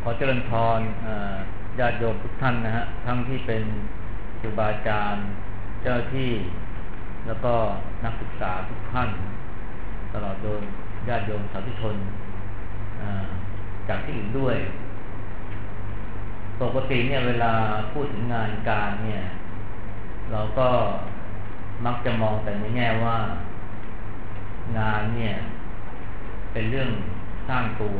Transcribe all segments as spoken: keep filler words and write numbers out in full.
ขอเจริญพรญาติโยมทุกท่านนะฮะทั้งที่เป็นครูบาอาจารย์เจ้าที่แล้วก็นักศึกษาทุกท่านตลอดโดยญาติโยมสาธุชนจากที่อื่นด้วยปกติเนี่ยเวลาพูดถึงงานการเนี่ยเราก็มักจะมองแต่ในแง่ว่างานเนี่ยเป็นเรื่องสร้างตัว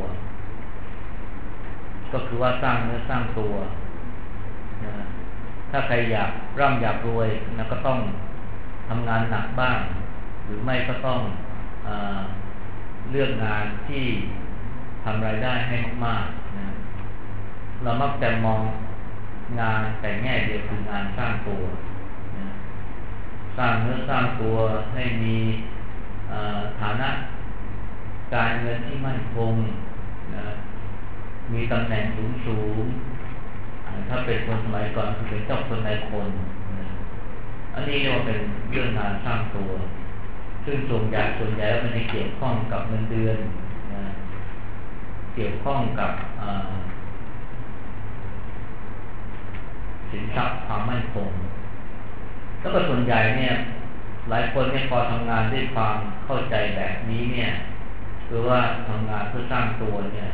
ก็คือว่าสร้างเนื้อสร้างตัวนะถ้าใครอยากร่ำอยากรวยนะก็ต้องทำงานหนักบ้างหรือไม่ก็ต้องเอ่อเลือกงานที่ทำรายได้ให้มากๆนะเรามักจะมองงานแต่แง่เดียวคืองานสร้างตัวนะสร้างเนื้อสร้างตัวให้มีฐานะการเงินที่มั่นคงนะมีตำแหน่งสูงสูงถ้าเป็นคนสมัยก่อนคือเป็นเจ้าคนนายคนนะอันนี้เรียกว่าเป็นเรื่องงานสร้างตัวซึ่งส่วนใหญ่ส่วนใหญ่แล้วมันจะเกี่ยวข้องกับเงินเดือนนะเกี่ยวข้องกับสินทรัพย์ความมั่นคงแล้วก็ส่วนใหญ่เนี่ยหลายคนเนี่ยพอทำงานด้วยความเข้าใจแบบนี้เนี่ยคือว่าทำงานเพื่อสร้างตัวเนี่ย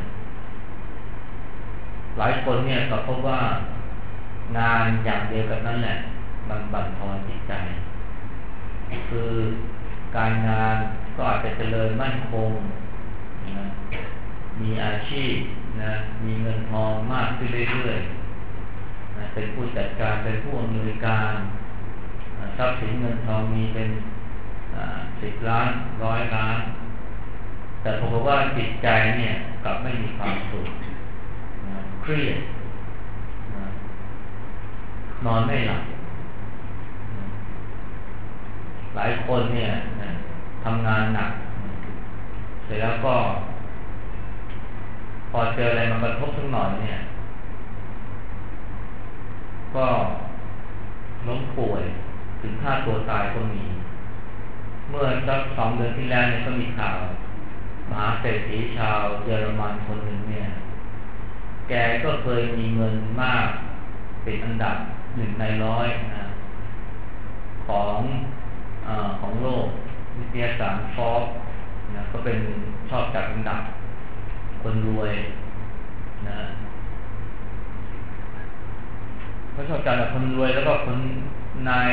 หลายคนเนี่ยก็พบว่างานอย่างเดียวกันนั่นแหละมันบั่นทอนจิตใจคือการงานก็อาจจะเจริญมั่นคงนะมีอาชีพนะมีเงินทองมากขึ้นเรื่อยๆนะเป็นผู้จัดการเป็นผู้อำนวยการทรัพย์สินเงินทองมีเป็นสิบล้านร้อยล้านแต่ผมว่าจิตใจเนี่ยกลับไม่มีความสุขเครียดนอนไม่หลับหลายคนเนี่ยทำงานหนักเสร็จแล้วก็พอเจออะไรมากระทบสักหน่อยเนี่ยก็ล้มป่วยถึงฆ่าตัวตายก็มีเมื่อสักสองเดือนที่แล้วเนี่ยก็มีข่าวมหาเศรษฐีชาวเยอรมันคนหนึ่งเนี่ยแกก็เคยมีเงินมากเป็นอันดับหนึ่งในร้อยนะของเอ่อของโลกวิทยาศาสตร์ฟอร์บนะก็เป็นชอบจัดอันดับคนรวยนะเขาชอบจัดอันดับคนรวยแล้วก็คนนาย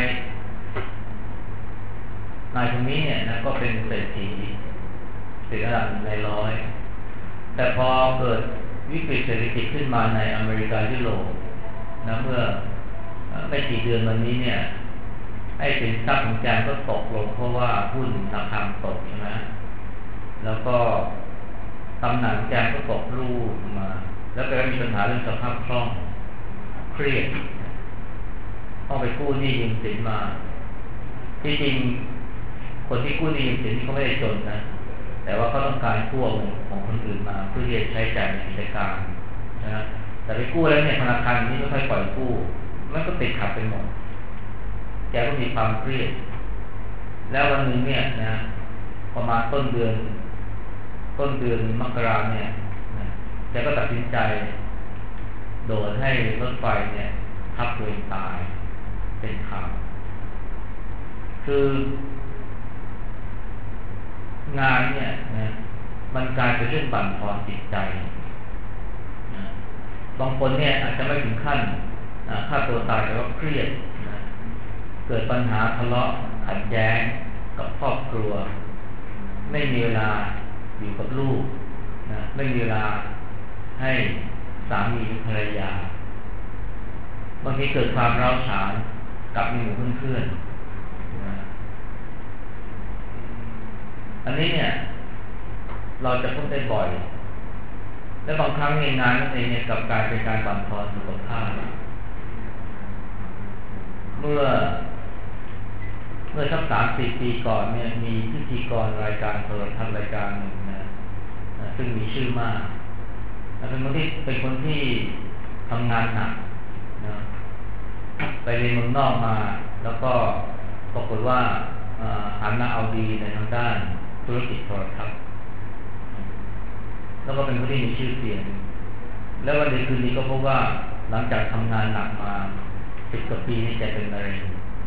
นายคนนี้เนี่ยนะก็เป็นเศรษฐีติดอันดับหนึ่งในร้อยแต่พอเกิดวิกฤตเศรษฐกิจขึ้นมาในอเมริกายุโรปนะเมื่อไม่กี่เดือนมานี้เนี่ยไอ้สินทรัพย์ของแกก็ตกลงเพราะว่าหุ้นราคาตกใช่ไหมแล้วก็ตำแหน่งแกก็ตกรูปมาแล้วก็มีปัญหาเรื่องสภาพคล่องเครียดต้องไปกู้หนี้ยืมสินมาที่จริงคนที่กู้หนี้ยืมสินเขาไม่ได้จนนะแต่ว่าเขาต้องการกู้เงินของคนอื่นมาเพื่อที่จะใช้จ่ายในกิจการนะแต่ไปกู้แล้วเนี่ยธนาคารนี้ไม่ค่อยปล่อยกู้มันก็ติดขัดไปหมดแกก็มีความเครียดแล้ววันหนึ่งเนี่ยนะประมาณต้นเดือนต้นเดือนมกราเนี่ยนะแกก็ตัดสินใจโดดให้รถไฟเนี่ยทับตัวเองตายเป็นข่าวคืองานเนี่ยนะมันกลายเป็นเรื่องบั่นทอนจิตใจนะบางคนเนี่ยอาจจะไม่ถึงขั้นฆ่าตัวตายแต่ว่าเครียดนะเกิดปัญหาทะเลาะขัดแย้งกับครอบครัวไม่มีเวลาอยู่กับลูกนะไม่มีเวลาให้สามีหรือภรรยาบางทีเกิดความร้าวฉานกับมีหมู่เพื่อนๆนะอันนี้เนี่ยเราจะพบได้บ่อยและบางครั้งในงานนั่นเองเนี่ยกับการเป็นการบั่นทอนสุขภาพเมื่อเมื่อสักสามสิบปีก่อนเนี่ยมีพิธีกรรายการโทรทัศน์รายการหนึ่งนะซึ่งมีชื่อมากเป็นคนที่เป็นคนที่ทำงานหนักนะไปเรียนเมืองนอกมาแล้วก็ปรากฏว่าหันมาเอาดีในทางด้านธุรกิจโทรทัศน์แล้วก็เป็นคนที่มีชื่อเสียงแล้ววันดีคืนนี้ก็พบว่าหลังจากทำงานหนักมาสิบกว่าปีนี่แกเป็นมะเร็ง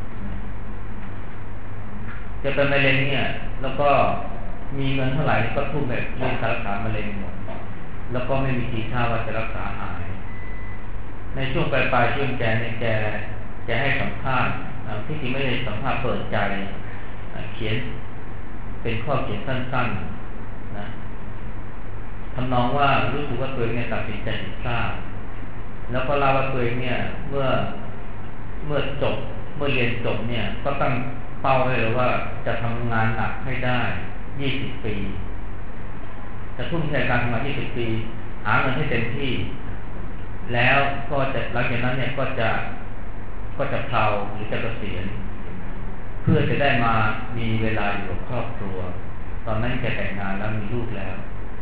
แกเป็นมะเร็งเนี่ยแล้วก็มีเงินเท่าไหร่ก็ทุ่มแบบเรื่องการรักษามะเร็งหมดแล้วก็ไม่มีทีท่าว่าจะรักษาหายในช่วงปลายปลายช่วงแกเนี่ยแกแกให้สัมภาษณ์ที่จริงไม่ได้สัมภาษณ์เปิดใจเขียนเป็นข้อเขียนสั้นๆนะทำนองว่ารู้สึกว่าตัวเองเนี่ยตัดสินใจผิดพลาดแล้วก็เล่าว่าตัวเองเนี่ยเมื่อเมื่อจบเมื่อเรียนจบเนี่ยก็ตั้งเป้าไว้เลยว่าจะทำงานหนักให้ได้ยี่สิบปีจะทุ่มเทการทำงานยี่สิบปีหาเงินให้เต็มที่แล้วก็จะหลังจากนั้นเนี่ยก็จะก็จะเพลาหรือจะเกษียณเพื่อจะได้มามีเวลาอยู่กับครอบครัวตอนนั้นแกแต่งงานแล้วมีลูกแล้ว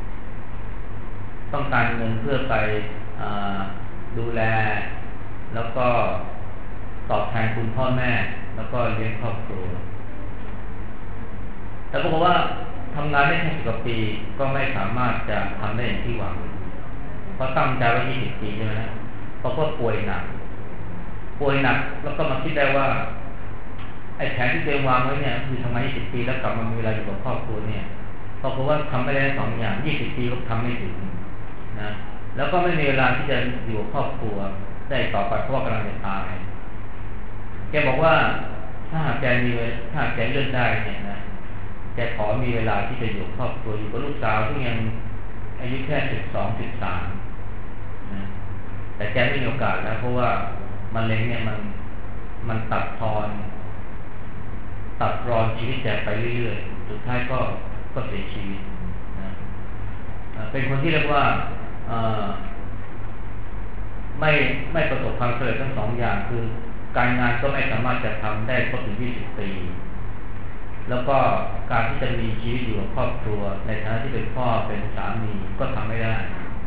ต้องการเงินเพื่อไปดูแลแล้วก็ตอบแทนคุณพ่อแม่แล้วก็เลี้ยงครอบครัวแต่ปรากฏว่าทำงานได้แค่สิบกว่าปีก็ไม่สามารถจะทำได้อย่างที่หวังเพราะตั้งใจไว้ยี่สิบปีใช่ไหมนะเพราะก็ป่วยหนักป่วยหนักแล้วก็มาคิดได้ว่าไอ้แผนที่เตรียมวางไว้เนี่ยคือทำงานยี่สิบปีแล้วกลับมามีเวลาอยู่กับครอบครัวเนี่ยปรากฏว่าทำไม่ได้สองอย่างยี่สิบปีก็ทำไม่ถึงนะแล้วก็ไม่มีเวลาที่จะอยู่กับครอบครัวได้ต่อไปเพราะว่ากำลังจะตายแกบอกว่าถ้าหากแกมีถ้าหากแกเลือกได้เนี่ยนะแกขอมีเวลาที่จะอยู่กับครอบครัวอยู่กับลูกสาวที่ยังอายุแค่สิบสองสิบสามนะแต่แกไม่มีโอกาสแล้วเพราะว่ามะเร็งเนี่ยมันมันตัดทอนตัดรอนชีวิตแกไปเรื่อยๆสุดท้ายก็ก็เสียชีวิตนะเป็นคนที่เรียกว่าไม่ไม่ประสบความสำเร็จทั้งสองอย่างคือการงานก็ไม่สามารถจะทำได้ครบถึงยี่สิบปีแล้วก็การที่จะมีชีวิตอยู่กับครอบครัวในฐานะที่เป็นพ่อเป็นสามีก็ทำไม่ได้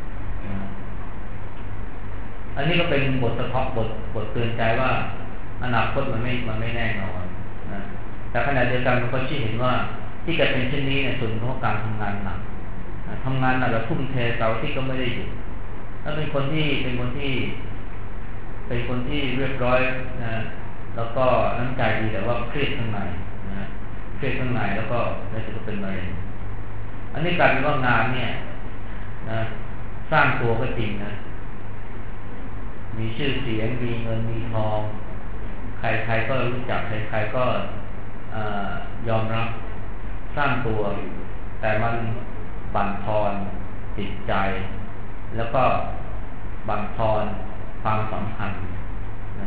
อันนี้ก็เป็นบทสะท้อนบทบทเตือนใจว่าอนาคตมันไม่มันไม่แน่นอนนะแต่ขณะเดียวกันมันก็ชี้เห็นว่าที่เกิดเป็นเช่นนี้เนี่ยส่วนของการทำงานหนักทำงานหนักแล้วทุ่มเทเสาร์ที่ก็ไม่ได้หยุดแล้วเป็นคนที่เป็นคนที่เป็นคนที่เรียบร้อยนะแล้วก็น้ำใจดีแต่ว่าเครียดข้างในนะเครียดข้างในแล้วก็ในสุดก็เป็นมะเร็งอันนี้กลายเป็นว่างานเนี่ยนะสร้างตัวก็จริงนะมีชื่อเสียงมีเงินมีทองใครๆก็รู้จักใครๆก็ยอมรับสร้างตัวแต่มันบั่นทอนจิตใจแล้วก็บั่นทอนความสัมพันธ์นะ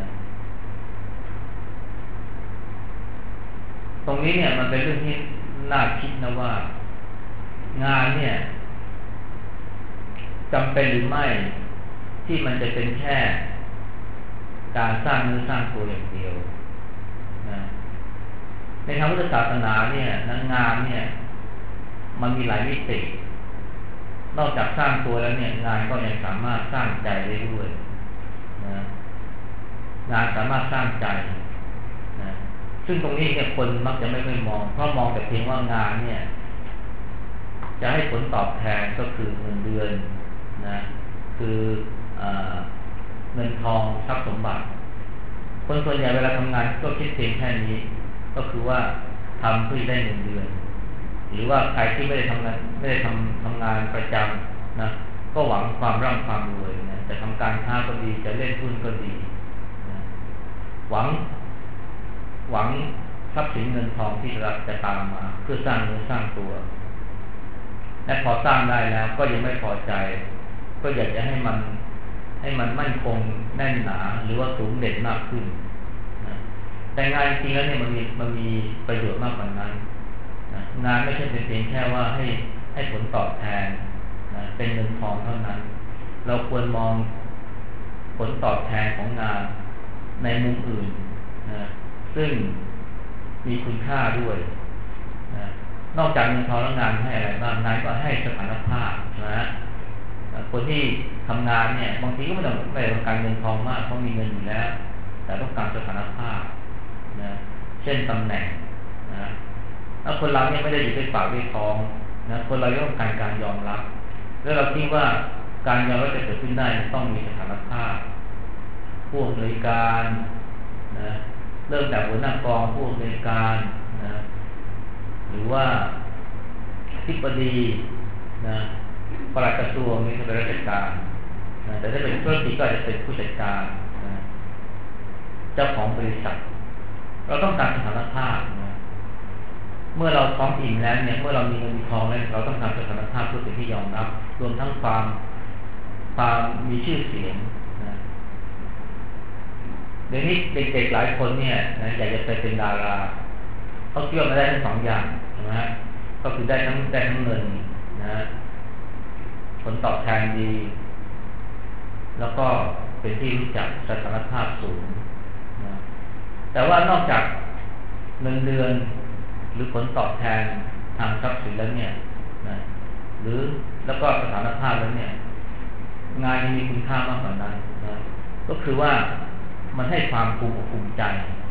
ตรงนี้เนี่ยมันเป็นเรื่องที่น่าคิดนะว่างานเนี่ยจำเป็นหรือไม่ที่มันจะเป็นแค่การสร้างเนื้อสร้างตัวอย่างเดียวนะในทางพุทธศาสนาเนี่ยงานเนี่ยมันมีหลายมิตินอกจากสร้างตัวแล้วเนี่ยงานก็ยังสามารถสร้างใจได้ด้วยนะงานสามารถสร้างใจนะซึ่งตรงนี้เนี่ยคนมักจะไม่ค่อยมองเพราะมองแต่เพียงว่างานเนี่ยจะให้ผลตอบแทนก็คือเงินเดือนนะคือเงินทองทรัพย์สมบัติคนส่วนใหญ่เวลาทำงานก็คิดเพียงแค่นี้ก็คือว่าทำเพื่อได้เงินเดือนหรือว่าใครที่ไม่ได้ทำงานไม่ได้ทำทำงานประจำนะก็หวังความร่ำความรวยนะจะทำการค้าก็ดีจะเล่นหุ้นก็ดีนะหวังหวังทรัพย์สินเงินทองที่จะจะตามมาเพื่อสร้างเนื้อสร้างตัวและพอสร้างได้แล้วก็ยังไม่พอใจก็อยากจะให้มันให้มันมั่นคงแน่นหนาหรือว่าสูงเด่นมากขึ้นนะแต่งานจริงแล้วเนี่ยมันมีมันมีประโยชน์มากกว่านั้นนะงานไม่ใช่เป็นเพียงแค่ว่าให้ให้ผลตอบแทนนะเป็นเงินทองเท่านั้นเราควรมองผลตอบแทนของงานในมุมอื่นนะซึ่งมีคุณค่าด้วยนะนอกจากเงินทองแล้วงานให้อะไรบ้างงานก็ให้สถานภาพนะคนที่ทำงานเนี่ยบางทีก็ไม่ต้องไม่ต้องการเงินทองมากเพราะมีเงินอยู่แล้วแต่ต้องการสถานภาพนะเช่นตำแหน่งนะแล้วคนเราเนี่ยไม่ได้อยู่ด้วยปากด้วยท้องนะคนเราต้องการการยอมรับแล้วเราคิดว่าการยอมรับจะเกิดขึ้นได้ต้องมีสถานภาพผู้อำนวยการนะเริ่มจากหัวหน้ากองผู้อำนวยการนะหรือว่าอธิบดีนะปลัดกระทรวงนี้จะเป็นราชการนะแต่ถ้าเป็นธุรกิจก็อาจจะเป็นผู้จัดการนะเจ้าของบริษัทเราต้องการสถานภาพนะเมื่อเราท้องอิ่มแล้วเนี่ยเมื่อเรามีเงินมีทองแล้วเราต้องการสถานภาพเพื่อเป็นที่ยอมรับรวมทั้งความความมีชื่อเสียงนะเดี๋ยวนี้เด็กๆหลายคนเนี่ยนะอยากจะไปเป็นดาราเขาเชื่อมาได้ทั้งสองอย่างนะฮะก็คือได้ทั้งได้ทั้งเงินนะผลตอบแทนดีแล้วก็เป็นที่รู้จักสถานภาพสูงนะแต่ว่านอกจากเงินเดือนหรือผลตอบแทนทางทรัพย์สินแล้วเนี่ยนะหรือแล้วก็สถานภาพแล้วเนี่ยงานยังมีคุณค่ามากกว่านั้นนะก็คือว่ามันให้ความภูมิอกภูมิใจ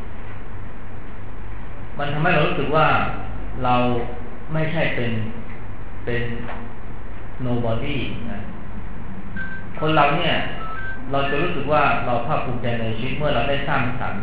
มันทำให้เรารู้สึกว่าเราไม่ใช่เป็นเป็น nobody นะคนเราเนี่ยเราจะรู้สึกว่าเราภาคภูมิใจในชีวิตเมื่อเราได้สร้างสรรค์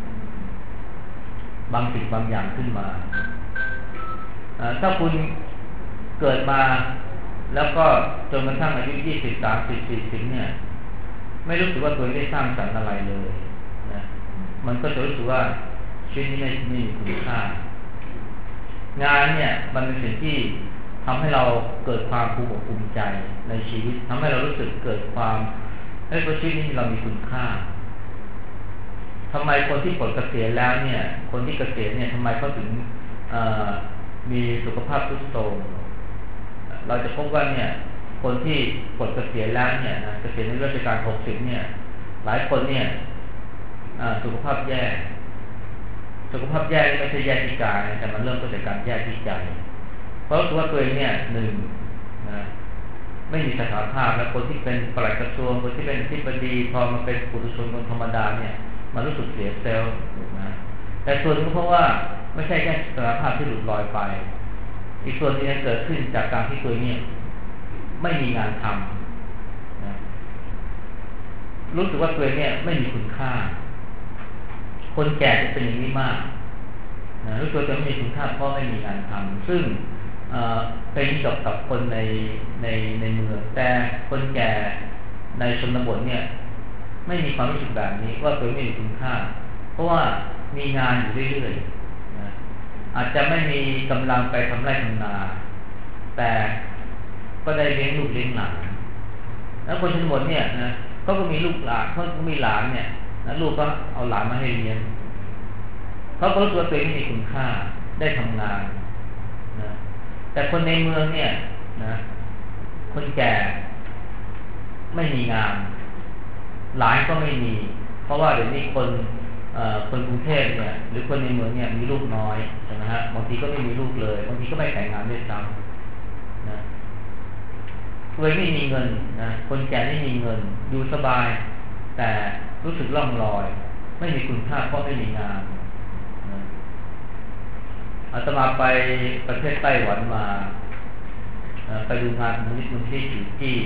บางสิ่งบางอย่างขึ้นมาถ้าคุณเกิดมาแล้วก็จนกระทั่งอายุยี่สิบ สามสิบ สี่สิบเนี่ยไม่รู้สึกว่าตัวเองได้สร้างสรรค์อะไรเลยนะมันก็จะรู้สึกว่าชีวิตนี้ไม่มีคุณค่างานเนี่ยมันเป็นสิ่งที่ทำให้เราเกิดความภูมิอกภูมิใจในชีวิตทำให้เรารู้สึกเกิดความให้ชีวิตนี้เรามีคุณค่าทำไมคนที่ปลดเกษียณแล้วเนี่ยคนที่เกษียณเนี่ยทำไมเขาถึงมีสุขภาพทรุดโทรมเราจะพบว่าเนี่ยคนที่ปลดเกษียณแล้วเนี่ยนะเกษียณในราชการหกสิบเนี่ยหลายคนเนี่ยสุขภาพแย่สุขภาพแย่ไม่ใช่แย่ที่กายแต่มันเริ่มต้นจากการแย่ที่ใจเพราะตัวตัวเองเนี่ยหนึ่งนะไม่มีสถานภาพและคนที่เป็นปลัดกระทรวงคนที่เป็นอธิบดีพอมาเป็นปุถุชนคนธรรมดาเนี่ยมันรู้สึกเสียเซลล์นะแต่ส่วนนึงเพราะว่าไม่ใช่แค่สถานภาพที่หลุดลอยไปอีกส่วนนึงเกิดขึ้นจากการที่ตัวเนี่ยไม่มีงานทำนะรู้สึกว่าตัวเนี่ยไม่มีคุณค่าคนแก่จะเป็นอย่างนี้มากนะรู้สึกว่าจะไม่มีคุณค่าเพราะไม่มีงานทำซึ่งเป็นกับกับคนในในในเมืองแต่คนแก่ในชนบทเนี่ยไม่มีความรู้สึกแบบนี้ว่าตัวไม่มีคุณค่าเพราะว่ามีงานอยู่เรื่อยๆนะอาจจะไม่มีกำลังไปทำไร่ทำนาแต่ก็ได้เลี้ยงลูกเลี้ยงหลานแล้วคนชนบทเนี่ยนะเขาก็มีลูกหลานเขาก็มีหลานเนี่ยนะลูกก็เอาหลานมาให้เลี้ยงเขาก็รู้สึกว่าตัวเองมีคุณค่าได้ทำงานนะแต่คนในเมืองเนี่ยนะคนแก่ไม่มีงานหลานก็ไม่มีเพราะว่าเดี๋ยวนี้คนคนกรุงเทพเนี่ยหรือคนในเมืองเนี่ยมีลูกน้อยใช่ไหมฮะบางทีก็ไม่มีลูกเลยบางทีก็ไม่แต่งงานด้วยซ้ำนะเลยไม่มีเงินนะคนแก่ไม่มีเงินอยู่สบายแต่รู้สึกล่องลอยไม่มีคุณค่าเพราะไม่มีงานนะอาตมาไปประเทศไต้หวันมาไปดูงานมูลนิธิที่จูจี้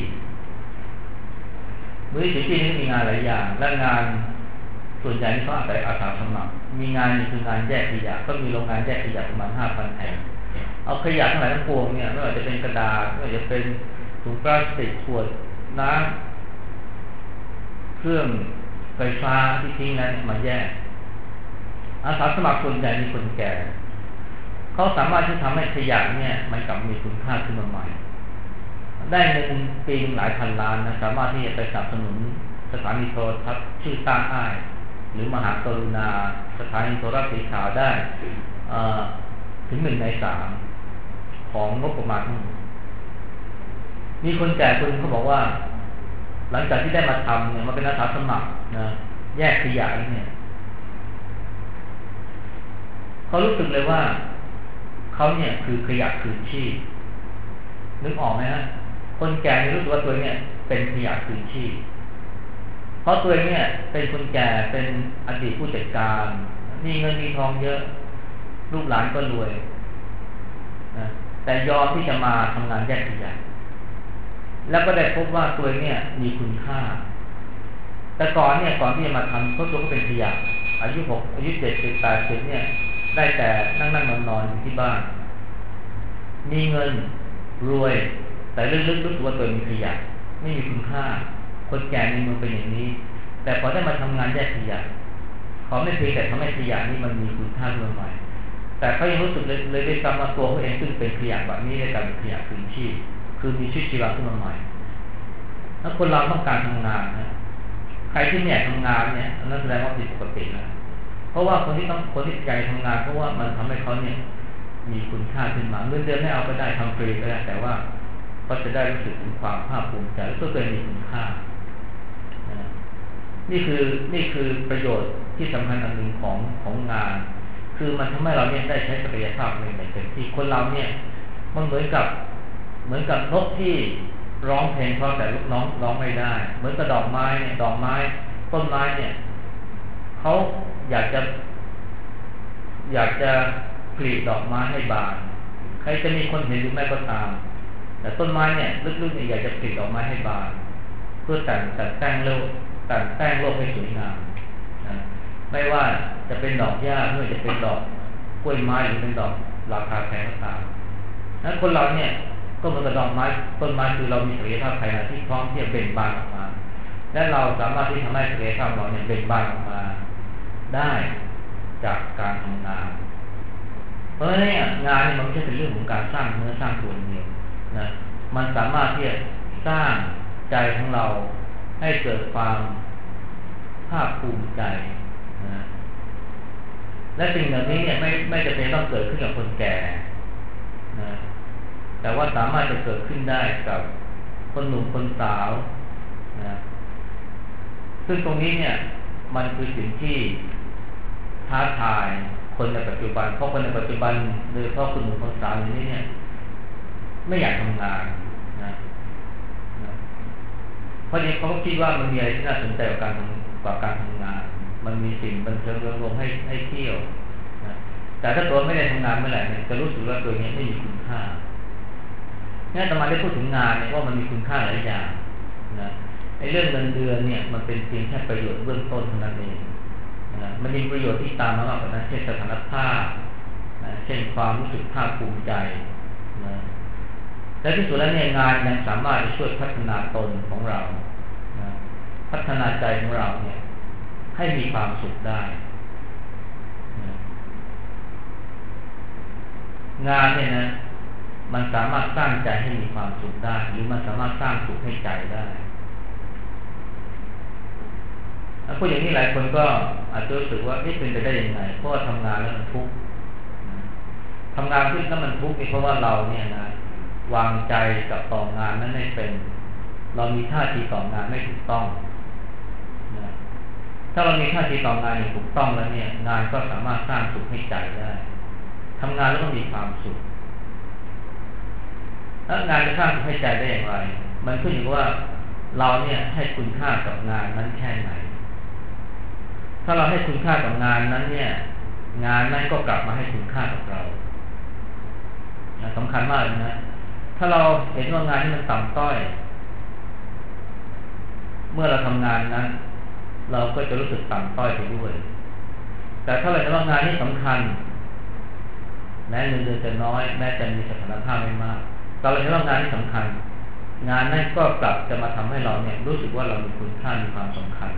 มูลนิธิที่นี่มีงานหลายอย่างและงานส่วนใหญ่ที่เขาอาศัยอาสาสมัครมีงานนี่คืองานแยกขยะก็มีโรงงานแยกขยะประมาณ ห้าพัน แห่งเอาขยะทั้งหลายทั้งปวงเนี่ยไม่ว่าจะเป็นกระดาษไม่ว่าจะเป็นถุงพลาสติกขวดน้ำเครื่องไฟฟ้าที่ทิ้งนั้นมาแยกอาสาสมัครส่วนใหญ่มีคนแก่เขาสามารถที่ทำให้ขยะเนี่ยมันกลับมีคุณค่าขึ้นมาใหม่ได้เงินปีนึงหลายพันล้านนะสามารถที่จะไปสนับสนุนสถานีโทรทัศน์ชื่อต้าอ้ายหรือมหากรุณาสถานีโทรทัศน์สีขาวได้ถึงหนึ่งในสามของงบประมาณทั้งหมดมีคนแก่คนนึงเขาบอกว่าหลังจากที่ได้มาทำเนี่ยมาเป็นอาสาสมัครนะแยกขยะเนี่ยเขารู้สึกเลยว่าเขาเนี่ยคือขยะคืนชีพนึกออกไหมฮะคนแก่เนี่ยรู้สึกว่าตัวเนี่ยเป็นขยะคืนชีพเพราะตัวเนี่ยเป็นคนแก่เป็นอดีตผู้จัดการมีเงินมีทองเยอะลูกหลานก็รวยนะแต่ยอมที่จะมาทำงานแยกขยะแล้วก็ได้พบว่าตัวเนี่ยมีคุณค่าแต่ก่อนเนี่ยก่อนที่จะมาทำเขาตัวก็เป็นขยะอายุหกอายุเจ็ดสิบแปดสิบเนี่ยได้แต่นั่งนั่งนอนนอนอยู่ที่บ้านมีเงินรวยแต่ลึกๆรู้สึกว่าตัวมีขยะไม่มีคุณค่าคนแก่ในเมืองเป็นอย่างนี้แต่พอได้มาทำงานแยกขยะเขาไม่เพียงแต่ทำให้ขยะนี่มันมีคุณค่าขึ้นมาใหม่แต่เขายังรู้สึกเลยเลยได้กำมาตัวเขาเองซึ่งเป็นขยะแบบนี้ได้กลายเป็นขยะคืนชีพคือมีชีวิตชีวาขึ้นมาใหม่แล้วคนเราต้องการทำงานนะใครที่ไม่อยากทำงานเนี่ยนั่นแสดงว่าผิดปกติแล้วเพราะว่าคนที่ต้องคนที่อยากทำงานเพราะว่ามันทำให้เขาเนี่ยมีคุณค่าขึ้นมาเงินเดือนไม่เอาก็ได้ทำฟรีก็ได้แต่ว่าก็จะได้รู้สึกถึงความภาคภูมิใจและตัวเองมีคุณค่านี่คือนี่คือประโยชน์ที่สำคัญอันหนึ่งของของงานคือมันทำให้เราเนี่ยได้ใช้ศักยภาพในแบบเต็มที่คนเราเนี่ยมันเหมือนกับเหมือนกับนกที่ร้องเพลงเพราะแต่ลูกน้องร้องไม่ได้เหมือนกับดอกไม้เนี่ยดอกไม้ต้นไม้เนี่ยเขาอยากจะอยากจะผลิดอกไม้ให้บานใครจะมีคนเห็นหรือไม่ก็ตามแต่ต้นไม้เนี่ยลึกๆเนี่ยอยากจะผลิดอกไม้ให้บานเพื่อแต่งแต่งแต่งโลกแต่งแต่งโลกให้สวยงามนะไม่ว่าจะเป็นดอกหญ้าไม่ว่าจะเป็นดอกกล้วยไม้หรือเป็นดอกราคาแพงก็ตามนั้นคนเราเนี่ยก็เหมือนกับดอกไม้ต้นไม้คือเรามีศักยภาพภายในที่พร้อมที่จะเบ่งบานออกมาและเราสามารถที่ทำให้ศักยภาพเราเนี่ยเบ่งบานออกมาได้จากการทำงานเพราะฉะนั้นเนี่ยงานเนี่ยมันไม่ใช่เป็นเรื่องของการสร้างเนื้อสร้างตัวเดียวนะมันสามารถที่จะสร้างใจของเราให้เกิดความภาคภูมิใจนะและสิ่งเหล่านี้เนี่ยไม่ไม่จำเป็นต้องเกิดขึ้นกับคนแก่นะแต่ว่าสามารถจะเกิดขึ้นได้กับคนหนุ่มคนสาวนะซึ่งตรงนี้เนี่ยมันคือสิ่งที่ท้าทายคนในปัจจุบันเพราะคนในปัจจุบันโดยเฉพาะคนหนุ่มคนสาวอย่างนี้เนี่ยไม่อยากทำงานนะนะเพราะนี้เขาคิดว่ามันมีอะไรที่น่าสนใจกว่าการทำกว่าการทำงานมันมีสิ่งบันเทิงเริงรมย์ให้ให้เที่ยวนะแต่ถ้าตัวไม่ได้ทำงานเมื่อไหร่เนี่ยจะรู้สึกว่าตัวนี้ไม่มีคุณค่าเนี่ยอาตมาได้พูดถึงงานเนี่ยว่ามันมีคุณค่าหลายอย่างนะไอ้เรื่องเงินเดือนเนี่ยมันเป็นเพียงแค่ประโยชน์เบื้องต้นเท่านั้นเองนะมันมีประโยชน์ที่ตามมามากกว่านั้นเช่นสถานภาพนะเช่นความรู้สึกภาคภูมิใจนะและที่สุดแล้วเนี่ยงานยังสามารถจะช่วยพัฒนาตนของเรานะพัฒนาใจของเราเนี่ยให้มีความสุขได้นะงานเนี่ยนะมันสามารถสร้างใจให้มีความสุขได้หรือมันสามารถสร้างสุขให้ใจได้แล้วพูดอย่างนี้หลายคนก็อาจจะรู้สึกว่านี่เป็นไปได้ยังไงเพราะว่าทำงานแล้วมันทุกข์ทำงานขึ้นแล้วมันทุกข์เพราะว่าเราเนี่ยนะวางใจกับต่องานนั้นไม่เป็นเรามีท่าทีต่องานไม่ถูกต้องนะถ้าเรามีท่าทีต่องานอย่างถูกต้องแล้วเนี่ยงานก็สามารถสร้างสุขให้ใจได้ทำงานแล้วก็มีความสุขแล้วงานจะสร้างสุขให้ใจได้อย่างไรมันขึ้นอยู่กับว่าเราเนี่ยให้คุณค่ากับงานนั้นแค่ไหนถ้าเราให้คุณค่ากับงานนั้นเนี่ยงานนั้นก็กลับมาให้คุณค่ากับเรานะสำคัญมากเลยนะถ้าเราเห็นว่างานที่มันต่ำต้อยเมื่อเราทำงานนั้นเราก็จะรู้สึกต่ำต้อยไปด้วยแต่ถ้าเราเห็นว่างานนี้สำคัญแม้เงินเดือนจะน้อยแม้จะมีสถานภาพไม่มากแต่เราเห็นว่างานนี้สำคัญงานนั้นก็กลับจะมาทำให้เราเนี่ยรู้สึกว่าเรามีคุณค่ามีความสำคัญ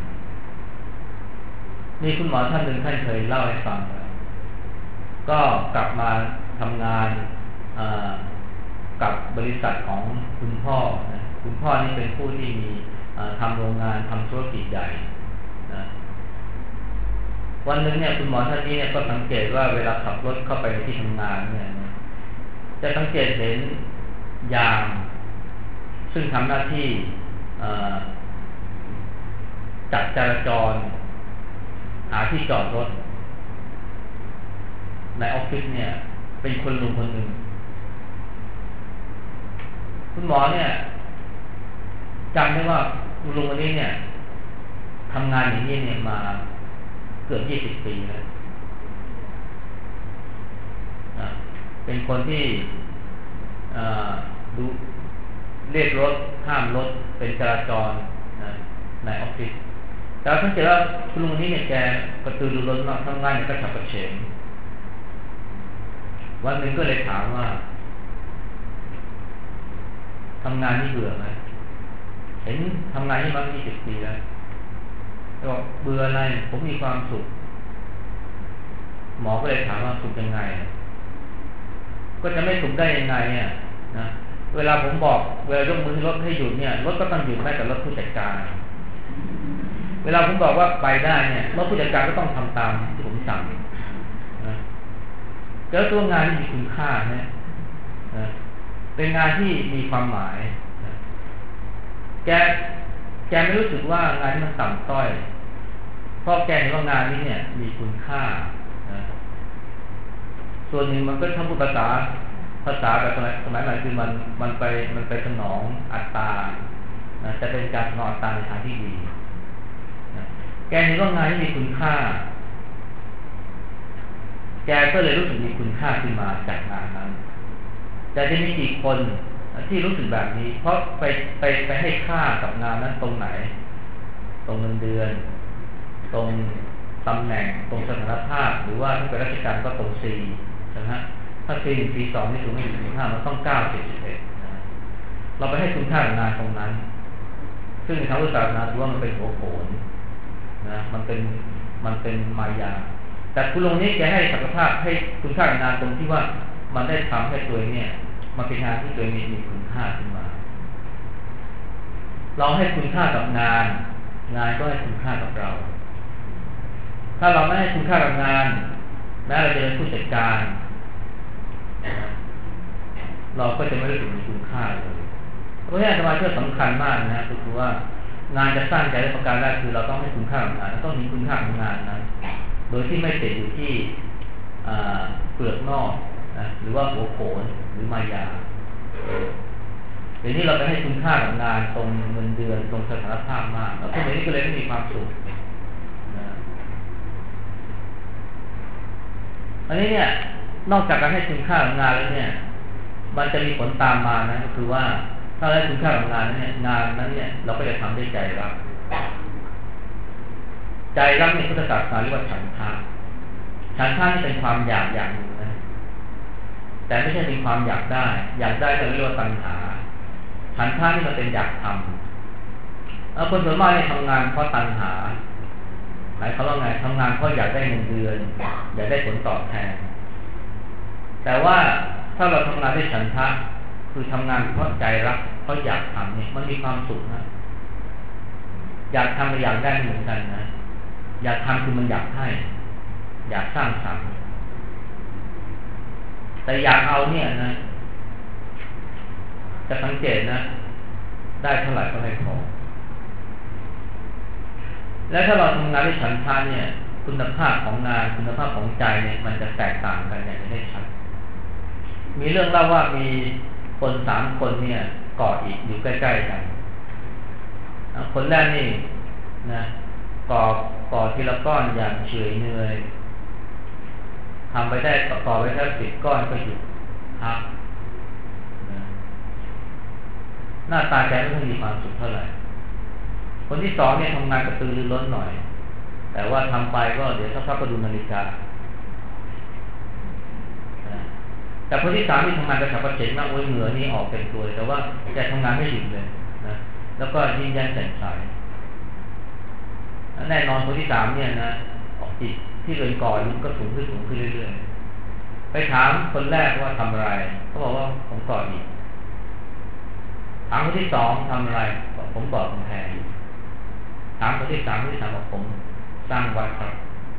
มีคุณหมอท่านหนึ่งท่านเคยเล่าให้ฟังก็กลับมาทำงานกับบริษัทของคุณพ่อนะคุณพ่อนี่เป็นผู้ที่มีทำโรงงานทำธุรกิจใหญ่นะวันหนึ่งเนี่ยคุณหมอท่านนี้เนี่ยก็สังเกตว่าเวลาขับรถเข้าไปในที่ทำงานเนี่ยจะสังเกตเห็นยามซึ่งทำหน้าที่จัดจราจรหาที่จอดรถในออฟฟิศเนี่ยเป็นคนลุงคนหนึ่งคุณหมอเนี่ยจำได้ว่าคุณลุงคนนี้เนี่ยทำงานอย่างนี้เนี่ยมาเกือบยี่สิบปีแล้วนะเป็นคนที่ดูเรียกรถห้ามรถเป็นจราจรนะในออฟฟิศแต่สังเกตว่าคุณลุงนี้เนี่ยแกกระตือรือร้นมากทำงานเนี่ยก็ฉับกระเฉงวันหนึ่งก็เลยถามว่าทำงานนี่เบื่อไหมเห็นทำงานนี่มายี่สิบปีแล้วบอกเบื่ออะไรผมมีความสุขหมอก็เลยถามว่าสุขยังไงก็จะไม่สุขได้ยังไงเนี่ยนะเวลาผมบอกเวลายกมือรถให้หยุดเนี่ยรถก็ต้องหยุดแม้แต่รถผู้จัดการเวลาผมบอกว่าไปได้เนี่ยรถผู้จัดการก็ต้องทำตามที่ผมสั่งนะแล้วตัวงานที่มีคุณค่าเนี่ยนะเป็นงานที่มีความหมายนะแกแกไม่รู้สึกว่างานที่มันต่ำต้อยเพราะแกเห็นว่างานนี้เนี่ยมีคุณค่านะส่วนหนึ่งมันก็ทั้งพูดภาษาภาษาแบบสมัยสมัยใหม่คือมันมันไปมันไปสนองอัตตานะจะเป็นการสนองอัตตาในทางที่ดีนะแกเห็นว่างานที่มีคุณค่าแกก็เลยรู้สึกมีคุณค่าขึ้นมาจากงานนั้นแต่จะมีกี่คนที่รู้สึกแบบนี้เพราะไปไปไปให้ค่ากับงานนั้นตรงไหนตรงเงินเดือนตรงตำแหน่งตรงสถานภาพหรือว่าถ้าเป็นราชการก็ตรง C ใช่ไหมถ้า C หนึ่ง C สองนี่ถือไม่มีคุณค่ามันต้องเก้าสิบ สิบเอ็ดนะเราไปให้คุณค่ากับงานตรงนั้นซึ่งในทางวิชาการถือว่ามันเป็นหัวโขนนะมันเป็นมันเป็นมายาแต่คุณลุงนี่แกให้ศักยภาพให้คุณค่ากับงานตรงที่ว่ามันได้ทำให้ตัวเนี่ยมันเป็นงานที่ตัวมีมีคุณค่าขึ้นมาเราให้คุณค่ากับงานงานก็ให้คุณค่ากับเราถ้าเราไม่ให้คุณค่ากับงานแม้เราจะเป็นผู้จัดการเราก็จะไม่รู้สึกมีคุณค่าเลยเพราะฉะนั้นสมาธิสำคัญมากนะก็คือว่างานจะสร้างใจได้ประการแรกคือเราต้องให้คุณค่ากับงานต้องมีคุณค่าของงานนั้นโดยที่ไม่ติดอยู่ที่เปลือกนอกนะหรือว่าหัวโขนหรือมายาเดี๋ยวนี้เราไปให้คุณค่ากับงานตรงเงินเดือนตรงสถานภาพมากแล้วคนนี้ก็เลยไม่มีความสุขนะอันนี้เนี่ยนอกจากการให้คุณค่ากับงานแล้วเนี่ยมันจะมีผลตามมานะก็คือว่าถ้าได้คุณค่ากับงานนั้นเนี่ยงานนั้นเนี่ยเราก็จะทำด้วยใจรักใจรักในพุทธศาสนาเรียกว่าฉันทะฉันทะนี่เป็นความอยากอย่างหนึ่งนะแต่ไม่ใช่เป็นความอยากได้อยากได้ก็เรียกว่าตัณหาฉันทะนี่มันเป็นอยากทำแล้วคนส่วนมากเนี่ยทำงานเพราะตัณหาหมายความว่าไงทำงานเพราะอยากได้เงินเดือนอยากได้ผลตอบแทนแต่ว่าถ้าเราทำงานด้วยฉันทะคือทำงานเพราะใจรักเพราะอยากทำเนี่ยมันมีความสุขนะอยากทำกับอยากได้เหมือนกันนะอยากทำคือมันอยากให้อยากสร้างสรรค์แต่อยากเอาเนี่ยนะจะสังเกตนะได้เท่าไหร่ก็ไม่พอและถ้าเราทำงานด้วยฉันทะเนี่ยคุณภาพของงานคุณภาพของใจเนี่ยมันจะแตกต่างกันอย่างได้ชัดมีเรื่องเล่าว่ามีคนสามคนเนี่ยกอดอีกอยู่ใกล้ๆกันคนแรกนี่นะก่อก่อทีละก้อนอย่างเฉยเนื่อยทำไปได้ก่อไปแค่สิบก้อนก็หยุดพักนะหน้าตาแกไม่ค่อยมีความสุขเท่าไหร่คนที่สองเนี่ยทำงานกระตือรือร้นหน่อยแต่ว่าทำไปก็เดี๋ยวสักพักก็ดูนาฬิกาแต่คนที่สามที่ทำงานกระฉับกระเฉงมากโอ้ยเหงื่อนี่ออกเป็นตัวเลยแต่ว่าแกทำงานไม่หยุดเลยนะแล้วก็ยิ้มแย้มแจ่มใสแน่นอนคนที่สามเนี่ยนะจิตที่เป็นก่อยุก็สูงขึ้นสูงขึ้นเรื่อยๆไปถามคนแรกว่าทำอะไรเขาบอกว่าผมก่ออีกถามคนที่สองทำอะไรผมก่อกำแพงถามคนที่สามคนที่สามบอกผมสร้างวัดครับ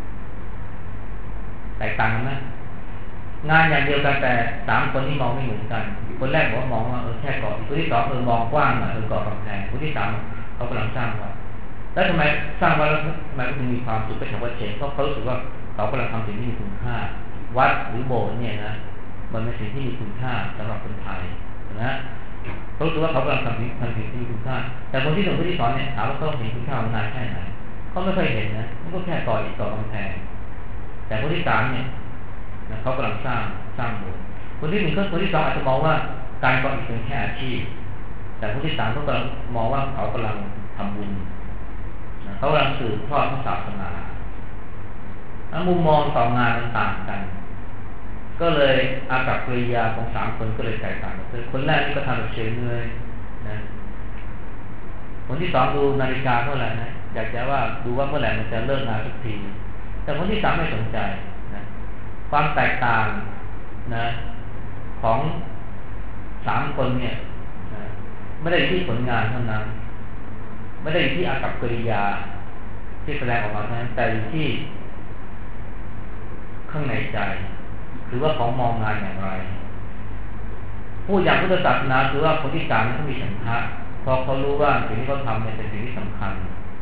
แตกต่างกันไหมงานอย่างเดียวกันแต่สามคนที่มองไม่เหมือนกันคนแรกบอกว่ามองว่าเออแค่ก่อคนที่สองเออมองกว้างหน่อยเออก่อกำแพงคนที่สามเขากำลังสร้างวัดแล้วทำไมสร้างวัดแล้วทำไมก็ถึงมีความสุขไปถึงวัดเฉยเพราะเขารู้สึกว่าเขากำลังทำสิ่งที่มีคุณค่าวัดหรือโบสถ์เนี่ยนะมันเป็นสิ่งที่มีคุณค่าสำหรับคนไทยนะเขารู้สึกว่าเขากำลังทำสิ่งทำสิ่งที่มีคุณค่าแต่คนที่หนึ่งคนที่สองเนี่ยถามว่าเขาเห็นคุณค่าของงานแค่ไหนเขาไม่เคยเห็นนะมันก็แค่ก่ออิฐก่อกำแพงแต่คนที่สามเนี่ยนะเขากำลังสร้างสร้างโบสถ์คนที่หนึ่งคนที่สองอาจจะมองว่าการก่ออิฐเป็นแค่อาชีพแต่คนที่สามเขากำลังมองว่าเขากำลังทำบุญนะเขากำลังสืบทอดพระศาสนามุมมองต่องานมันต่างกันก็เลยอากัปกิริยาของสามคนก็เลยแตกต่างกันคนแรกนี่ก็ทำแบบเฉยเมยนะคนที่สองดูนาฬิกาเท่าไหร่นะอยากจะว่าดูว่าเมื่อไหร่มันจะเลิกงานสักทีแต่คนที่สามไม่สนใจนะความแตกต่างนะของสามคนเนี่ยนะไม่ได้อยู่ที่ผลงานเท่านั้นไม่ได้อยู่ที่อากัปกิริยาที่แสดงออกมาเท่านั้นแต่อยู่ที่ข้างในใจหรือว่าของมองงานอย่างไรผู้อย่างพุทธศาสนาคือว่าคนที่สามเขามีฉันทะพอเขารู้ว่าสิ่งที่เขาทำเนี่ยเป็นสิ่งที่สำคัญ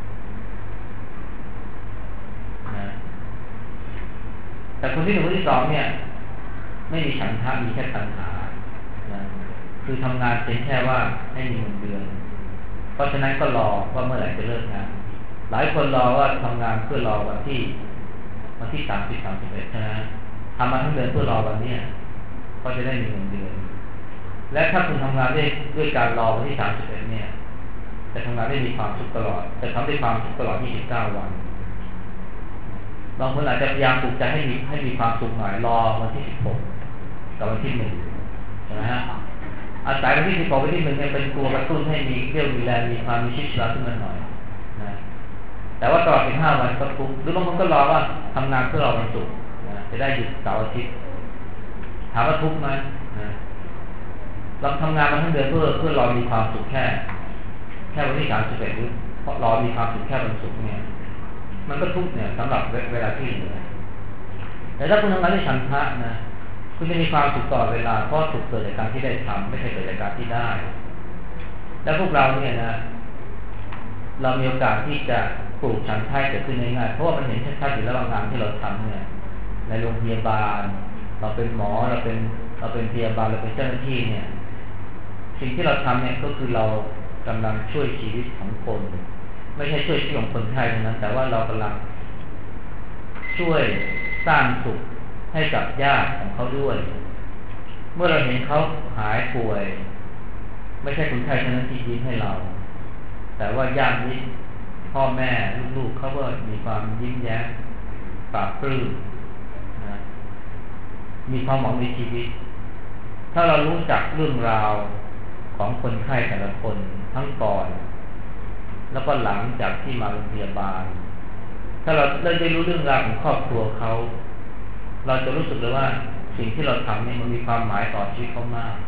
นะแต่คนที่หนึ่งคนที่สองเนี่ยไม่มีฉันทะมีแค่ตัณหานะคือทำงานเพียงแค่ว่าให้มีเงินเดือนเพราะฉะนั้นก็รอว่าเมื่อไหร่จะเลิกงานหลายคนรอว่าทำงานเพื่อรอวันที่วันที่สามสิบสามสิบเอ็ดนะทำมาทั้งเดือนเพื่อรอวันนี้ก็จะได้มีเงินเดือนและถ้าคุณทำงานด้วยด้วยการรอวันที่สามสิบเอ็ดเนี่ยจะทำงานได้มีความสุขตลอดจะทำได้ความสุขตลอดยี่สิบเก้าวันบางคนอาจจะพยายามปลุกใจให้มีให้มีความสุขหน่อยรอวันที่สิบหกกับวันที่หนึ่งใช่ไหมฮะอาศัยวันที่สิบหกวันที่หนึ่งเนี่ยเป็นตัวกระตุ้นให้มีเรี่ยวมีแรงมีความมีชีวิตชีวาขึ้นมาหน่อยนะแต่ว่าตลอดสิบห้าวันก็ทุกหรือบางคนก็รอว่าทำงานเพื่อรอวันศุกร์นะจะได้หยุดเสาร์อาทิตย์ถามว่าทุกข์ไหมนะเราทำงานมาทั้งเดือนเพื่อเพื่อรอมีความสุขแค่แค่วันที่สามสิบเอ็ดหรือเพราะรอมีความสุขแค่วันศุกร์เนี่ยมันก็ทุกข์เนี่ยสำหรับเวลาที่เหลือแต่ถ้าคุณทำงานด้วยฉันทะนะคุณจะมีความสุขตลอดเวลาเพราะสุขเกิดจากการที่ได้ทำไม่ใช่เกิดจากการที่ได้และพวกเราเนี่ยนะเรามีโอกาสที่จะปลูกฉันทะเกิดขึ้นง่ายๆเพราะว่ามันเห็นชัดๆอยู่แล้วว่างานที่เราทำเนี่ยในโรงพยาบาลเราเป็นหมอเราเป็นเราเป็นพยาบาลเราเป็นเจ้าหน้าที่เนี่ยสิ่งที่เราทำเนี่ยก็คือเรากำลังช่วยชีวิตของคนไม่ใช่ช่วยชีวิตของคนไทยเท่านั้นแต่ว่าเรากำลังช่วยสร้างสุขให้กับญาติของเขาด้วยเมื่อเราเห็นเขาหายป่วยไม่ใช่คนไทยเท่านั้นที่ยิ้มให้เราแต่ว่าญาติมิตรพ่อแม่ลูกๆเขาก็มีความยิ้มแย้มปราบปลื้มนะมีความหวังในชีวิตถ้าเรารู้จักเรื่องราวของคนไข้แต่ละคนทั้งก่อนแล้วก็หลังจากที่มาโรงพยาบาลถ้าเราได้รู้เรื่องราวของครอบครัวเขาเราจะรู้สึกเลยว่าสิ่งที่เราทำเนี่ยมันมีความหมายต่อชีวิตเขามาก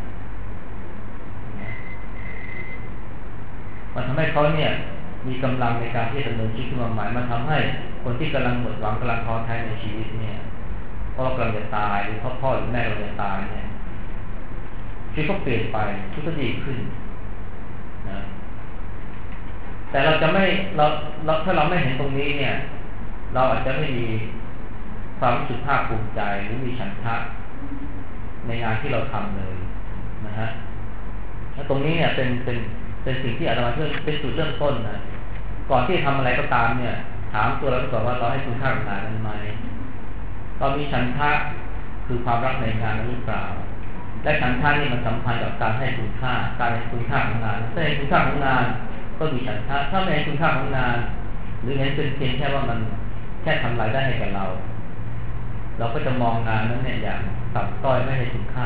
มันทำให้เขาเนี่ยมีกำลังในการที่จะดำเนินชีวิตขึ้นมาใหม่มันทำให้คนที่กำลังหมดหวังกำลังท้อแท้ในชีวิตเนี่ยพ่อกำลังจะตายหรือพ่อพ่อหรือแม่กำลังจะตายเนี่ยชีวิตเขาเปลี่ยนไปชีวิตก็ดีขึ้นนะแต่เราจะไม่เราเราถ้าเราไม่เห็นตรงนี้เนี่ยเราอาจจะไม่มีความรู้สึกภาคภูมิใจหรือมีฉันทะในงานที่เราทำเลยนะฮะแล้วตรงนี้เนี่ยเป็นเป็นเป็นสิ่งที่อาจารย์เพื่อเป็นจุดเริ่มต้นนะก่อนที่จะทำอะไรก็ตามเนี่ยถามตัวเราก่อนว่าเราให้คุณค่ากับงานนั้นไหมเรามีฉันทะคือความรักในงานนั้นหรือเปล่าและฉันทะนี่มันสัมพันธ์กับการให้คุณค่าการให้คุณค่าของงานถ้าให้คุณค่าของงานก็มีฉันทะถ้าไม่ให้คุณค่าของงานหรือเห็นเป็นเพียงแค่ว่ามันแค่ทำรายได้ให้กับเราเราก็จะมองงานนั้นเนี่ยอย่างต่ำต้อยไม่ให้คุณค่า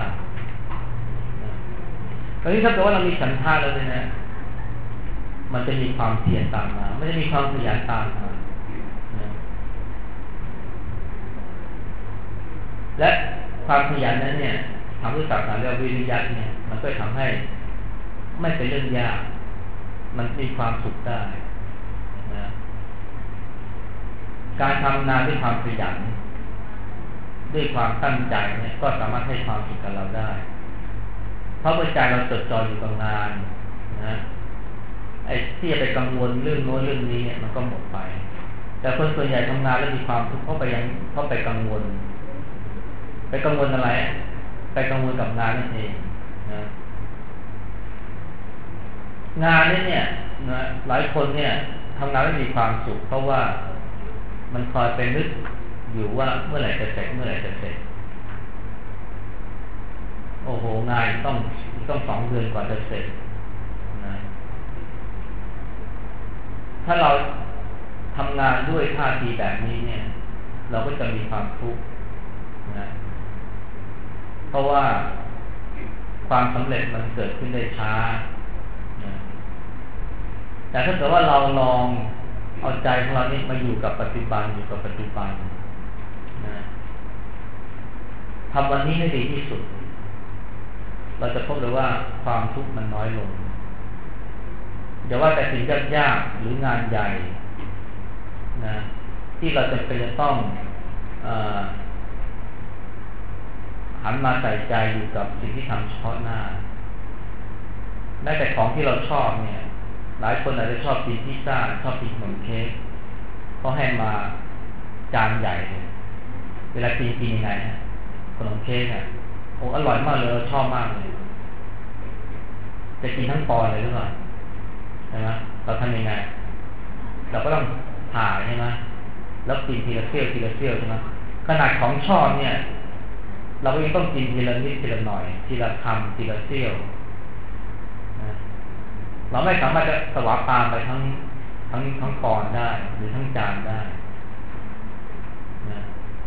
ตอนนี้ถ้าเกิดว่าเรามีฉันทะแล้วเนี่ยนะมันจะมีความเพียรตามมาไม่ได้มีความขยันตามมาและความขยันนั้นเนี่ยทำด้วยศาสนาเรียกวิริยะเนี่ยมันก็ทำให้ไม่เป็นเรื่องยากมันมีความสุขได้นะการทำงานด้วยความขยันด้วยความตั้งใจเนี่ยก็สามารถให้ความสุขกับเราได้เพราะเมื่อใจเราจดจ่ออยู่กับงานนะไอ้ที่จะไปกังวลเรื่องโน้นเรื่องนี้เนี่ยมันก็หมดไปแต่คนส่วนใหญ่ทำงานแล้วมีความทุกข์เพราะไปยังเพราะไปกังวลไปกังวลอะไรไปกังวลกับงานนั่นเองนะงานนี้เนี่ยนะหลายคนเนี่ยทำงานแล้วมีความสุขเพราะว่ามันคอยไปนึกอยู่ว่าเมื่อไหร่จะเสร็จเมื่อไหร่จะเสร็จโอ้โหงานต้องต้องสองเดือนกว่าจะเสร็จนะถ้าเราทำงานด้วยท่าทีแบบนี้เนี่ยเราก็จะมีความทุกข์นะเพราะว่าความสำเร็จมันเกิดขึ้นได้ช้านะแต่ถ้าเกิดว่าเราลองเอาใจของเรานี่มาอยู่กับปัจจุบันอยู่กับปัจจุบันนะทำวันนี้ให้ดีที่สุดเราจะพบเลยว่าความทุกข์มันน้อยลงอย่าว่าแต่สิ่งยากๆหรืองานใหญ่นะที่เราจะเป็นจะต้องเอ่อหันมาใส่ใจอยู่กับสิ่งที่ทำเฉพาะหน้าแม้แต่ของที่เราชอบเนี่ยหลายคนอาจจะชอบกินพิซซ่าชอบกินขนมเค้กเขาให้มาจานใหญ่เลยเวลากินกินยังไงขนมเค้กเนี่ยโอ้อร่อยมากเลยชอบมากเลยจะกินทั้งปอนเลยหรือเปล่าใช่ไหมเราทำยังไงเราก็ต้องผ่าใช่ไหมแล้วกินทีละเสี้ยวทีละเสี้ยวใช่ไหมขนาดของชอบเนี่ยเราก็ยังต้องกินทีละนิดทีละหน่อยทีละคำทีละเสี้ยวนะเราไม่สามารถจะสวาปามไปทั้งทั้งทั้งปอนได้หรือทั้งจานได้นะ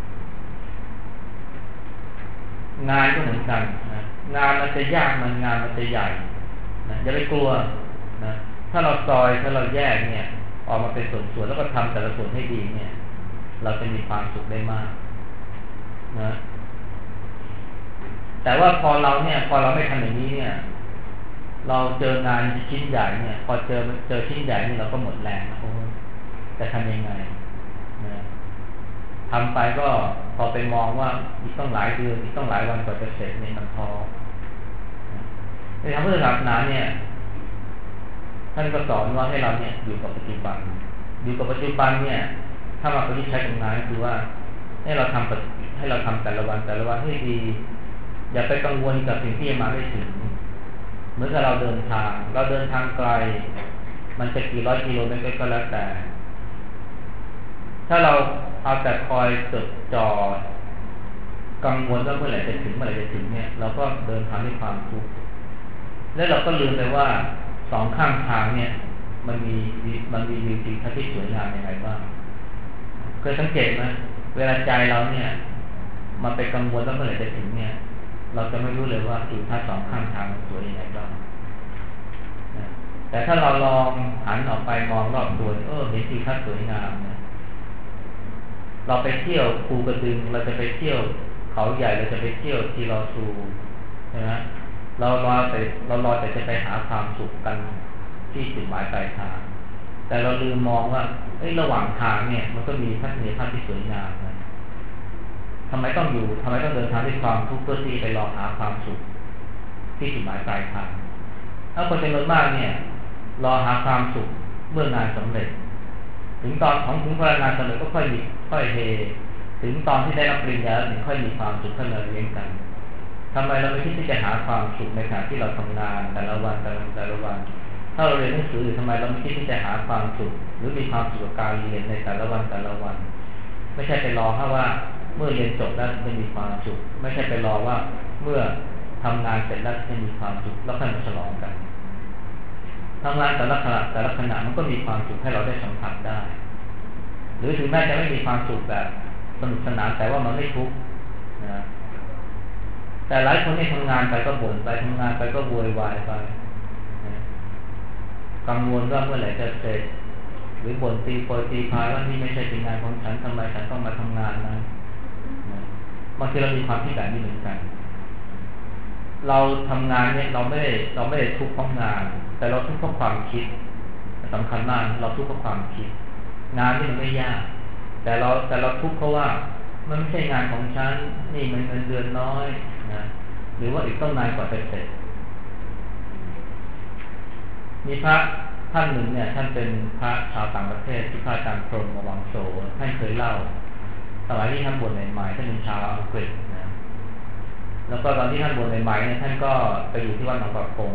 งานก็เหมือนกันนะงานมันจะยากมันงานมันจะใหญ่นะอย่าไปกลัวนะถ้าเราซอยถ้าเราแยกเนี่ยออกมาเป็นส่วนๆแล้วก็ทำแต่ละส่วนให้ดีเนี่ยเราจะมีความสุขได้มากนะแต่ว่าพอเราเนี่ยพอเราไม่ทำอย่างนี้เนี่ยเราเจองานชิ้นใหญ่เนี่ยพอเจอเจอชิ้นใหญ่นี่เราก็หมดแรงนะโอ้จะทำยังไงนะทำไปก็พอไปมองว่าอีกต้องหลายเดือนอีกต้องหลายวันกว่าจะเสร็จเนี่ยมันท้อในทางพุทธศาสนาเนี่ยท่านก็สอนว่าให้เราเนี่ยอยู่กับปัจจุบันอยู่กับปัจจุบันเนี่ยถ้ามาประยุกต์ใช้กับงานก็คือว่าให้เราทำให้เราทำแต่ละวันแต่ละวันให้ดีอย่าไปกังวลกับสิ่งที่ยังมาไม่ถึงเหมือนกับเราเดินทางเราเดินทางไกลมันจะกี่ร้อยกิโลเมตรก็แล้วแต่ถ้าเราเอาแต่คอยจดจ่อกังวลว่าเมื่อไหร่จะถึงเมื่อไหร่จะถึงเนี่ยเราก็เดินทางด้วยความทุกข์แล้วเราก็ลืมไปว่าสองข้างทางเนี่ยมันมีมันมีวิวทิวทัศน์ที่สวยงามยังไงบ้างเคยสังเกตไหมเวลาใจเราเนี่ยมันไปกังวลว่าเมื่อไหร่จะถึงเนี่ยเราจะไม่รู้เลยว่าทิวทัศน์สองข้างทางมันสวยยังไงบ้างแต่ถ้าเราลองหันออกไปมองรอบตัวเออเห็นทิวทัศน์สวยงามเนี่ยเราไปเที่ยวภูกระดึงเราจะไปเที่ยวเขาใหญ่เราจะไปเที่ยวทีรอซูใช่ไหมเรารอแต่เรารอแต่จะไปหาความสุขกันที่จุดหมายปลายทางแต่เราลืมมองว่าเอ้ยระหว่างทางเนี่ยมันก็มีทัศนียภาพที่สวยงามนะทำไมต้องอยู่ทำไมต้องเดินทางด้วยความทุกข์เพื่อที่ไปรอหาความสุขที่จุดหมายปลายทางถ้าคนจำนวนมากเนี่ยรอหาความสุขเมื่องานสำเร็จถึงตอนของถึงพลังงานสำเร็จก็ค่อยมีค่อยเฮถึงตอนที่ได้รับปริญญาถึงค่อยมีความสุขขึ้นมาเลี้ยงกันทำไมเราไม่คิดที่จะหาความสุขในขณะที่เราทำงานแต่ละวันแต่ละแต่ละวันถ้าเราเรียนหนังสือทำไมเราไม่คิดที่จะหาความสุขหรือมีความสุขกับการเรียนในแต่ละวันแต่ละวันไม่ใช่ไปรอแค่ว่าเมื่อเรียนจบแล้วจะมีความสุขไม่ใช่ไปรอว่าเมื่อทำงานเสร็จแล้วจะมีความสุขแล้วค่อยมาฉลองกันทำงานแต่ละขณะแต่ละขณะมันก็มีความสุขให้เราได้สัมผัสได้หรือถึงแม้จะไม่มีความสุขแบบสนุกสนานแต่ว่ามันไม่ทุกข์นะแต่หลายคนที่ทำงานไปก็บ่นไปทำงานไปก็โวยวายไปกังวลว่าเมื่อไหร่จะเสร็จหรือบ่นตีโพยตีพายว่านี่ไม่ใช่เป็นงานของฉันทำไมฉันต้องมาทำงานนั้นบางทีเรามีความคิดแบบนี้เหมือนกันเราทำงานเนี่ยเราไม่ได้เราไม่ได้ทุกข์เพราะงานแต่เราทุกข์เพราะความคิดสำคัญมากเราทุกข์เพราะความคิดงานนี่มันไม่ยากแต่เราแต่เราทุกข์เพราะว่ามันไม่ใช่งานของฉันนี่มันเงินเดือนน้อยนะหรือว่าอีกต้องนานกว่าจะเสร็จมีพระท่านหนึ่งเนี่ยท่านเป็นพระชาวต่างประเทศที่พระอาจารย์พรหมวังโสท่านเคยเล่าสมัยที่ท่านบวชใหม่ๆท่านเป็นชาวอังกฤษนะแล้วก็ตอนที่ท่านบวชใหม่ๆเนี่ยท่านก็ไปอยู่ที่วัดหนองประพง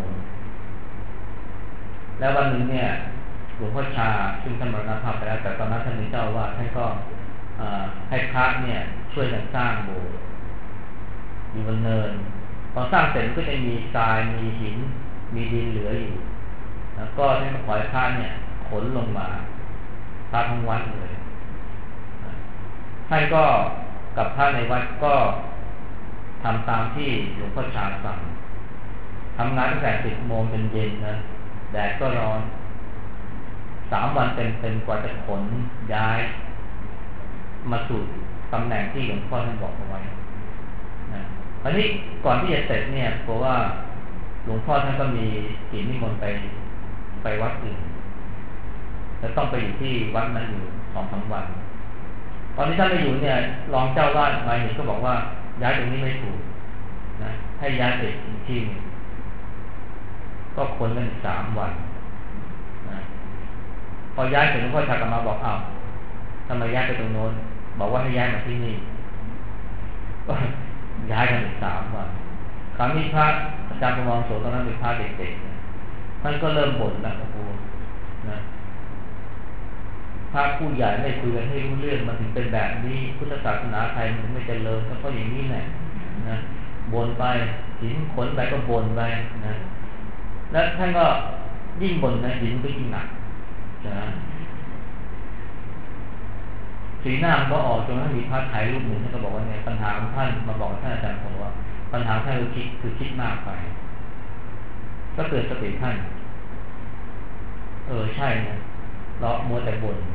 แล้ววันหนึ่งเนี่ยหลวงพ่อชาซึ่งท่านมรณภาพไปแล้วแต่ตอนนั้นท่านเป็นเจ้าว่าท่านก็ให้พระเนี่ยช่วยกันสร้างโบสถ์อยู่บนเนินพอสร้างเสร็จก็จะมีทรายมีหินมีดินเหลืออยู่แล้วก็ท่านก็ขอให้พระเนี่ยขนลงมาพระทั้งวัดเลยท่านก็กับพระในวัดก็ทำตามที่หลวงพ่อชาสั่งทำงานตั้งแต่สิบโมงจนเย็นนะแดดก็ร้อนสามวันเต็มๆกว่าจะขนย้ายมาสู่ตำแหน่งที่หลวงพ่อท่านบอกเอาไว้นะคราวนี้ก่อนที่จะเสร็จเนี่ยเพราะว่าหลวงพ่อท่านก็มีกิจนิมนต์ไปไปวัดอื่นแล้วต้องไปอยู่ที่วัดนั้นอยู่สองสามวันตอนที่ท่านไปอยู่เนี่ยรองเจ้าวาดมาเห็นก็บอกว่าย้ายตรงนี้ไม่ถูกนะให้ย้ายไปอีกที่นึงก็คนกันอีกสามวันนะพอย้ายเสร็จหลวงพ่อชากลับมาบอกอ้าวทำไมย้ายไปตรงโน้นบอกว่าให้ย้ายมาที่นี่ก็ย้ายกันอีกสามวันคราวนี้พระอาจารย์ประมงโสตอนนั้นเป็นพระเด็กๆท่านก็เริ่มบ่นแล้วโอ้โหนะพระผู้ใหญ่ไม่คุยกันให้รู้เรื่องมันถึงเป็นแบบนี้พุทธศาสนาไทยมันถึงไม่เจริญก็เพราะอย่างนี้แหละนะบ่นไปหินขนไปก็บ่นไปนะแล้วท่านก็ยิ่งบ่นนะหินก็ยิ่งหนักนะสีหน้ามันก็ออกจนท่านมีพระถ่ายรูปหนึ่งท่านก็บอกว่าเนี่ยปัญหาของท่านมาบอกท่านอาจารย์ผมว่าปัญหาท่านคือคิดคือคิดมากไปก็เกิดสติท่านเออใช่นะเรามัวแต่บ่น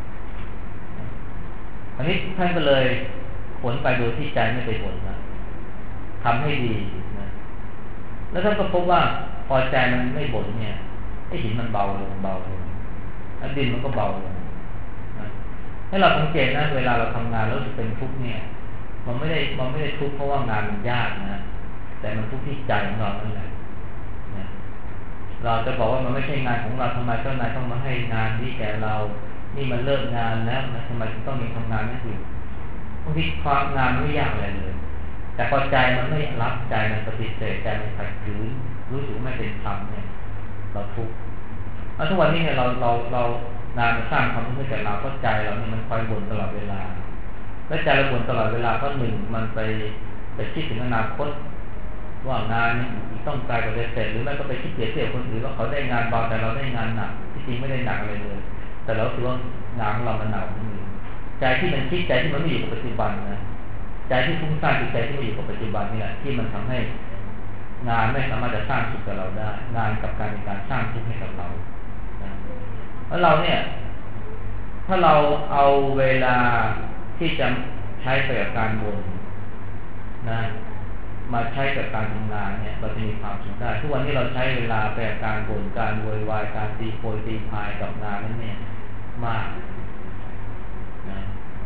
อันนี้ท่านก็เลยขนไปโดยที่ใจไม่ไปบ่นนะทำให้ดีนะแล้วท่านก็พบว่าพอใจมันไม่บ่นเนี่ยไอ้หินมันเบาลงเบาลงดินมันก็เบาลงนะให้เราสังเกตนะเวลาเราทำงานแล้วจะเป็นทุกข์เนี่ยมันไม่ได้มันไม่ได้ทุกข์เพราะว่างานมันยากนะแต่มันทุกข์ที่ใจของเรานั่นแหละนะเราจะบอกว่ามันไม่ใช่งานของเราทำไมเจ้านายต้องมาให้งานนี้แก่เรานี่มันเลิกงานแล้วนะทำไมถึงต้องมีทำงานนี้อยู่บางทีความงานไม่ยากอะไรเลยแต่พอใจมันไม่รับใจมันปฏิเสธใจมันขัดขืนรู้สึกไม่เป็นธรรมเนี่ยเราทุกข์แล้วทุกวันนี้เนี่ยเราเราเรางานมันสร้างความทุกข์ให้แก่เราเพราะใจเราเนี่ยมันคอยบ่นตลอดเวลาและใจเราบ่นตลอดเวลาเพราะหนึ่งมันไปไปคิดถึงอนาคตว่างานนี้ต้องไกลกว่าจะเสร็จหรือไม่ก็ไปคิดเปรียบเทียบคนอื่นว่าเขาได้งานเบาแต่เราได้งานหนักที่จริงไม่ได้หนักอะไรเลยแต่เราคิดว่างานของเรามันหนักนี่ใจที่มันคิดใจที่มันไม่อยู่กับปัจจุบันนะใจที่ฟุ้งซ่านคือใจที่ไม่อยู่กับปัจจุบันนี่แหละที่มันทำให้งานไม่สามารถจะสร้างสุขกับเราได้งานกับการเป็นการสร้างทุกข์ให้กับเรานะแล้วเราเนี่ยถ้าเราเอาเวลาที่จะใช้ไปกับการบ่นนะมาใช้กับการทำงานเนี่ยเราจะมีความสุขได้ทุกวันนี้เราใช้เวลาไปกับการบ่นการโวยวายการตีโพยตีพายกับงานนั้นเนี่ยมากนะ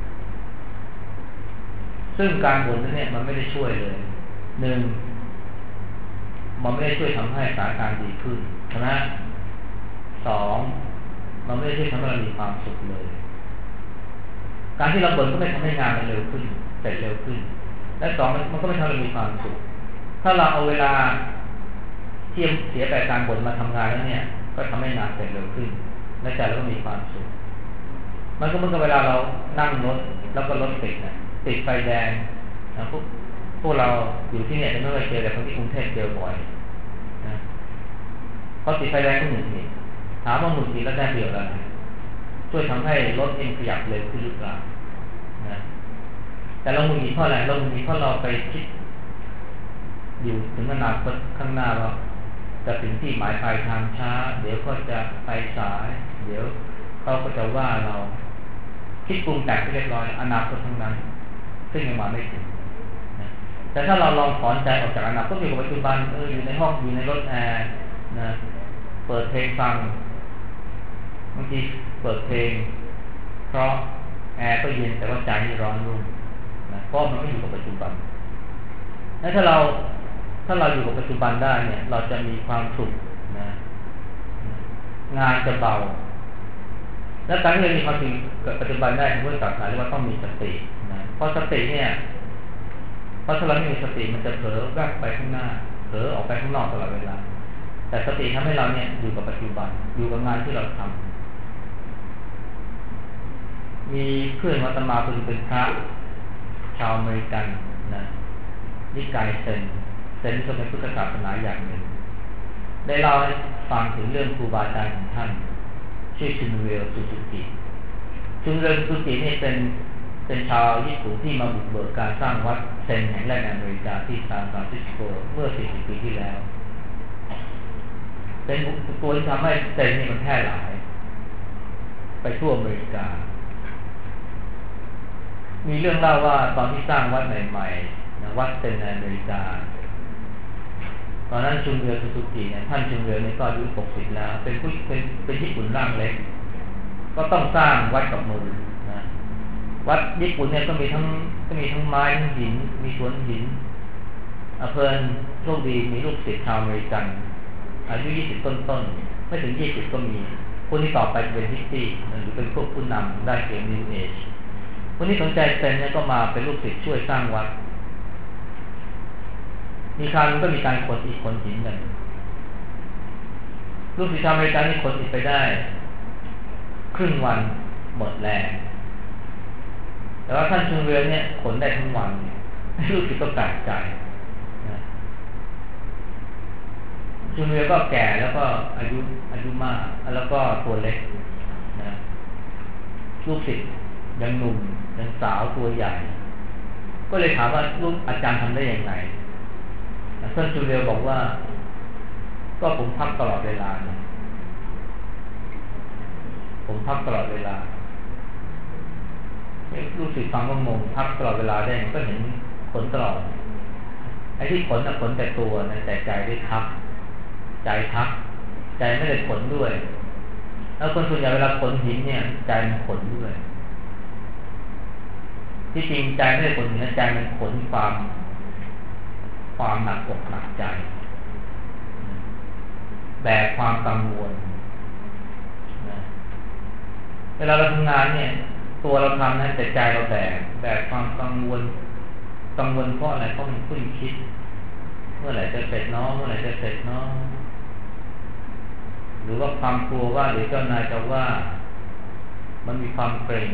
ซึ่งการบ่นนั้นเนี่ยมันไม่ได้ช่วยเลยหนึ่งมันไม่ได้ช่วยทำให้สถานการณ์ดีขึ้นใช่ไหมสองมันไม่ได้ช่วยทำให้เรามีความสุขเลยการที่เราบ่นก็ไม่ทำให้งานมันเร็วขึ้นเสร็จเร็วขึ้นและสองมันมันก็ไม่ทำให้เรามีความสุขถ้าเราเอาเวลาเที่ยเสียไปการบ่นมาทำงานแล้วเนี่ยก็ทำให้งานเสร็จเร็วขึ้นและใจเราก็มีความสุขมันก็เหมือนกับเวลาเรานั่งรถแล้วก็รถติดนะติดไฟแดงนะพวกพวกเราอยู่ที่เนี่ยจะไม่เคยเจอแต่คนที่กรุงเทพเจอบ่อยนะพอติดไฟแดงก็หงุดหงิดถามว่าหงุดหงิดแล้วได้ประโยชน์อะไรช่วยทำให้รถเองขยับเร็วขึ้นหรือเปล่านะแต่เราหงุดหงิดเพราะอะไรเราหงุดหงิดเพราะเราไปคิดอยู่ถึงอนาคตข้างหน้าว่าจะถึงที่หมายปลายทางช้าเดี๋ยวก็จะไปสายเดี๋ยวเขาก็จะว่าเราคิดปรุงแต่งไปเรียบร้อยอนาคตทั้งนั้นซึ่งยังมาไม่ถึงนะแต่ถ้าเราลองถอนใจออกจากอนาคตอยู่กับปัจจุบันเอออยู่ในห้องอยู่ในรถแอร์นะเปิดเพลงฟังบางทีเปิดเพลงเพราะแอร์ก็เย็นแต่ว่าใจนี่ร้อนรุ่มนะเพราะมันไม่อยู่กับปัจจุบันและถ้าเราถ้าเราอยู่กับปัจจุบันได้เนี่ยเราจะมีความสุขนะงานจะเบาและการที่เรามีความสุขกับปัจจุบันได้ของพุทธศาสนาเรียกว่าต้องมีสตินะเพราะสติเนี่ยเพราะถ้าเราไม่มีสติมันจะเผลอแวบไปข้างหน้าเผลอออกไปข้างนอกตลอดเวลาแต่สติทำให้เราเนี่ยอยู่กับปัจจุบันอยู่กับงานที่เราทำมีเพื่อนวัตมาคนเป็นพระชาวอเมริกันนะนิกายเซนเซนก็เป็นพุทธศาสนาอย่างหนึ่งได้เล่าให้ฟังถึงเรื่องครูบาอาจารย์ของท่านชื่อชินเวลซูซูกิชุนเรซูกินี่เป็นเป็นชาวญี่ปุ่นที่มาบุกเบิกการสร้างวัดเซนแห่งแรกในอเมริกาที่ซานฟรานซิสโกเมื่อสี่สิบปีที่แล้วเป็นตัวที่ทำให้เซนนี่มันแพร่หลายไปทั่วอเมริกามีเรื่องเล่าว่าตอนที่สร้างวัดใหม่ๆนะวัดเซนในอเมริกาตอนนั้นชุนเรซูกิเนี่ยท่านชุนเรเนี่ยก็อายุหกสิบแล้วเป็นผู้เป็นเป็นญี่ปุ่นร่างเล็กก็ต้องสร้างวัดกับมือนะวัดญี่ปุ่นเนี่ยก็มีทั้งก็มีทั้งไม้ทั้งหินมีสวนหินอเพลินโชคดีมีลูกศิษย์ชาวอเมริกันอายุยี่สิบต้นๆไม่ถึงยี่สิบก็มีคนที่ต่อไปจะเป็นฮิปปี้หรือเป็นพวกผู้นำได้เกี่ยวกับนิวเอจคนที่สนใจเป็นเนี่ยก็มาเป็นลูกศิษย์ช่วยสร้างวัดมีคราวนึงก็มีการขนอิฐขนหินกันลูกศิษย์ชาวอเมริกันนี่ขนอิฐไปได้ครึ่งวันหมดแรงแต่ว่าท่านชุนเรียนเนี่ยขนได้ทั้งวันลูกศิษย์ก็แปลกใจนะชุนเรียนก็แก่แล้วก็อายุอายุมากแล้วก็ตัวเล็กนะลูกศิษย์ยังหนุ่มยังสาวตัวใหญ่ก็เลยถามว่าลูกอาจารย์ทำได้ยังไงท่านชุนเรียนบอกว่าก็ผมพักตลอดเวลานะผมพักตลอดเวลารู้สึกฟังก็งงพักตลอดเวลาได้ก็เห็นขนตลอดไอ้ที่ขนน่ะขนแต่ตัวนะแต่ใจได้พักใจพักใจไม่ได้ขนด้วยแล้วคนส่วนใหญ่เวลาขนหินเนี่ยใจมันขนด้วยที่จริงใจไม่ได้ขนหินนะใจมันขนความความหนักอกหนักใจแบกความกังวลเวลาเราทำงานเนี่ยตัวเราทำนะแต่ใจเราแบกแบกความกังวลกังวลเพราะอะไรเพราะมันคุ้นคิดเมื่อไหร่จะเสร็จน้องเมื่อไหร่จะเสร็จน้องหรือว่าความกลัวว่าเดี๋ยวเจ้านายจะว่ามันมีความเกรง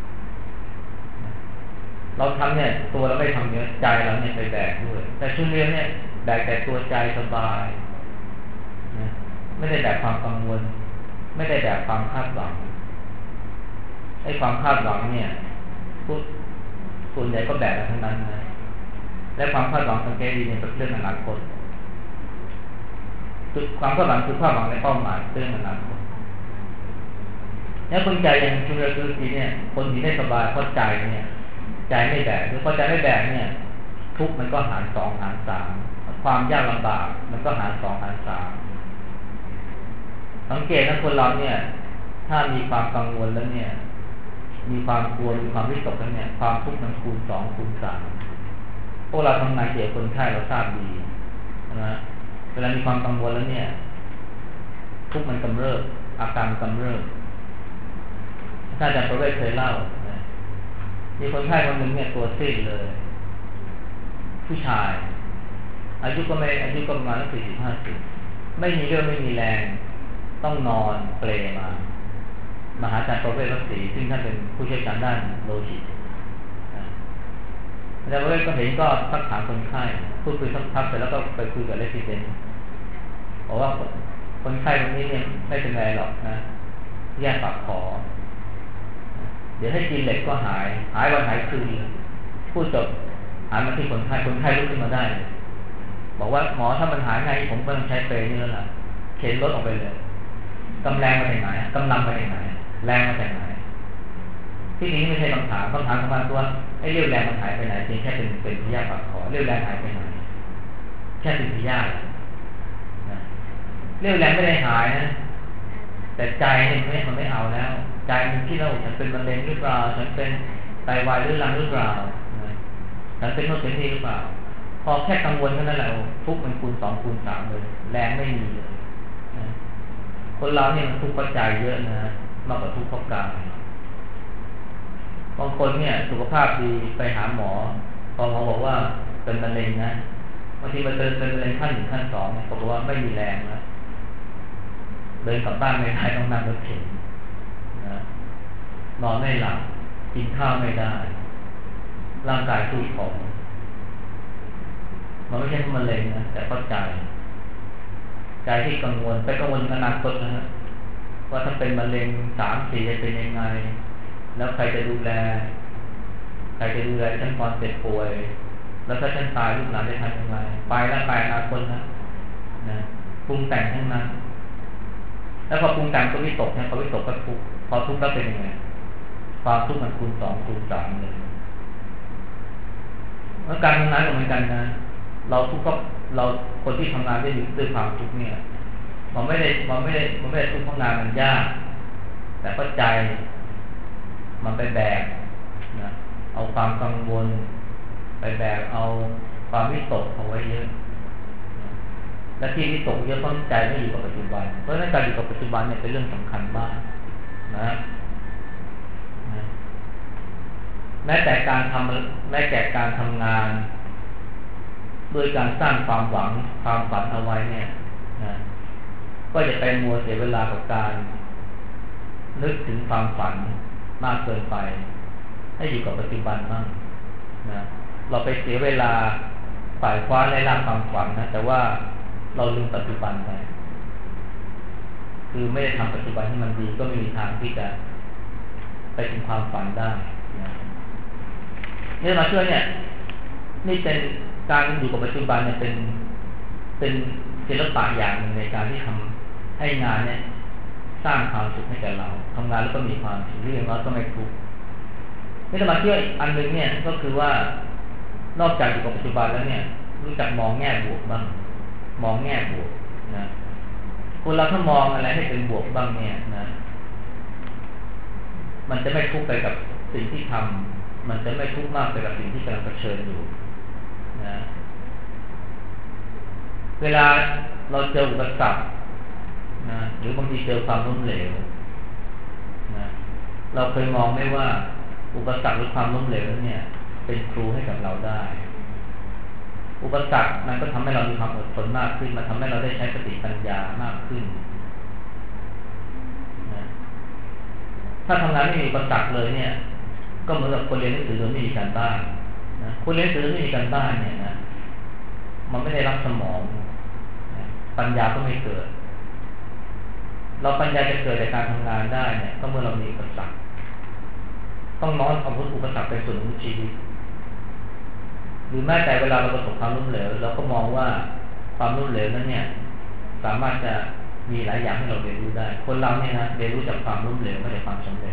เราทำเนี่ยตัวเราไม่ทำเยอะใจเราเนี่ยไปแบกด้วยแต่ชุนเรียนเนี่ยแบกแต่ตัวใจสบายนะไม่ได้แบกความกังวลไม่ได้แบกความคาดหวังไอ้ความคาดหวังเนี่ยพูดส่วนใหญ่ก็แบกกันทั้งนั้นนะและความคาดหวังสังเกตดีเนี่ยเป็นเรื่องอนาคตจุดความคาดหวังคือความหวังในเป้าหมายเรื่องอนาคตแล้วคนใจอย่างชุนเรซูกิเนี่ยคนที่ได้สบายเพราะใจเนี่ยใจไม่แบกหรือพอใจไม่แบกเนี่ยทุกข์มันก็หารสองหารสามความยากลำบากมันก็หารสองหารสามสังเกตนะคนเราเนี่ยถ้ามีความกังวลแล้วเนี่ยมีความกลัวมีความวิตกแล้วเนี่ยความทุกข์มันคูณสองคูณสามพวกเราทำงานเกี่ยวกับคนไข้เราทราบดีนะเวลามีความกังวลแล้วเนี่ยทุกข์มันกำเริบอาการกำเริบถ้าอาจารย์ประเวศเคยเล่านะมีคนไข้คนหนึ่งเนี่ยตัวซีดเลยผู้ชายอายุก็ไม่อายุก็ประมาณสี่สิบห้าสิบไม่มีเรื่องไม่มีแรงต้องนอนเปลมามหาอาจารย์ประเวศรัศรีซึ่งท่านเป็นผู้เชี่ยวชาญด้านโลหิตอาจารย์ประเวศก็เห็นก็สักถามคนไข้พูดคุยสักพักเสร็จแล้วก็ไปคุยกับเรสซิเดนต์บอกว่าคนไข้คนนี้เนี่ยไม่เป็นไรหรอกนะแยกปากขอเดี๋ยวให้กินเหล็กก็หายหายวันหายคืนพูดจบหันมาที่คนไข้คนไข้ลุกขึ้นมาได้บอกว่าหมอถ้ามันหายไงผมก็ต้องใช้เปรย์นี่แล้วล่ะเข็นรถออกไปเลยกำแรงมาจากไหนกำลังมาจากไหนแรงมาจากไหนที่นี้ไม่ใช่คำถามคำถามของมันว่าไอ้เรี่ยวแรงมันหายไปไหนเพียงแค่เป็นเป็นพยาธิปากคอเรี่ยวแรงหายไปไหนแค่เป็นพยาธิเรี่ยวแรงไม่ได้หายนะแต่ใจเนี่ยไม่มันไม่เอาแล้วใจมันคิดว่าฉันเป็นมะเร็งหรือเปล่าฉันเป็นไตวายหรือรังหรือเปล่าฉันเป็นโรคเส้นที่หรือเปล่าพอแค่กังวลเท่านั้นแหละทุกข์มันคูณสองคูณสามเลยแรงไม่มีเลยคนเราเนี่ยมันทุกข์เพราะใจเยอะนะมากกว่าทุกข์เพราะกายบางคนเนี่ยสุขภาพดีไปหาหมอพอหมอบอกว่าเป็นมะเร็งนะบางทีมาเจอเป็นมะเร็งขั้นหนึ่งขั้นสองเนี่ยบอกว่าไม่มีแรงแล้วเดินกลับบ้านไม่ได้ต้องนั่งรถเข็นนะนอนไม่หลับกินข้าวไม่ได้ร่างกายสู้ผอมมันไม่ใช่เพราะมะเร็งนะแต่เพราะใจใจที่กังวลไปกังวลอนาคตนะฮะว่าถ้าเป็นมะเร็งสามสี่จะเป็นยังไงแล้วใครจะดูแลใครจะดูแลฉันตอนเจ็บป่วยแล้วถ้าฉันตายลูกหลานจะทำยังไงไปแล้วไปอนาคตนะนะปรุงแต่งทั้งนั้นแล้วพอปรุงแต่งก็วิตกเนี่ยพอวิตกก็ทุกข์พอทุกข์แล้วเป็นยังไงความทุกข์มันคูณสองคูณสามเลยแล้วการทำงานก็เหมือนกันนะเราทุกข์ก็เราคนที่ทำงานได้ด้วยความทุกข์เนี่ยมันไม่ได้มันไม่ได้มันไม่ได้ทุกข์เพราะงานมันยากแต่ก็ใจมันไปแบกนะเอาความกังวลไปแบกเอาความวิตกเอาไว้เยอะและที่วิตกเยอะเพราะใจไม่อยู่กับปัจจุบันเพราะฉะนั้นการอยู่กับปัจจุบันเนี่ยเป็นเรื่องสำคัญมากนะนะแม้แต่การทำแม้แต่การทำงานโดยการสร้างความหวังความฝันเอาไว้เนี่ยนะก็จะไปมัวเสียเวลากับการนึกถึงความฝันมากเกินไปให้อยู่กับปัจจุบันบ้างนะเราไปเสียเวลาฝ่ายคว้าในร่างความฝันนะแต่ว่าเราลืมปัจจุบันไปคือไม่ได้ทำปัจจุบันให้มันดีก็ไม่มีทางที่จะไปถึงความฝันได้นะนี่มาช่วยเนี่ยนี่เป็นการอยู่กับปัจจุบันเนี่ยเป็นเป็นศิลปะอย่างหนึ่งในการที่ทำให้งานเนี่ยสร้างความสุขให้แก่เราทำงานแล้วก็มีความสุขเรื่องน้อยก็ไม่ทุกข์นี่มาช่วยอันหนึ่งเนี่ยก็คือว่านอกจากอยู่กับปัจจุบันแล้วเนี่ยรู้จักมองแง่บวกบ้างมองแง่บวกนะคนเราถ้ามองอะไรให้เป็นบวกบ้างเนี่ยนะมันจะไม่ทุกข์ไปกับสิ่งที่ทำมันจะไม่ทุกข์มากไปกับสิ่งที่กำลังเผชิญอยู่นะเวลาเราเจออุปสรรคนะหรือบางทีเจอความล้มเหลวนะเราเคยมองไหมว่าอุปสรรคหรือความล้มเหลวเนี่ยเป็นครูให้กับเราได้อุปสรรคนั้นก็ทำให้เรามีความอดทนมากขึ้นมันทำให้เราได้ใช้สติปัญญามากขึ้นนะถ้าทำงานไม่มีอุปสรรคเลยเนี่ยก็เหมือนกับคนเรียนหนังสือโดยไม่มีการบ้านนะคนเรียนหนังสือโดยไม่มีการบ้านเนี่ยนะมันไม่ได้รับสมองนะปัญญาก็ไม่เกิดเราปัญญาจะเกิดจากการทำงานได้เนี่ยก็เมื่อเรามีอุปสรรคต้องน้อมเอาอุปสรรคเป็นส่วนหนึ่งของชีวิตหรือแม้แต่เวลาเราประสบความล้มเหลวเราก็มองว่าความล้มเหลวนั้นเนี่ยสามารถจะมีหลายอย่างให้เราเรียนรู้ได้คนเราเนี่ยนะเรียนรู้จากความล้มเหลวไม่ได้ความสำเร็จ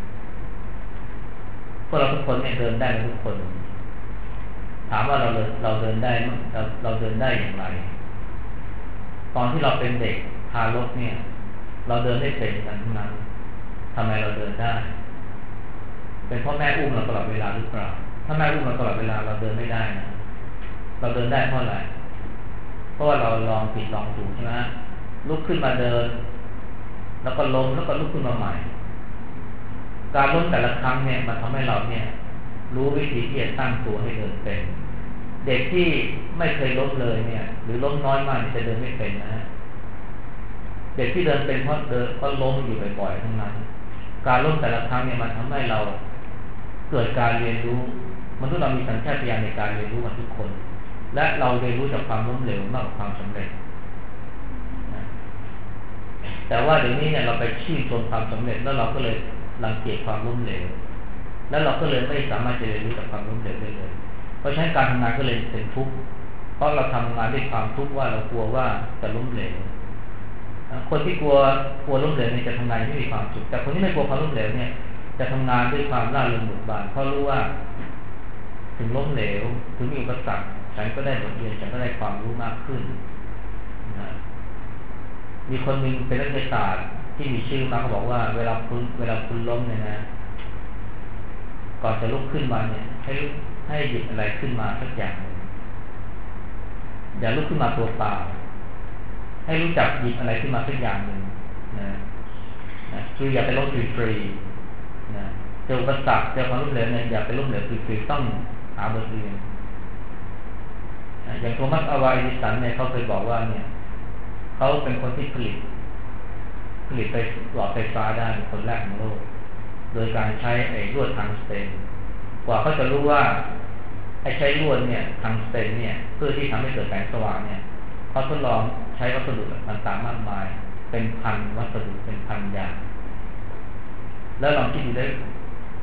พวกเราทุกคนเนี่ยเดินได้ทุกคนถามว่าเราเราเดินได้เราเราเดินได้อย่างไรตอนที่เราเป็นเด็กทารกเนี่ยเราเดินได้เป็นกันทั้งนั้นทำไมเราเดินได้เป็นเพราะแม่อุ้มเราตลอดเวลาหรือเปล่าถ้าแม่อุ้มเราตลอดเวลาเราเดินไม่ได้นะเราเดินได้เพราะอะไรเพราะว่าเราลองผิดลองถูกใช่ไหมลุกขึ้นมาเดินแล้วก็ล้มแล้วก็ลุกขึ้นมาใหม่การล้มแต่ละครั้งเนี่ยมันทำให้เราเนี่ยรู้วิธีที่จะตั้งตัวให้เดินเป็นเด็กที่ไม่เคยล้มเลยเนี่ยหรือล้มน้อยมากจะเดินไม่เป็นนะฮะเด็กที่เดินเป็นเพราะเดินเพราะล้มอยู่บ่อยๆทั้งนั้นการล้มแต่ละครั้งเนี่ยมันทำให้เราเกิดการเรียนรู้มนุษย์เรามีสัญชาตญาณในการเรียนรู้มาทุกคนและเราเรียนรู้จากความล้มเหลวมากกว่าความสำเร็จนะแต่ว่าเดี๋ยวนี้เนี่ยเราไปชื่นชมความสำเร็จแล้วเราก็เลยรังเกียจความล้มเหลวแล้วเราก็เลยไม่สามารถจะเรียนรู้จากความล้มเหลวได้เลยเพราะฉะนั้นการทำงานก็เลยเป็นทุกข์เพราะเราทำงานด้วยความทุกข์ว่าเรากลัวว่าจะล้มเหลวคนที่กลัวกลัวล้มเหลวเนี่ยจะทำงานไม่มีความสุขแต่คนที่ไม่กลัวความล้มเหลวเนี่ยจะทำงานด้วยความร่าเริงเบิกบานเพราะรู้ว่าถึงล้มเหลวถึงมีอุปสรรคฉันก็ได้บทเรียนฉันก็ได้ความรู้มากขึ้นนะมีคนหนึ่งเป็นนักวิทยาศาสตร์ที่มีชื่อมาเขาบอกว่าเวลาคุณเวลาคุณล้มเนี่ยนะก่อนจะลุกขึ้นมาเนี่ยให้ให้หยิบอะไรขึ้นมาสักอย่างหนึ่งอย่าลุกขึ้นมาตัวเปล่าให้รู้จักหยิบอะไรขึ้นมาสักอย่างหนึ่งนะนะคืออย่าไปล้มฟรีๆนะเจออุปสรรคเจอความล้มเหลวเนี่ยอย่าไปล้มเหลวฟรีๆต้องหาบทเรียนนะอย่างโทมัส อัลวา เอดิสันเนี่ยเขาเคยบอกว่าเนี่ยเขาเป็นคนที่ผลิตผลิตไฟหลอดไฟฟ้าได้เป็นคนแรกของโลกโดยการใช้ไอ้ลวดทังสเตนกว่าเขาจะรู้ว่าไอ้ใช้ลวดเนี่ยทังสเตนเนี่ยเพื่อที่ทำให้เกิดแสงสว่างเนี่ยเขาทดลองใช้วัสดุต่างๆมากมายเป็นพันวัสดุเป็นพันอย่างแล้วลองคิดดูได้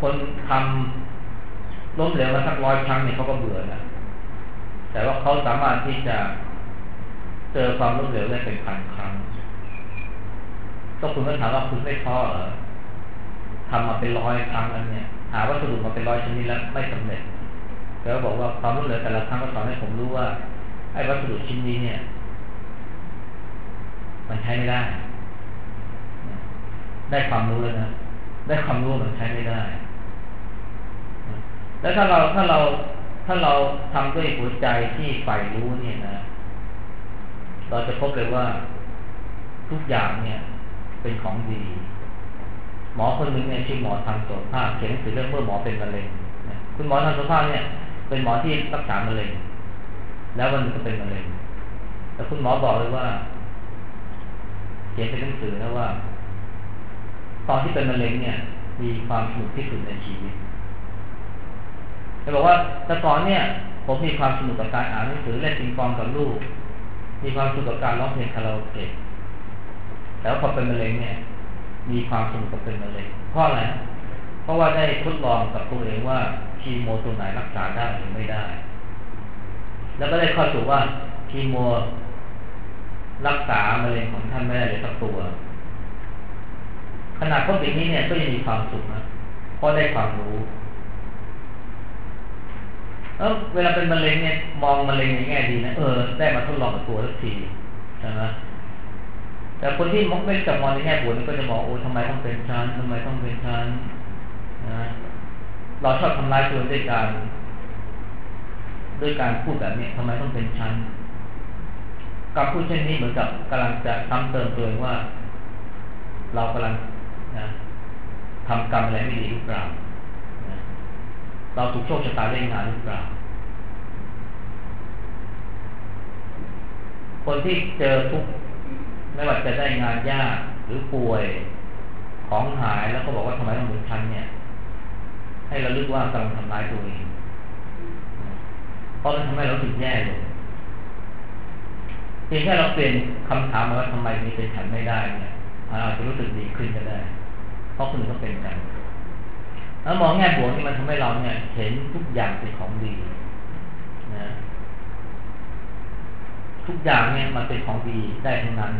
คนทำล้มเหลวมาสักร้อยครั้งเนี่ยเขาก็เบื่อนะแต่ว่าเขาสามารถที่จะเจอความล้มเหลวได้เป็นพันครั้งก็คุณก็ถามว่าคุณไม่ท้อเหรอทำมาเป็นร้อยครั้งแล้วเนี่ยหาวัสดุมาเป็นร้อยชนิดแล้วไม่สำเร็จแล้วบอกว่าความล้มเหลวแต่ละครั้งก็สอนให้ผมรู้ว่าไอ้วัสดุชิ้นนี้เนี่ยมันใช้ไม่ได้ได้ความรู้แล้วนะได้ความรู้มันใช้ไม่ได้แล้วถ้าเราถ้าเราถ้าเราทำด้วยหัวใจที่ใฝ่รู้เนี่ยนะเราจะพบเลยว่าทุกอย่างเนี่ยเป็นของดีหมอคนหนึ่งเนี่ยชื่อหมอทางโสภาพเขียนหนังสือเรื่องเมื่อหมอเป็นมะเร็งนะคุณหมอทางโสภาพเนี่ยเป็นหมอที่รักษามะเร็งแล้ววันนึงก็เป็นมะเร็งแต่คุณหมอบอกเลยว่าเขียนเป็นหนังสือนะว่าตอนที่เป็นมะเร็งเนี่ยมีความสนุกที่สุดในชีวิตจะบอกว่าแต่ก่อนเนี่ยผมมีความสนุกกับการอ่านหนังสือเล่นปิงปองกับลูกมีความสนุกกับการร้องเพลงคาราโอเกะแต่พอเป็นมะเร็งเนี่ยมีความสนุกกับเป็นมะเร็งเพราะอะไรเพราะว่าได้ทดลองกับตัวเองว่าคีโมตัวไหนรักษาได้หรือไม่ได้แล้วก็ได้ข้อสรุปว่าคีโมรักษามะเร็งของท่านไม่ได้เลยสักตัวขนาดคนแบบนี้เนี่ยก็ยังมีความสุขนะเพราะได้ความรู้แล้วเวลาเป็นมะเร็งเนี่ยมองมะเร็งในแง่ดีนะเออได้มาทดลองกับตัวสักทีใช่ไหมแต่คนที่ไม่จะมองในแง่บวกก็จะมองโอ้ทำไมต้องเป็นชั้นทำไมต้องเป็นชั้นนะเราชอบทำร้ายตัวด้วยการด้วยการพูดแบบนี้ทำไมต้องเป็นชั้นการพูดเช่นนี้เหมือนกับกำลังจะซ้ำเติมตัวเองว่าเรากำลังนะทำกรรมอะไรไม่ดีหรือเปล่านะเราถูกโชคชะตาเล่นงานหรือเปล่าคนที่เจอทุกไม่ว่าจะได้งานยากหรือป่วยของหายแล้วก็บอกว่าทำไมต้องเป็นชั้นเนี่ยให้เราลึกว่ากำลังทำร้ายตัวเองเพราะมันทำให้เราถึงแย่ลงเพียงแค่เราเปลี่ยนคำถามมาว่าทำไมมีเป็นชั้นไม่ได้เนี่ยอาจจะรู้สึกดีขึ้นก็ได้เพราะคนอื่นก็เป็นกันแล้วมองแง่บวกนี่มันทำให้เราเนี่ยเห็นทุกอย่างเป็นของดีนะทุกอย่างเนี่ยมันเป็นของดีได้ทั้งนั้น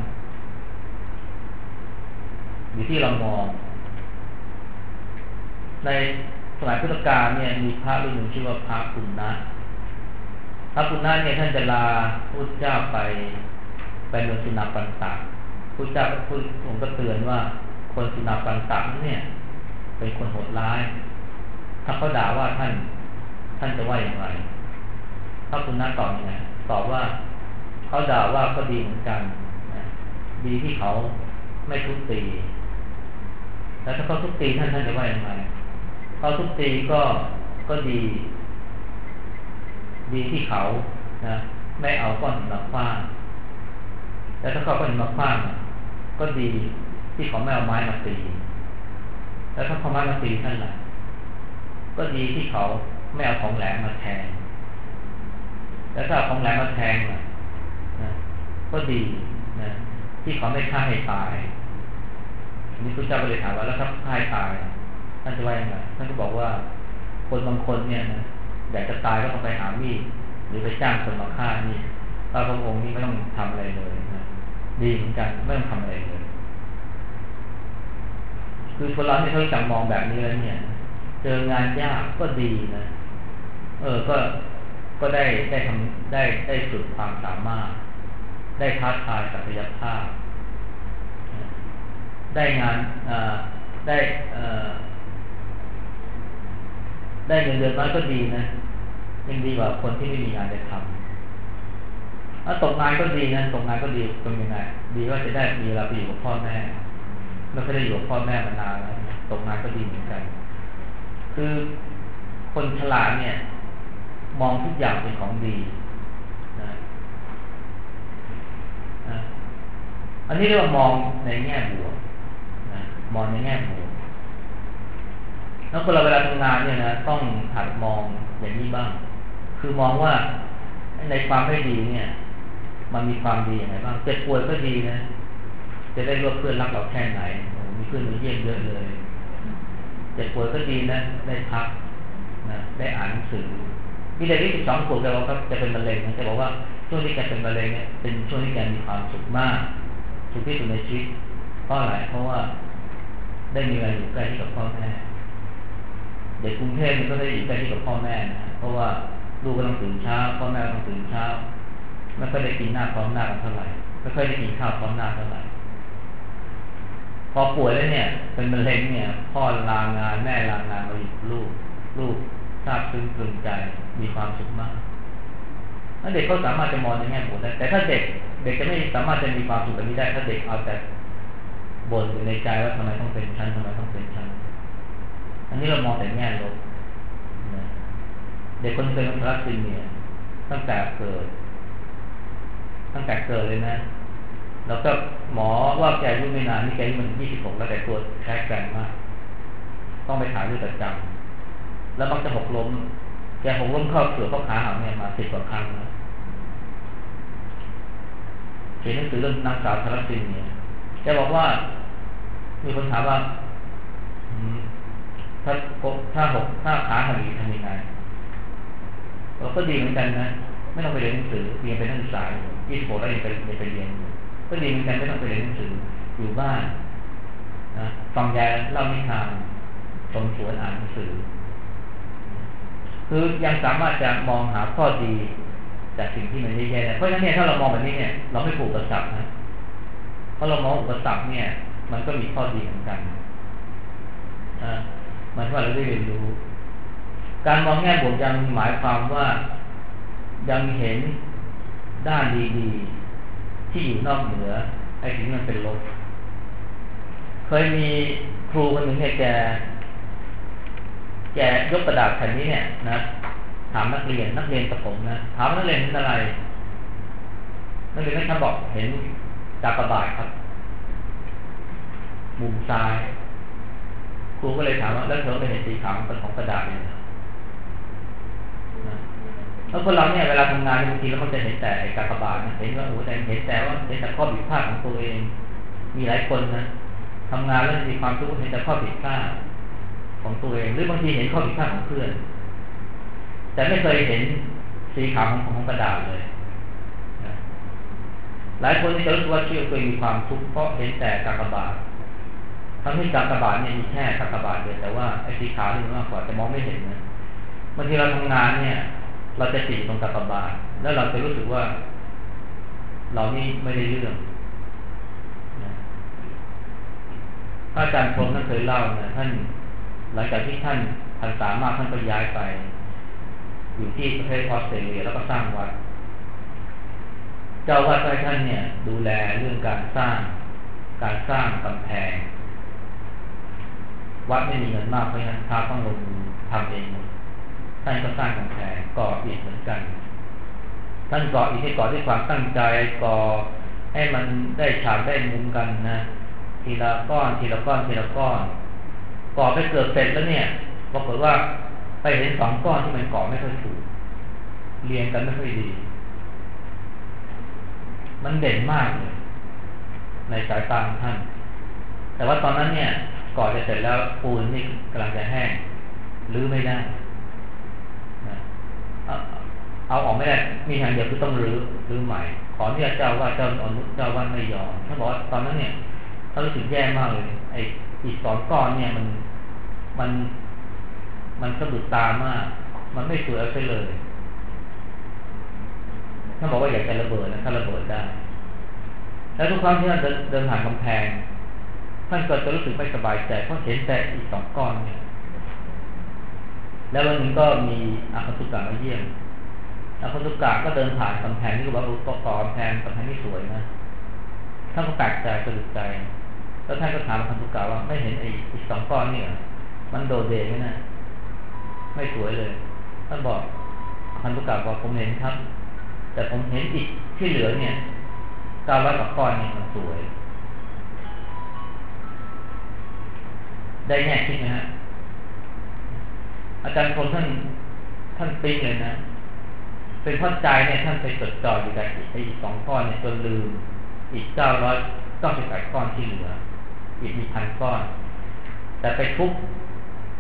อยู่ที่เรามองในสมัยพุทธกาลเนี่ยมีพระรูปหนึ่งชื่อว่าพระปุณณะพระปุณณะเนี่ยท่านจะลาพุทธเจ้าไปไปเมืองสุนาปันตะพุทธเจ้าพุทธองค์ก็เตือนว่าคนสุนาปันตะเนี่ยเป็นคนโหดร้ายถ้าเขาด่าว่าท่านท่านจะว่าอย่างไรพระปุณณะตอบยังไงตอบว่าเขาด่าว่าก็ดีเหมือนกันนะดีที่เขาไม่ทุบตีแล้วถ้าเขาทุบตีท่านท่านจะว่าอย่างไรเขาทุบตีก็ก็ดีดีที่เขานะไม่เอาก้อนหินมาขว้างแล้วถ้าเขาก้อนหินมาขว้างก็ดีที่เขาไม่เอาไม้มาตีแล้วถ้าเขาไม้มาตีท่านล่ะก็ดีที่เขาไม่เอาของแหลมมาแทงแล้วถ้าเอาของแหลมมาแทงล่ะนะก็ดีนะที่เขาไม่ฆ่าให้ตายนี่พระเจ้าก็เลยถามว่าแล้วถ้าฆ่าให้ตายท่านจะว่าอย่างไรท่านก็บอกว่าคนบางคนเนี่ยนะอยากจะตายก็ต้องไปหามีดหรือไปจ้างคนมาฆ่านี่พระพุทธองค์นี่ไม่ต้องทำอะไรเลยนะดีเหมือนกันไม่ต้องทำอะไรเลยคือคนเราที่เขาจังมองแบบนี้แล้วเนี่ยเจองานยากก็ดีนะเออก็ก็ได้ได้ทำได้ได้ฝึกความสามารถได้ท้าทายศักยภาพได้งานได้ได้เงินเดือนน้อยก็ดีนะยังดีกว่าคนที่ไม่มีงานจะทำแล้วตกงานก็ดีนะตกงานก็ดีเป็นยังไงดีว่าจะได้มีเวลาไปอยู่กับพ่อแม่ไม่เคยได้อยู่กับพ่อแม่มานานแล้วตกงานก็ดีเหมือนกันคือคนฉลาดเนี่ยมองทุกอย่างเป็นของดีนะนะอันนี้เรียกว่ามองในแง่บวกนะมองในแง่บวกแล้วคนเราเวลาทำงานเนี่ยนะต้องหัดมองอย่างนี้บ้างคือมองว่าในความไม่ดีเนี่ยมันมีความดีอย่างไรบ้างเจ็บป่วยก็ดีนะจะได้รู้เพื่อนรักเราแค่ไหนมีเพื่อนมาเยี่ยมเยอะเลยเจ็บป่วยก็ดีนะได้พักนะได้อ่านหนังสือมีเด็กที่สิบสองขวบแกบอกว่าจะเป็นมะเร็งนะแกบอกว่าช่วงที่แกเป็นมะเร็งเนี่ยเป็นช่วงที่แกมีความสุขมากสุขที่สุดในชีวิตเพราะอะไรเพราะว่าได้มีเวลาอยู่ใกล้ชิดกับพ่อแม่เด็กกรุงเทพมันก็ได้อยู่ใกล้ชิดกับพ่อแม่นะเพราะว่าลูกก็ต้องตื่นเช้าพ่อแม่ก็ต้องตื่นเช้าไม่ค่อยได้กินหน้าพร้อมหน้ากันเท่าไหร่ไม่ค่อยได้กินข้าวพร้อมหน้าเท่าไหร่พอป่วยแล้วเนี่ยเป็นมะเร็งเนี่ยพ่อลางานแม่ลางานมาอยู่ลูกลูกซาบซึ้งตรึงใจมีความสุขมากถ้าเด็กเขาสามารถจะมองในแง่บวกได้แต่ถ้าเด็กเด็กจะไม่สามารถจะมีความสุขแบบนี้ได้ถ้าเด็กเอาแต่บ่นอยู่ในใจว่าทำไมต้องเป็นชั้นทำไมต้องเป็นชั้นอันนี้เรามองแต่แง่ลบเด็กคนเป็นทารัสซีเมียตั้งแต่เกิดตั้งแต่เกิดเลยนะแล้วก็หมอว่าแกอายุไม่นานนี่แกอายุมันยี่สิบหกแล้วแต่ตัวแข็งแกร่งมากต้องไปถ่ายด้วยประจำแล้วมักจะหกล้มแกหกล้มเข้าเสือเข้าขาหักเนี่ยมาสิบกว่าครั้งนะเขียนหนังสือเรื่องนางสาวทารัสซีเมียแกบอกว่ามีคนถามว่าถ้าถ้าหกถ้าขาหักอีกทำยังไงเราก็ดีเหมือนกันนะไม่ต้องไปเรียนหนังสือเรียนเป็นนักศึกษาอยู่ยี่สิบหกแล้วยังไปยังไปเรียนอยู่ก็ดีเหมือนกันไม่ต้องไปเรียนหนังสืออยู่บ้านนะฟังยายเล่านิทานชมสวนอ่านหนังสือคือยังสามารถจะมองหาข้อดีจากสิ่งที่มันแย่ๆเพราะฉะนั้นเนี่ยถ้าเรามองแบบนี้เนี่ยเราไม่ผูกอุปสรรคนะเพราะเรามองอุปสรรคเนี่ยมันก็มีข้อดีเหมือนกันนะมันว่าเราได้เรียนรู้การมองแง่บวกยังหมายความว่ายังเห็นด้านดีๆที่อยู่นอกเหนือไอ้สิ่งที่มันเป็นลบเคยมีครูคนหนึ่งเนี่ยแกแกยกกระดาษแผ่นนี้เนี่ยนะถามนักเรียนนักเรียนประถมนะถามนักเรียนเห็นอะไรนักเรียนนักบอกเห็นกากบาทครับมุมซ้ายครูก็เลยถามว่าแล้วเธอไปเห็นสีขาวเป็นของกระดาษเนี่ยนะแล้วคนเราเนี่ยเวลาทำงานบางทีเราก็จะเห็นแต่กากบาทนะเห็นว่าโอ้แต่เห็นแต่ว่าเห็นแต่ข้อผิดพลาดของตัวเองมีหลายคนนะทำงานแล้วมีความทุกข์เห็นแต่ข้อผิดพลาดของตัวเองหรือบางทีเห็นข้อผิดพลาดของเพื่อนแต่ไม่เคยเห็นสีขาวของของกระดาษเลยนะหลายคนที่จะรู้ว่าชีวิตตัวเองมีความทุกข์เพราะเห็นแต่กากบาททั้งที่กากบาทเนี่ยมีแค่กากบาทเดียวแต่ว่าไอ้สีขาวนี่มันมากกว่าจะมองไม่เห็นนะบางทีเราทำงานเนี่ยเราจะติดตรงกากบาทแล้วเราจะรู้สึกว่าเรานี่ไม่ได้เรื่องนะอาจารย์พรหมท่านเคยเล่านะท่านหลังจากที่ท่านพรรษามากท่านก็ย้ายไปอยู่ที่ประเทศออสเตรเลียแล้วก็สร้างวัดเจ้าวัดท่านเนี่ยดูแลเรื่องการสร้างการสร้างกำแพงวัดไม่มีเงินมากเพราะฉะนั้นพระต้องลงทำเองท่านก็สร้างกำแพงก่ออิฐเหมือนกันท่านก่ออิฐให้ก่อด้วยความตั้งใจก่อให้มันได้ฉากได้มุมกันนะทีละก้อนทีละก้อนทีละก้อนก่อไปเกือบเสร็จแล้วเนี่ยปรากฏว่าไปเห็นสองก้อนที่มันก่อไม่ค่อยถูกเรียงกันไม่ค่อยดีมันเด่นมากเลยในสายตาของท่านแต่ว่าตอนนั้นเนี่ยก่อจะเสร็จแล้วปูนนี่กำลังจะแห้งรื้อไม่ได้เอาออกไม่ได้มีทางเดียวคือต้องรื้อรื้อใหม่ขอที่เจ้าว่าเจ้าอนุเจ้าว่าไม่ยอมท่านบอกว่าตอนนั้นเนี่ยเขารู้สึกแย่มากเลยไอ้อีกสองก้อนเนี่ยมันมันมันสะดุดตามากมันไม่สวยเอาไปเลยท่านบอกว่าอยากจะระเบิดนะถ้าระเบิดได้แล้วทุกครั้งที่ท่านเดินผ่านกำแพงท่านก็จะรู้สึกไม่สบายใจเพราะเห็นแต่อีกสองก้อนเนี่ยแล้ววันนึงก็มีอาคันตุกะมาเยี่ยมอาคันตุกะก็เดินผ่านกำแพงนี่ก็บอกว่าต่อกำแพงกำแพงนี่สวยนะท่านก็แปลกใจสะดุดใจแล้วท่านก็ถามอาคันตุกะว่าไม่เห็นไอ้อีกสองก้อนนี่เหรอมันโดดเด่นไหมนะไม่สวยเลยท่านบอกอาคันตุกะบอกผมเห็นครับแต่ผมเห็นอีกที่เหลือเนี่ยเก้าร้อยกว่าก้อนนี่มันสวยได้แง่คิดนะฮะอาจารย์พลท่านท่านปิ๊งเลยนะเป็นเพราะใจเนี่ยท่านไปจดจ่ออยู่กับอีกสองก้อนเนี่ยจนลืมอีกเก้าร้อยเก้าสิบแปดก้อนที่เหลืออีกมีพันก้อนแต่ไปทุบ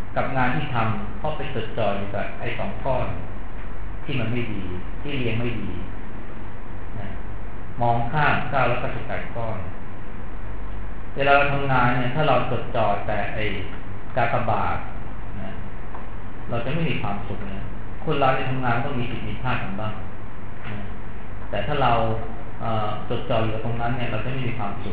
กับงานที่ทำเพราะไปจดจ่ออยู่กับไอ้สองก้อนที่มันไม่ดีที่เรียงไม่ดีนะมองข้ามก้าวแล้วก็สกัดก้อนเวลาเราทำงานเนี่ยถ้าเราจดจ่อแต่ไอ้กากบาทนะเราจะไม่มีความสุขนะคนเราในทำงานต้องมีผิดมีพลาดกันบ้างนะแต่ถ้าเราจดจ่ออยู่ตรงนั้นเนี่ยเราจะไม่มีความสุข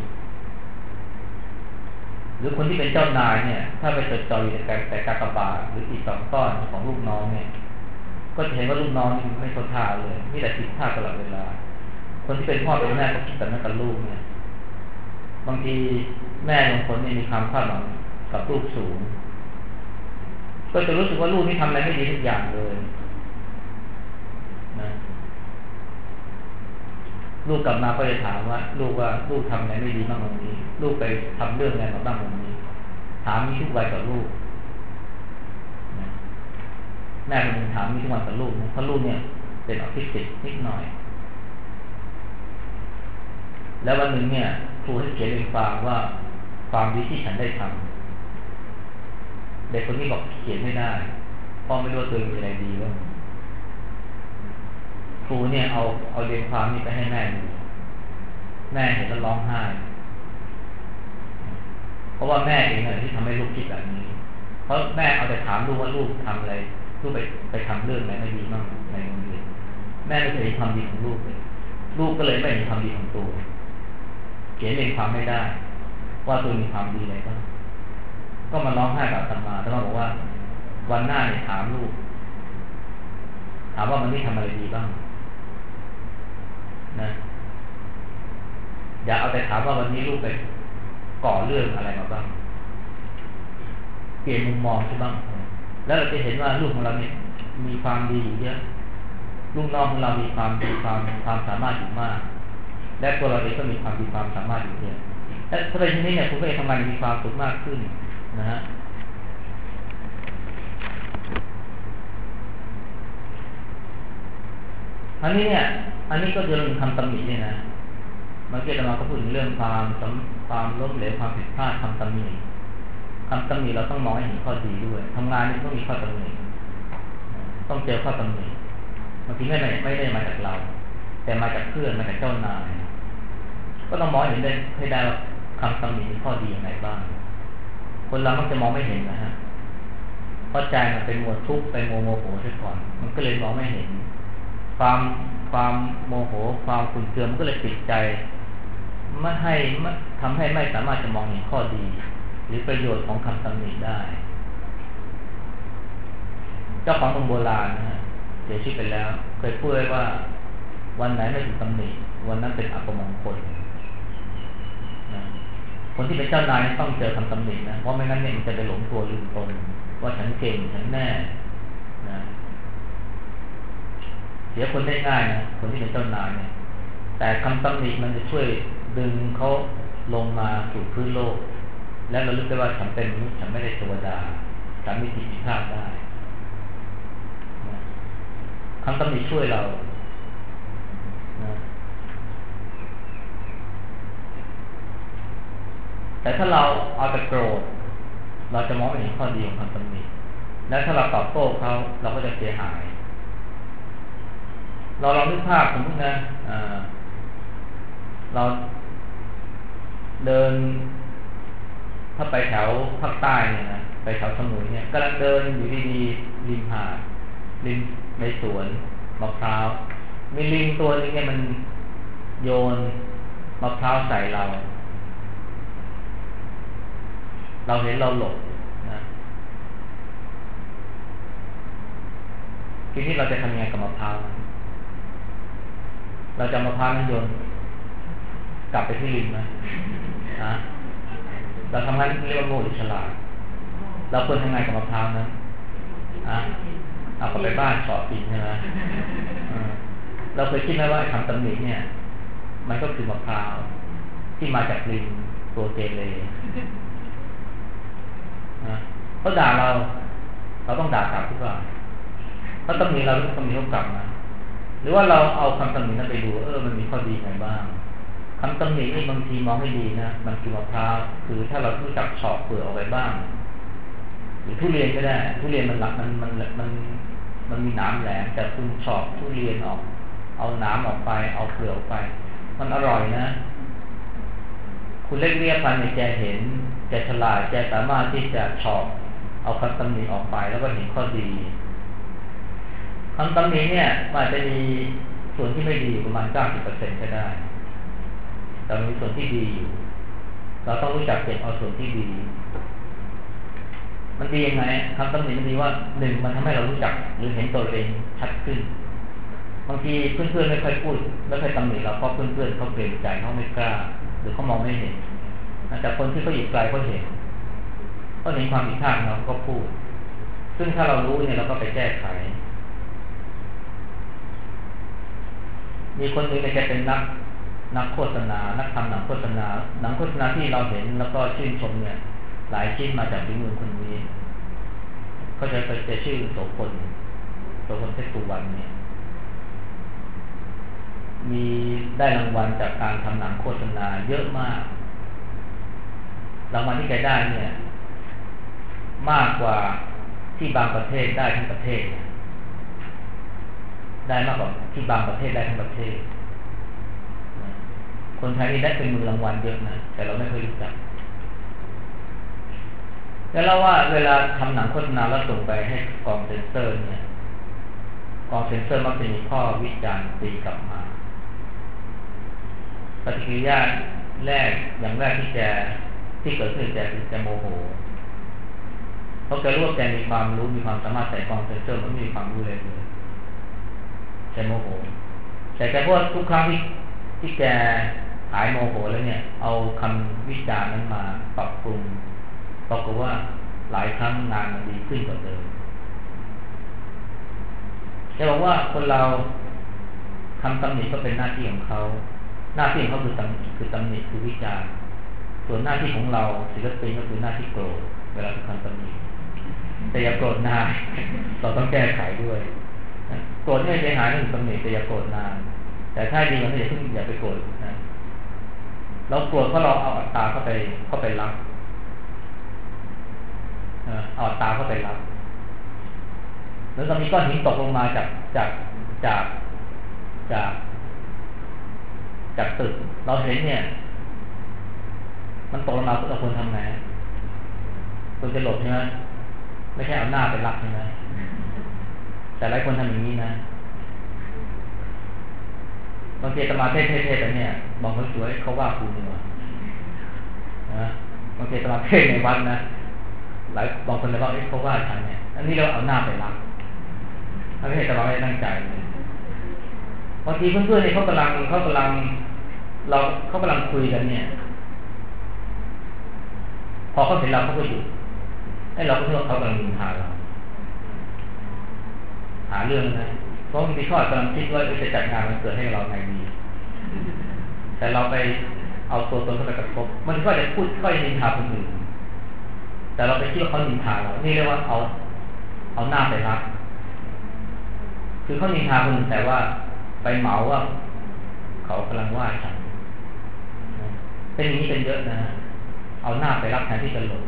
หรือคนที่เป็นเจ้านายเนี่ยถ้าไปจดจ่ออยู่แต่แต่กากบาทหรืออีกสองก้อนของลูกน้องเนี่ยก็จะเห็นว่าลูกน้องนี่ไม่เข้าท่าเลยมีแต่ผิดพลาดตลอดเวลาคนที่เป็นพ่อเป็นแม่ก็คิดแบบนั้นกับลูกเนี่ยบางทีแม่บางคนเนี่ยมีความคาดหวังกับลูกสูงก็จะรู้สึกว่าลูกนี่ทำอะไรไม่ดีทุกอย่างเลยนะลูกกลับมาก็จะถามว่าลูกว่าลูกทำอะไรไม่ดีบ้างวันนี้ลูกไปทำเรื่องอะไรมาบ้างวันนี้ถามมีทุกวัยกับลูกนะแม่คนหนึ่งถามมีทุกวันกับลูกนะเพราะลูกเนี่ยเป็นออทิสติกนิดหน่อยแล้ววันหนึ่งเนี่ยครูให้เขียนเรียงความว่าความดีที่ฉันได้ทำเด็กคนนี้บอกเขียนไม่ได้พ่อไม่รู้ตัวเองมีอะไรดีบ้างครูเนี่ยเอาเอาเรียงความนี้ไปให้แม่ดูแม่เห็นแล้วร้องไห้เพราะว่าแม่เองเนี่ยที่ทำให้ลูกคิดแบบนี้เพราะแม่เอาแต่ถามลูกว่าลูกทำอะไรลูกไปไปทำเรื่องไหนไม่ดีบ้างในโรงเรียนแม่ไม่เคยเห็นความดีของลูกเลยลูกก็เลยไม่เห็นความดีของตัวเขียนเรียงความไม่ได้ว่าตัวมีความดีอะไรบ้างก็มาร้องไห้กับอาตมาอาตมาบอกว่าวันหน้าเนี่ยถามลูกถามว่ามันนี่ทำอะไรดีบ้างนะอย่าเอาแต่ถามว่าวันนี้ลูกไปก่อเรื่องอะไรมาบ้างเปลี่ยนมุมมองใช่บ้างแล้วเราจะเห็นว่าลูกของเราเนี่ยมีความดีอยู่เยอะลูกน้องของเรามีความดีความความสามารถอยู่มากและตัวเราเองก็มีความดีความสามารถอยู่เยอะและถ้าเป็นที่นี้เนี่ยคุณก็จะทำงานมีความสุขมากขึ้นนะฮะอันนี้เนี่ยอันนี้ก็จะเรื่องคำตำหนิเนี่ยนะเมื่อกี้เราก็พูดถึงเรื่องความความล้มเหลวความผิดพลาดคำตำหนิคำตำหนิเราต้องมองให้เห็นข้อดีด้วยทำงานนี่ต้องมีข้อตำหนิต้องเจอข้อตำหนิบางทีไม่ไม่ไม่ได้มาจากเราแต่มาจากเพื่อนมาจากเจ้านายก็ต้องมองเห็นได้ให้ได้ว่าคำตำหนิมีข้อดีอย่างไรบ้างคนเรามักจะมองไม่เห็นนะฮะเพราะใจมันเป็นมัวทุกข์ไปโมโมโหซะก่อนมันก็เลยมองไม่เห็นความความโมโหความขุ่นเคืองมันก็เลยปิดใจไม่ให้ทำให้ไม่สามารถจะมองเห็นข้อดีหรือประโยชน์ของคำตำหนิได้เจ้าของเมืองโบราณนะฮะเสียชีวิตไปแล้วเคยพูดไว้ว่าวันไหนไม่ถูกตำหนิวันนั้นเป็นอัปมงคลนะคนที่เป็นเจ้านายต้องเจอคำตำหนินะเพราะไม่งั้นเนี่ยมันจะไปหลงตัวลืมตนว่าฉันเก่งฉันแน่นะเสียคนได้ง่ายนะคนที่เป็นเจ้านายเนี่ยแต่คำตำหนิมันจะช่วยดึงเขาลงมาสู่พื้นโลกและเรารู้ได้ว่าฉันเป็นมนุษย์ฉันไม่ได้เทวดาฉันมีจิตวิภาคได้นะคำตำหนิช่วยเรานะแต่ถ้าเราเอาแต่โกรธเราจะมองไม่เห็นข้อดีของคำตำหนิและถ้าเราตอบโต้เขาเราก็จะเสียหายเราลองนึกภาพสมมตินะเราเดินถ้าไปแถวภาคใต้เนี่ยนะไปแถวสมุยเนี่ยกำลังเดินอยู่ดีๆริมหาดริมในสวนมะพร้าวมีลิงตัวนึงเนี่ยมันโยนมะพร้าวใส่เราเราเห็นเราหลบนะทีนี้เราจะทำยังไงกับมะพร้าวเราจะมะพร้าวนั้นโยนกลับไปที่ลิงไหมนะเราทำงานเรียกว่าโง่หรือฉลาดเราควรทำงานกับมะพร้าวนั้นอ่ะเอาไปบ้านสอบกินใช่ไหมเราเคยคิดไหมว่าคำตำหนิเนี่ยมันก็คือมะพร้าวที่มาจากลิงตัวเกเรนะเขาด่าเราเราต้องด่ากลับทุกอย่างเขาตำหนิเราต้องตำหนิเขากลับมาหรือว่าเราเอาคำตำหนินั้นไปดูเออมันมีข้อดีไงบ้างคำตำหนินี่บางทีมองให้ดีนะมันคือมะพร้าวคือถ้าเรารู้จักเฉาะเปลือกเอาไว้บ้างหรือทุเรียนก็ได้ทุเรียนมันหลักมันมันมันมันมีหนามแหลมแต่คุณชอบทุเรียนออกเอาหนามออกไปเอาเปลือกออกไปมันอร่อยนะคุณเล็กเรียบพันเนี่ยแกเห็นแกฉลาดแกสามารถที่จะชอบเอาคำตำหนิออกไปแล้วก็เห็นข้อดีคำตำหนิเนี่ยมันอาจจะมีส่วนที่ไม่ดีประมาณ เก้าสิบเปอร์เซ็นต์ ก็ได้แต่มีส่วนที่ดีอยู่เราต้องรู้จักเก็บเอาส่วนที่ดีมันดียังไงคำตำหนิมันดีว่าหนึ่งมันทำให้เรารู้จักหรือเห็นตัวเองชัดขึ้นบางทีเพื่อนๆไม่ค่อยพูดไม่ค่อยตำหนิเราเพราะเพื่อนๆเขาเกรงใจเขาไม่กล้าหรือเขามองไม่เห็นแต่คนที่เขาอยู่ไกลเขาเห็นเขาเห็นความผิดพลาดของเราก็พูดซึ่งถ้าเรารู้เนี่ยเราก็ไปแก้ไขมีคนหนึ่งแกเป็นนักนักโฆษณานักทำหนังโฆษณาหนังโฆษณาที่เราเห็นแล้วก็ชื่นชมเนี่ยหลายชิ้นมาจากฝีมือคนนี้เขาจะจะชื่อโสพลโสพลเพชรสุวรรณเนี่ยมีได้รางวัลจากการทำหนังโฆษณาเยอะมากรางวัลที่แกได้เนี่ยมากกว่าที่บางประเทศได้ทั้งประเทศได้มากกว่าที่บางประเทศได้ทั้งประเทศคนไทยนี่ได้เป็นมือรางวัลเยอะนะแต่เราไม่เคยรู้จักแล้วเราว่าเวลาทำหนังโฆษณาแล้วส่งไปให้กองเซ็นเซอร์เนี่ยกองเซ็นเซอร์มักจะมีข้อวิจารณ์ตีกลับมาปฏิกิริยาแรกอย่างแรกที่แกที่เกิดขึ้นแกคือแกโมโหเพราะแกรู้ว่าแกมีความรู้มีความสามารถแต่กองเซ็นเซอร์มันไม่มีความรู้เลยเลยแกโมโหแต่แกพูดทุกครั้งที่ที่แกหายโมโหแล้วเนี่ยเอาคำวิจารณ์นั้นมาปรับปรุงปรากฏว่าหลายครั้งงานมันดีขึ้นกว่าเดิมแกบอกว่าคนเราทำตำหนิก็เป็นหน้าที่ของเขาหน้าที่ของเขาคือตำหนิคือตำหนิคือวิจารณ์ส่วนหน้าที่ของเราศิลปินก็คือหน้าที่โกรธเวลาเป็นคำตำหนิแต่อย่าโกรธนานเราต้องแก้ไขด้วยโกรธไม่เสียหายถึงตำหนิแต่อย่าโกรธนานแต่ถ้าดีมันก็อย่าเพิ่งอย่าไปโกรธนะเราโกรธเพราะเราเอาอัตตาเข้าไปเข้าไปรับเอาอัตตาเข้าไปรับแล้วก็มีก้อนหินตกลงมาจากจากจากจากจากตึกเราเห็นเนี่ยมันตกลงมาเราควรทำไงควรจะหลบใช่ไหมไม่ใช่เอาหน้าไปรับใช่ไหมแต่หลายคนทำอย่างนี้นะบางทีจะมาเทศเทศแต่เนี่ยบางคนสวยเขาว่าคุณเนี่ยนะบางทีจะมาเทศในวัดนะหลายบางคนจะบอกเขาว่าฉันเนี่ยอันนี้เราเอาหน้าไปรับไม่ใช่จะมาไม่ตั้งใจบางทีเพื่อนๆเนี่ยเขากำลังเขากำลังเราเขากำลังคุยกันเนี่ยพอเขาเห็นเราเขาก็หยุดให้เราก็คิดว่าเขากำลังนินทาเราหาเรื่องนะเพราะบางทีเขากำลังคิดว่าจะจัดงานวันเกิดให้เราไงดีแต่เราไปเอาตัวตนเข้าไปกระทบมันก็จะพูดก็จะนินทาคนอื่นแต่เราไปคิดว่าเขานินทาเรานี่เรียกว่าเอาเอาหน้าไปรับคือเขานินทาคนอื่นแต่ว่าไปเหมาว่าเขากำลังว่าฉันเป็นอย่างนี้เป็นเยอะนะเอาหน้าไปรับแทนที่จะหลบ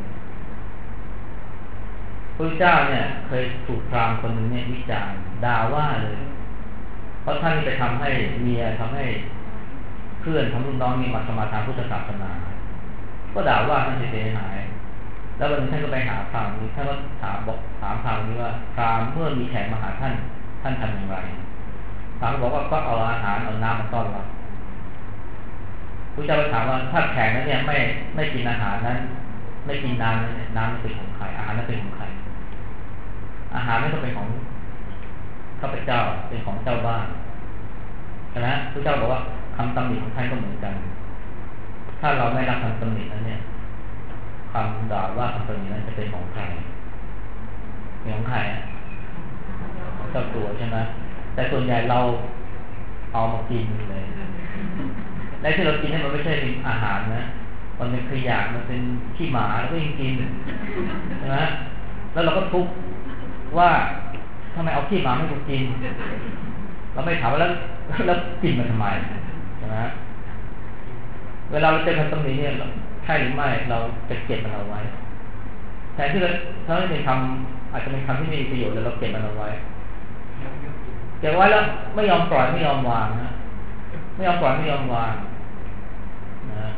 พระเจ้าเนี่ยเคยถูกพราหมณ์คนหนึ่งเนี่ยวิจารณ์ด่าว่าเลยเพราะท่านไปทำให้เมียทำให้เพื่อนทำรุ่นน้องนี่มาสมาทานพุทธศาสนาก็ด่าว่าท่านเสียหายแล้ววันนี้ท่านก็ไปหาพราหมณ์นี้ท่านก็ถามบอกถามพราหมณ์นี้ว่าพราหมณ์เมื่อมีแขกมาหาท่านท่านทำอย่างไรพราหมณ์บอกว่าก็เอาอาหารเอาน้ำมาต้อนรับพระเจ้าไปถามว่าถ้าแขกนั้นเนี่ยไม่ไม่กินอาหารนั้นไม่กินน้ำนั้นน้ำนั้นเป็นของใครอาหารนั้นเป็นของใครอาหารนั้นก็เป็นของข้าพเจ้าเป็นของเจ้าบ้านใช่ไหมพระเจ้าบอกว่าคำตำหนิของท่านก็เหมือนกันถ้าเราไม่รับคำตำหนินั้นเนี่ยคำด่าว่าคำตำหนินั้นจะเป็นของใครเป็นของใครของเจ้าตัวใช่ไหมแต่ส่วนใหญ่เราเอามากินเลยและที่เรากินนี่มันไม่ใช่เป็นอาหารนะมันเป็นขยะมันเป็นขี้หมาแล้วก็ยังกินใช่ไหมแล้วเราก็ทุกข์ว่าทำไมเอาขี้หมาให้กูกินเราไม่ถามว่าแล้วแล้วกินมันทำไมใช่ไหมเวลาเราเจอคำตำหนิเนี่ยใช่หรือไม่เราจะเก็บมันเอาไว้แทนที่เราถ้าไม่เป็นคำอาจจะเป็นคำที่ไม่มีประโยชน์แล้วเราเก็บมันเอาไว้เก็บไว้แล้วไม่ยอมปล่อยไม่ยอมวางนะไม่ยอมปล่อยไม่ยอมวางนะ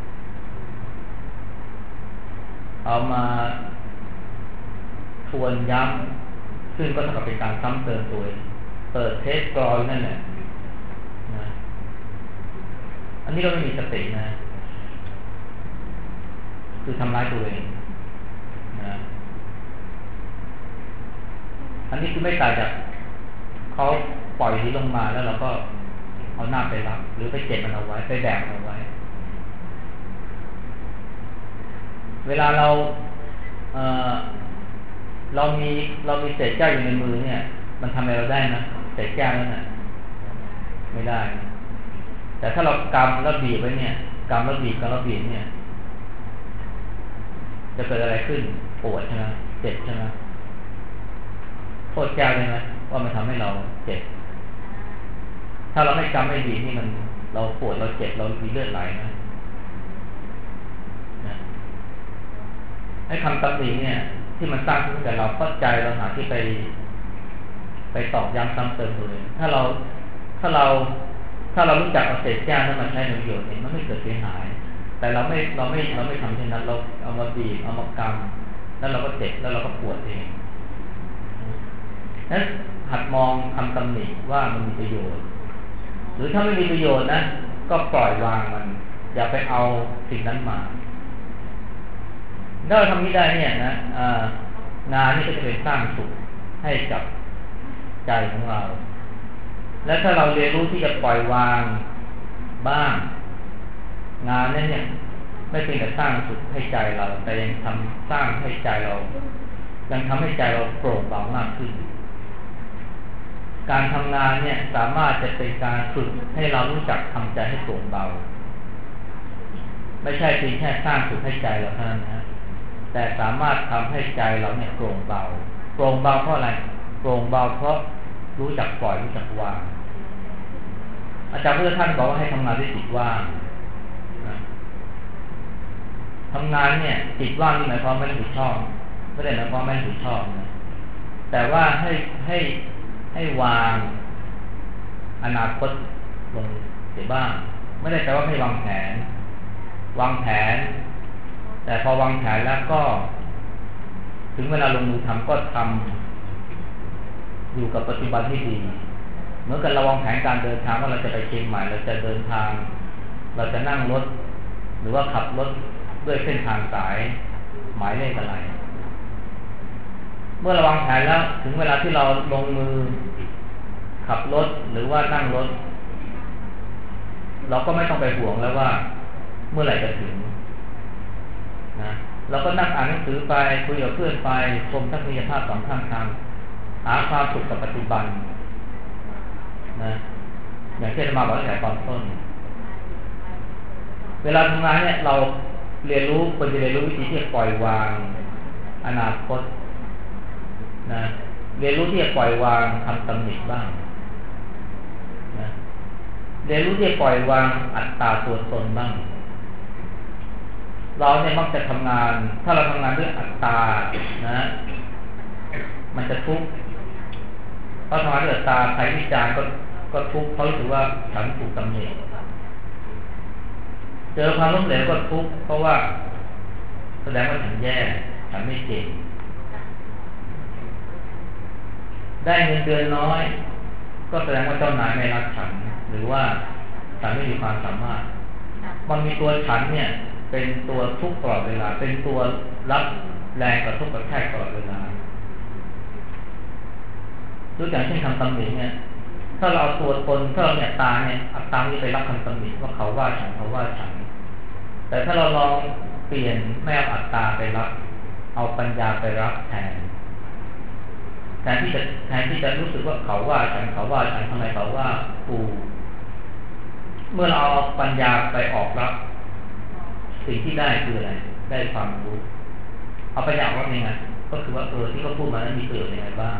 เอามาทวนย้ำซึ่งก็เท่ากับเป็นการซ้ำเติมตัวเองเปิดเทสกรอยนั่นแหละนะอันนี้เราไม่มีสตินะคือทำร้ายตัวเองนะอันนี้คือไม่ต่างจากเขาปล่อยที่ลงมาแล้วเราก็เอาหน้าไปรับหรือไปเก็บมันเอาไว้ไปแบกมันเอาไว้เวลาเราเอ่อเรามีเรามีเศษแก้วอยู่ในมือเนี่ยมันทำอะไรเราได้นะเศษแก้วนั่นน่ะไม่ได้แต่ถ้าเรากำแล้วบีบไว้เนี่ยกำแล้วบีบกำแล้วบีบเนี่ยจะเกิดอะไรขึ้นปวดใช่ไหมเจ็บใช่ไหมโทษแก้วได้ไหมว่ามันทำให้เราเจ็บถ้าเราไม่กำไม่บีบนี่มันเราปวดเราเจ็บเรามีเลือดไหลนะนะให้คำตำหนิเนี่ยที่มันสร้างขึ้นกับเราเข้าใจเราหาที่ไปไปตอกย้ำซ้ำเติมตัวเองถ้าเราถ้าเราถ้าเรารู้จักเอาเศษแก้วนั้นมาใช้ในประโยชน์เนี่ยมันไม่เกิดเสียหายแต่เราไม่เราไม่เราไม่ทำเช่นนั้นเราเอามาบีบเอามากำแล้วเราก็เจ็บแล้วเราก็ปวดเองนั้นหัดมองคำตำหนิว่ามันมีประโยชน์หรือถ้าไม่มีประโยชน์นะก็ปล่อยวางมันอย่าไปเอาสิ่งนั้นมาถ้าเราทำนี้ได้เนี่ยนะงานนี้ก็จะเป็นสร้างสุขให้กับใจของเราและถ้าเราเรียนรู้ที่จะปล่อยวางบ้างงานนั้นเนี่ยไม่เป็นแต่สร้างสุขให้ใจเราแต่ยังทำสร้างให้ใจเรายังทำให้ใจเราโปร่งเบามากขึ้นการทำงานเนี่ยสามารถจะเป็นการฝึกให้เรารู้จักทำใจให้โปร่งเบาไม่ใช่เพียงแค่สร้างสุขให้ใจเราเท่านั้นนะแต่สามารถทำให้ใจเราเนี่ยโปร่งเบาโปร่งเบาเพราะอะไรโปร่งเบาเพราะรู้จักปล่อยรู้จักวางอาจารย์พุทธท่านบอกว่าให้ทำงานด้วยจิตว่างนะทำงานเนี่ยจิตว่างนี่หมายความไม่ได้ผิดชอบไม่ได้หมายความไม่ได้ผิดชอบนะแต่ว่าให้ให้ให้วางอนาคตลงเสียบ้างไม่ได้แปลว่าไม่วางแผนวางแผนแต่พอวางแผนแล้วก็ถึงเวลาลงมือทำก็ทำอยู่กับปัจจุบันที่ดีเหมือนกับเราวางแผนการเดินทางว่าเราจะไปเชียงใหม่เราจะเดินทางเราจะนั่งรถหรือว่าขับรถด้วยเส้นทางสายหมายเลขอะไรเมื่อเราวางแผนแล้วถึงเวลาที่เราลงมือขับรถหรือว่านั่งรถเราก็ไม่ต้องไปห่วงแล้วว่าเมื่อไหร่จะถึงนะเราก็นั่งอ่านหนังสือไปคุยกับเพื่อนไปชมทัศนียภาพสองข้างทางหาความสุขกับปัจจุบันนะอย่างที่อาจารย์มาบอกตั้งแต่ตอนต้นเวลาทำงานเนี่ยเราเรียนรู้ควรจะเรียนรู้วิธีที่จะปล่อยวางอนาคตนะเรียนรู้ที่จะปล่อยวางคำตำหนิบ้างนะเรียนรู้ที่จะปล่อยวางอัตตาตัวตนบ้างเราเนี่ยมักจะทำงานถ้าเราทำงานด้วยอัตตานะมันจะทุกข์เพราะทำงานด้วยอัตตาใครวิจารณ์ก็ก็ทุกข์เพราะรู้สึกว่าฉันถูกตำหนิเจอความล้มเหลวก็ทุกข์เพราะว่าแสดงว่าฉันแย่ฉันไม่เก่งได้เงินเดือนน้อยก็แสดงว่าเจ้านายไม่รักฉันหรือว่าฉันไม่มีความสามารถมันมีตัวฉันเนี่ยเป็นตัวทุกข์ตลอดเวลาเป็นตัวรับแรงกระทบกระแทกตลอดเวลาตัวอย่างเช่นคำตำหนิเนี่ยถ้าเราเอาตัวตนถ้าเราเนี่ยตาเนี่ยอัตตานี้ไปรับคำตำหนิว่าเขาว่าฉันเขาว่าฉันแต่ถ้าเราลองเปลี่ยนไม่เอาอัตตาไปรับเอาปัญญาไปรับแทนแทนที่จะแทนที่จะรู้สึกว่าเขาว่าฉันเขาว่าฉันทำไมเขาว่ากูเมื่อเราเอาปัญญาไปออกรับสิ่งที่ได้คืออะไรได้ความรู้เอาปัญญาออกรับยังไงก็คือว่าเออที่เขาพูดมานั้นมีประโยชน์ยังไงบ้าง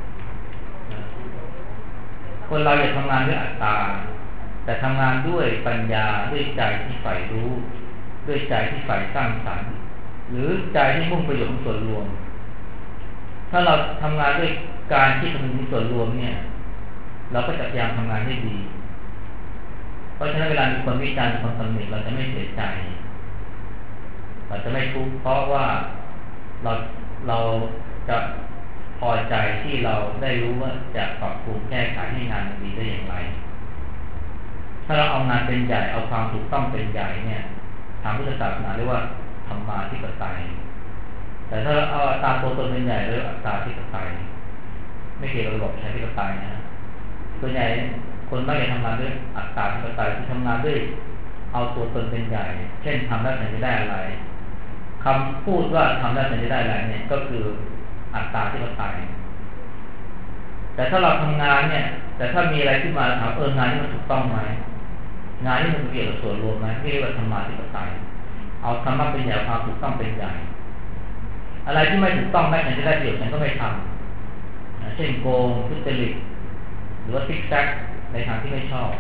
คนเราอย่าทำงานด้วยอัตตาแต่ทำงานด้วยปัญญาด้วยใจที่ใฝ่รู้ด้วยใจที่ใฝ่สร้างสรรค์หรือใจที่มุ่งประโยชน์ของส่วนรวมถ้าเราทำงานด้วยการที่คำนึงถึงส่วนรวมเนี่ยเราก็จะพยายามทำงานให้ดีเพราะฉะนั้นเวลามีคนวิจารณ์คนตำหนิเราจะไม่เสียใจเราจะไม่ทุกข์เพราะว่าเราเราจะพอใจที่เราได้รู้ว่าจะปรับปรุงแก้ไขให้งานมันดีได้อย่างไรถ้าเราเอางานเป็นใหญ่เอาความถูกต้องเป็นใหญ่เนี่ยทางพุทธศาสนาเรียกว่าธรรมาธิปไตยแต่ถ้าเราเอาอัตตาตัวตนเป็นใหญ่เรียกว่าอัตตาธิปไตยไม่เกี่ยวกับระบบประชาธิปไตยนะส่วนใหญ่คนไม่ได้ทำงานด้วยอัตตาธิปไตยคือทำงานด้วยเอาตัวตนเป็นใหญ่เช่นทำแล้วฉันจะได้อะไรคำพูดว่าทำแล้วฉันจะได้อะไรเนี่ยก็คืออัตตาธิปไตยแต่ถ้าเราทำงานเนี่ยแต่ถ้ามีอะไรขึ้นมาถามเอองานนี้มันถูกต้องไหมงานนี้มันเกี่ยวกับส่วนรวมไหมที่เรียกว่าธรรมาธิปไตยเอาธรรมะเป็นใหญ่ความถูกต้องเป็นใหญ่อะไรที่ไม่ถูกต้องแม้ฉันจะได้ประโยชน์ฉันก็ไม่ทำเช่นโกงทุจริตหรือว่าซิกแซกในทางที่ไม่ชอบ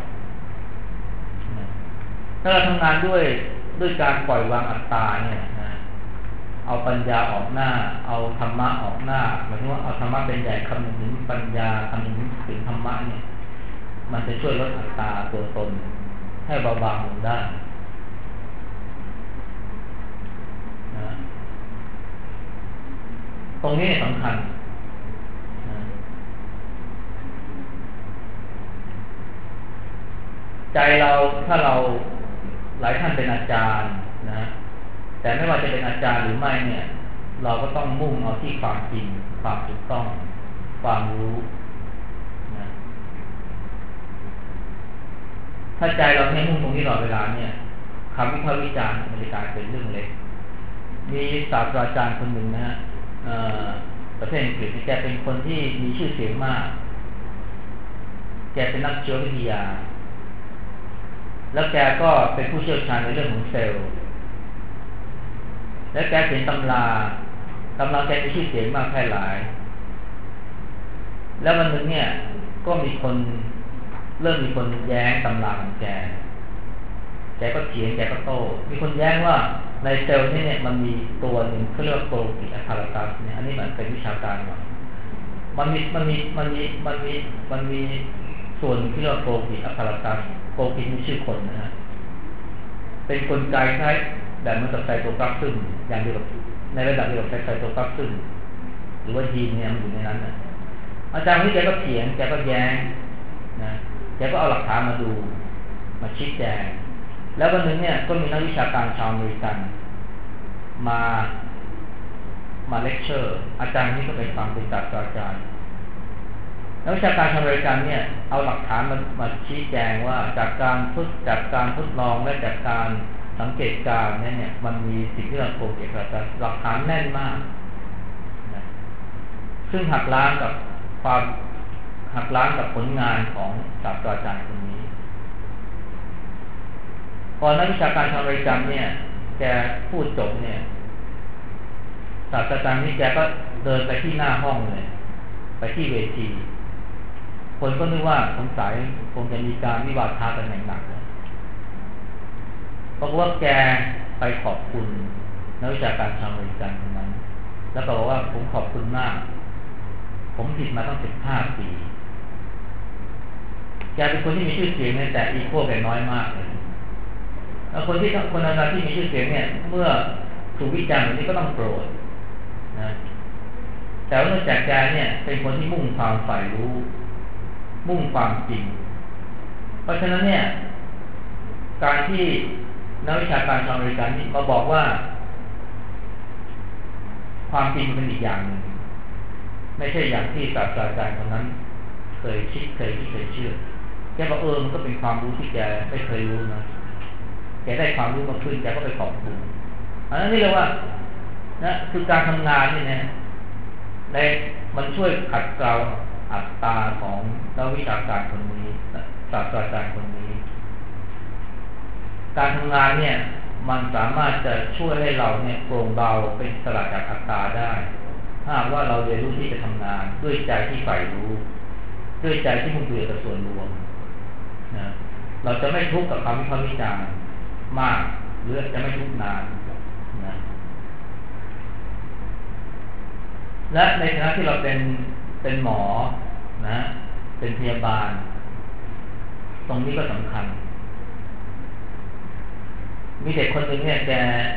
ถ้าเราทำงานด้วยด้วยการปล่อยวางอัตตาเนี่ยนะเอาปัญญาออกหน้าเอาธรรมะออกหน้าหมายถึงว่าเอาธรรมะเป็นใหญ่คำนึงถึงปัญญาคำนึงถึงธรรมะเนี่ยมันจะช่วยลดอัตตาตัวตนให้เบาบางลงได้นะตรงนี้สำคัญนะใจเราถ้าเราหลายท่านเป็นอาจารย์นะแต่ไม่ว่าจะเป็นอาจารย์หรือไม่เนี่ยเราก็ต้องมุ่งเอาที่ความจริงความถูกต้องความรู้นะถ้าใจเราไม่มุ่งตรงนี้ตลอดเวลาเนี่ยคำวิพากษ์วิจารณ์มันจะกลายเป็นเรื่องเล็กมีศาสตราจารย์คนหนึ่งนะฮะประเทศอังกฤษแกเป็นคนที่มีชื่อเสียงมากแกเป็นนักชีววิทยาแล้วแกก็เป็นผู้เชี่ยวชาญในเรื่องของเซลล์และแกเขียนตำราตำราแกมีชื่อเสียงมากแพร่หลายแล้ววันหนึ่งเนี่ยก็มีคนเริ่มมีคนแย้งตำราของแกแกก็เถียงแกก็โต้มีคนแย้งว่าในเซลล์นี่เนี่ยมันมีตัวหนึ่งเขาเรียกว่าโปรตีนอะพาราตัสเนี่ยอันนี้มันเป็นวิชาการหน่อยมันมีมันมีมันมีมันมีมันมีส่วนที่เรียกว่าโปรตีนอะพาราตัสโปรตีนมีชื่อคนนะฮะเป็นกลไกคล้ายแบบเหมือนกับไซโตพลาสมอย่างเดียวกับในระดับเดียวกับไซโตพลาสมหรือว่ายีนเนี่ยมันอยู่ในนั้นนะอาจารย์ที่แกก็เถียงแกก็แย้งนะแกก็เอาหลักฐานมาดูมาชี้แจงแล้ววันนึงเนี่ยก็มีนักวิชาการชาวอเมริกันมามาเลคเชอร์อาจารย์นี่ก็เป็นฟังเป็นศาสตราจารย์นักวิชาการชาวอเมริกันเนี่ยเอาหลักฐานมามาชี้แจงว่าจากการทดจากการทดลองและจากการสังเกตการณ์เนี่ยเนี่ยมันมีสิ่งที่เราโกงเกี่ยวกับหลักฐานแน่นมากนะซึ่งหักล้างกับความหักล้างกับผลงานของศาสตราจารย์คนนี้พอนักวิชาการชาวอเมริกันเนี่ยแกพูดจบเนี่ยศาสตราจารย์นี่แกก็เดินไปที่หน้าห้องเลยไปที่เวทีคนก็นึกว่าสงสัยคงจะมีการวิวาทะกันอย่างหนักเลยเพราะว่าแกไปขอบคุณนักวิชาการชาวอเมริกันคนนั้นแล้วก็บอกว่าผมขอบคุณมากผมผิดมาตั้งสิบห้าปีแกเป็นคนที่มีชื่อเสียงแต่อีโคแกน้อยมากเลยแล้วคนที่คนนั้นที่มีชื่อเสียงเนี่ยเมื่อถูกวิจารณ์แบบนี้ก็ต้องโกรธนะแต่ว่าเนื่องจากแกเนี่ยเป็นคนที่มุ่งความใฝ่รู้มุ่งความจริงเพราะฉะนั้นเนี่ยการที่นักวิชาการชาวอเมริกันนี่มาบอกว่าความจริงเป็นอีกอย่างหนึ่งไม่ใช่อย่างที่ศาสตราจารย์คนนั้นเคยคิดเคยที่เคยเชื่อแกบอกเออมันก็เป็นความรู้ที่แกไม่เคยรู้นะแกได้ความรู้มาขึ้นแกก็ไปขอบคุณอันนั้นนี่เรียกว่านะคือการทำงานนี่นะในมันช่วยขัดเกลาอัตตาของนักวิชาการคนนี้ศาสตราจารย์คนนี้การทำงานเนี่ยมันสามารถจะช่วยให้เราเนี่ยโปร่งเบาเป็นสลัดจากอัตตาได้ถ้าว่าเราเรียนรู้ที่จะทำงานด้วยใจที่ใฝ่รู้ด้วยใจที่มุ่งเพื่อส่วนรวมนะเราจะไม่ทุกข์กับคำวิพากษ์วิจารณ์มากหรือจะไม่ทุกข์นานนะและในฐานะที่เราเป็นเป็นหมอนะเป็นพยาบาลตรงนี้ก็สำคัญมีเด็กคนหนึ่งเนี่ยแก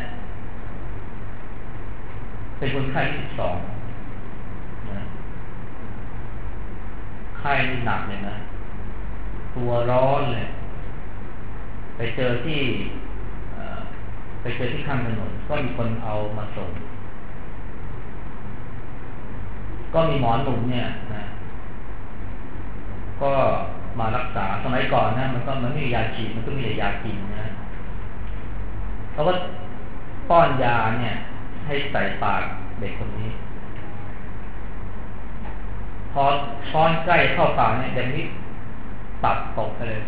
เป็นคนไข้ที่สิบสองนะไข้นี่หนักเลยนะตัวร้อนเลยไปเจอที่ไปเจอที่ข้างถนนก็มีคนเอามาส่งก็มีหมอหนุ่มเนี่ยนะก็มารักษาสมัยก่อนนะมันก็มันไม่มียาฉีดมันก็มีแต่ยากินนะเขาก็ป้อนยาเนี่ยให้ใส่ปากเด็กคนนี้พอช้อนใกล้เข้าปากเนี่ยเด็กนี้ตัดตกไปเลย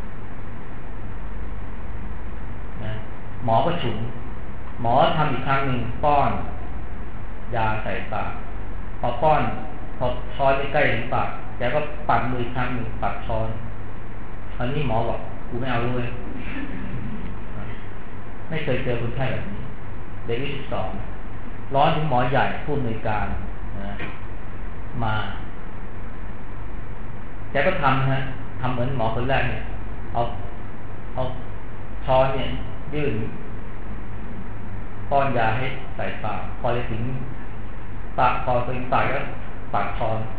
นะหมอก็ฉุนหมอทำอีกครั้งหนึ่งป้อนยาใส่ปากพอป้อนพอช้อนใกล้ถึงปากแกก็ปัดมืออีกครั้งหนึ่งปัดช้อนคราวนี้หมอบอกกูไม่เอาด้วยไม่เคยเจอคนไข้แบบนี้เด็กอายุสิบสองร้อนถึงหมอใหญ่ผู้อำนวยการนะมาแกก็ทำนะทำเหมือนหมอคนแรกเนี่ยเอาเอาช้อนเนี่ยยื่นป้อนยาให้ใส่ปากพอจะถึงปากพอถึงปากแล้วปากช้อน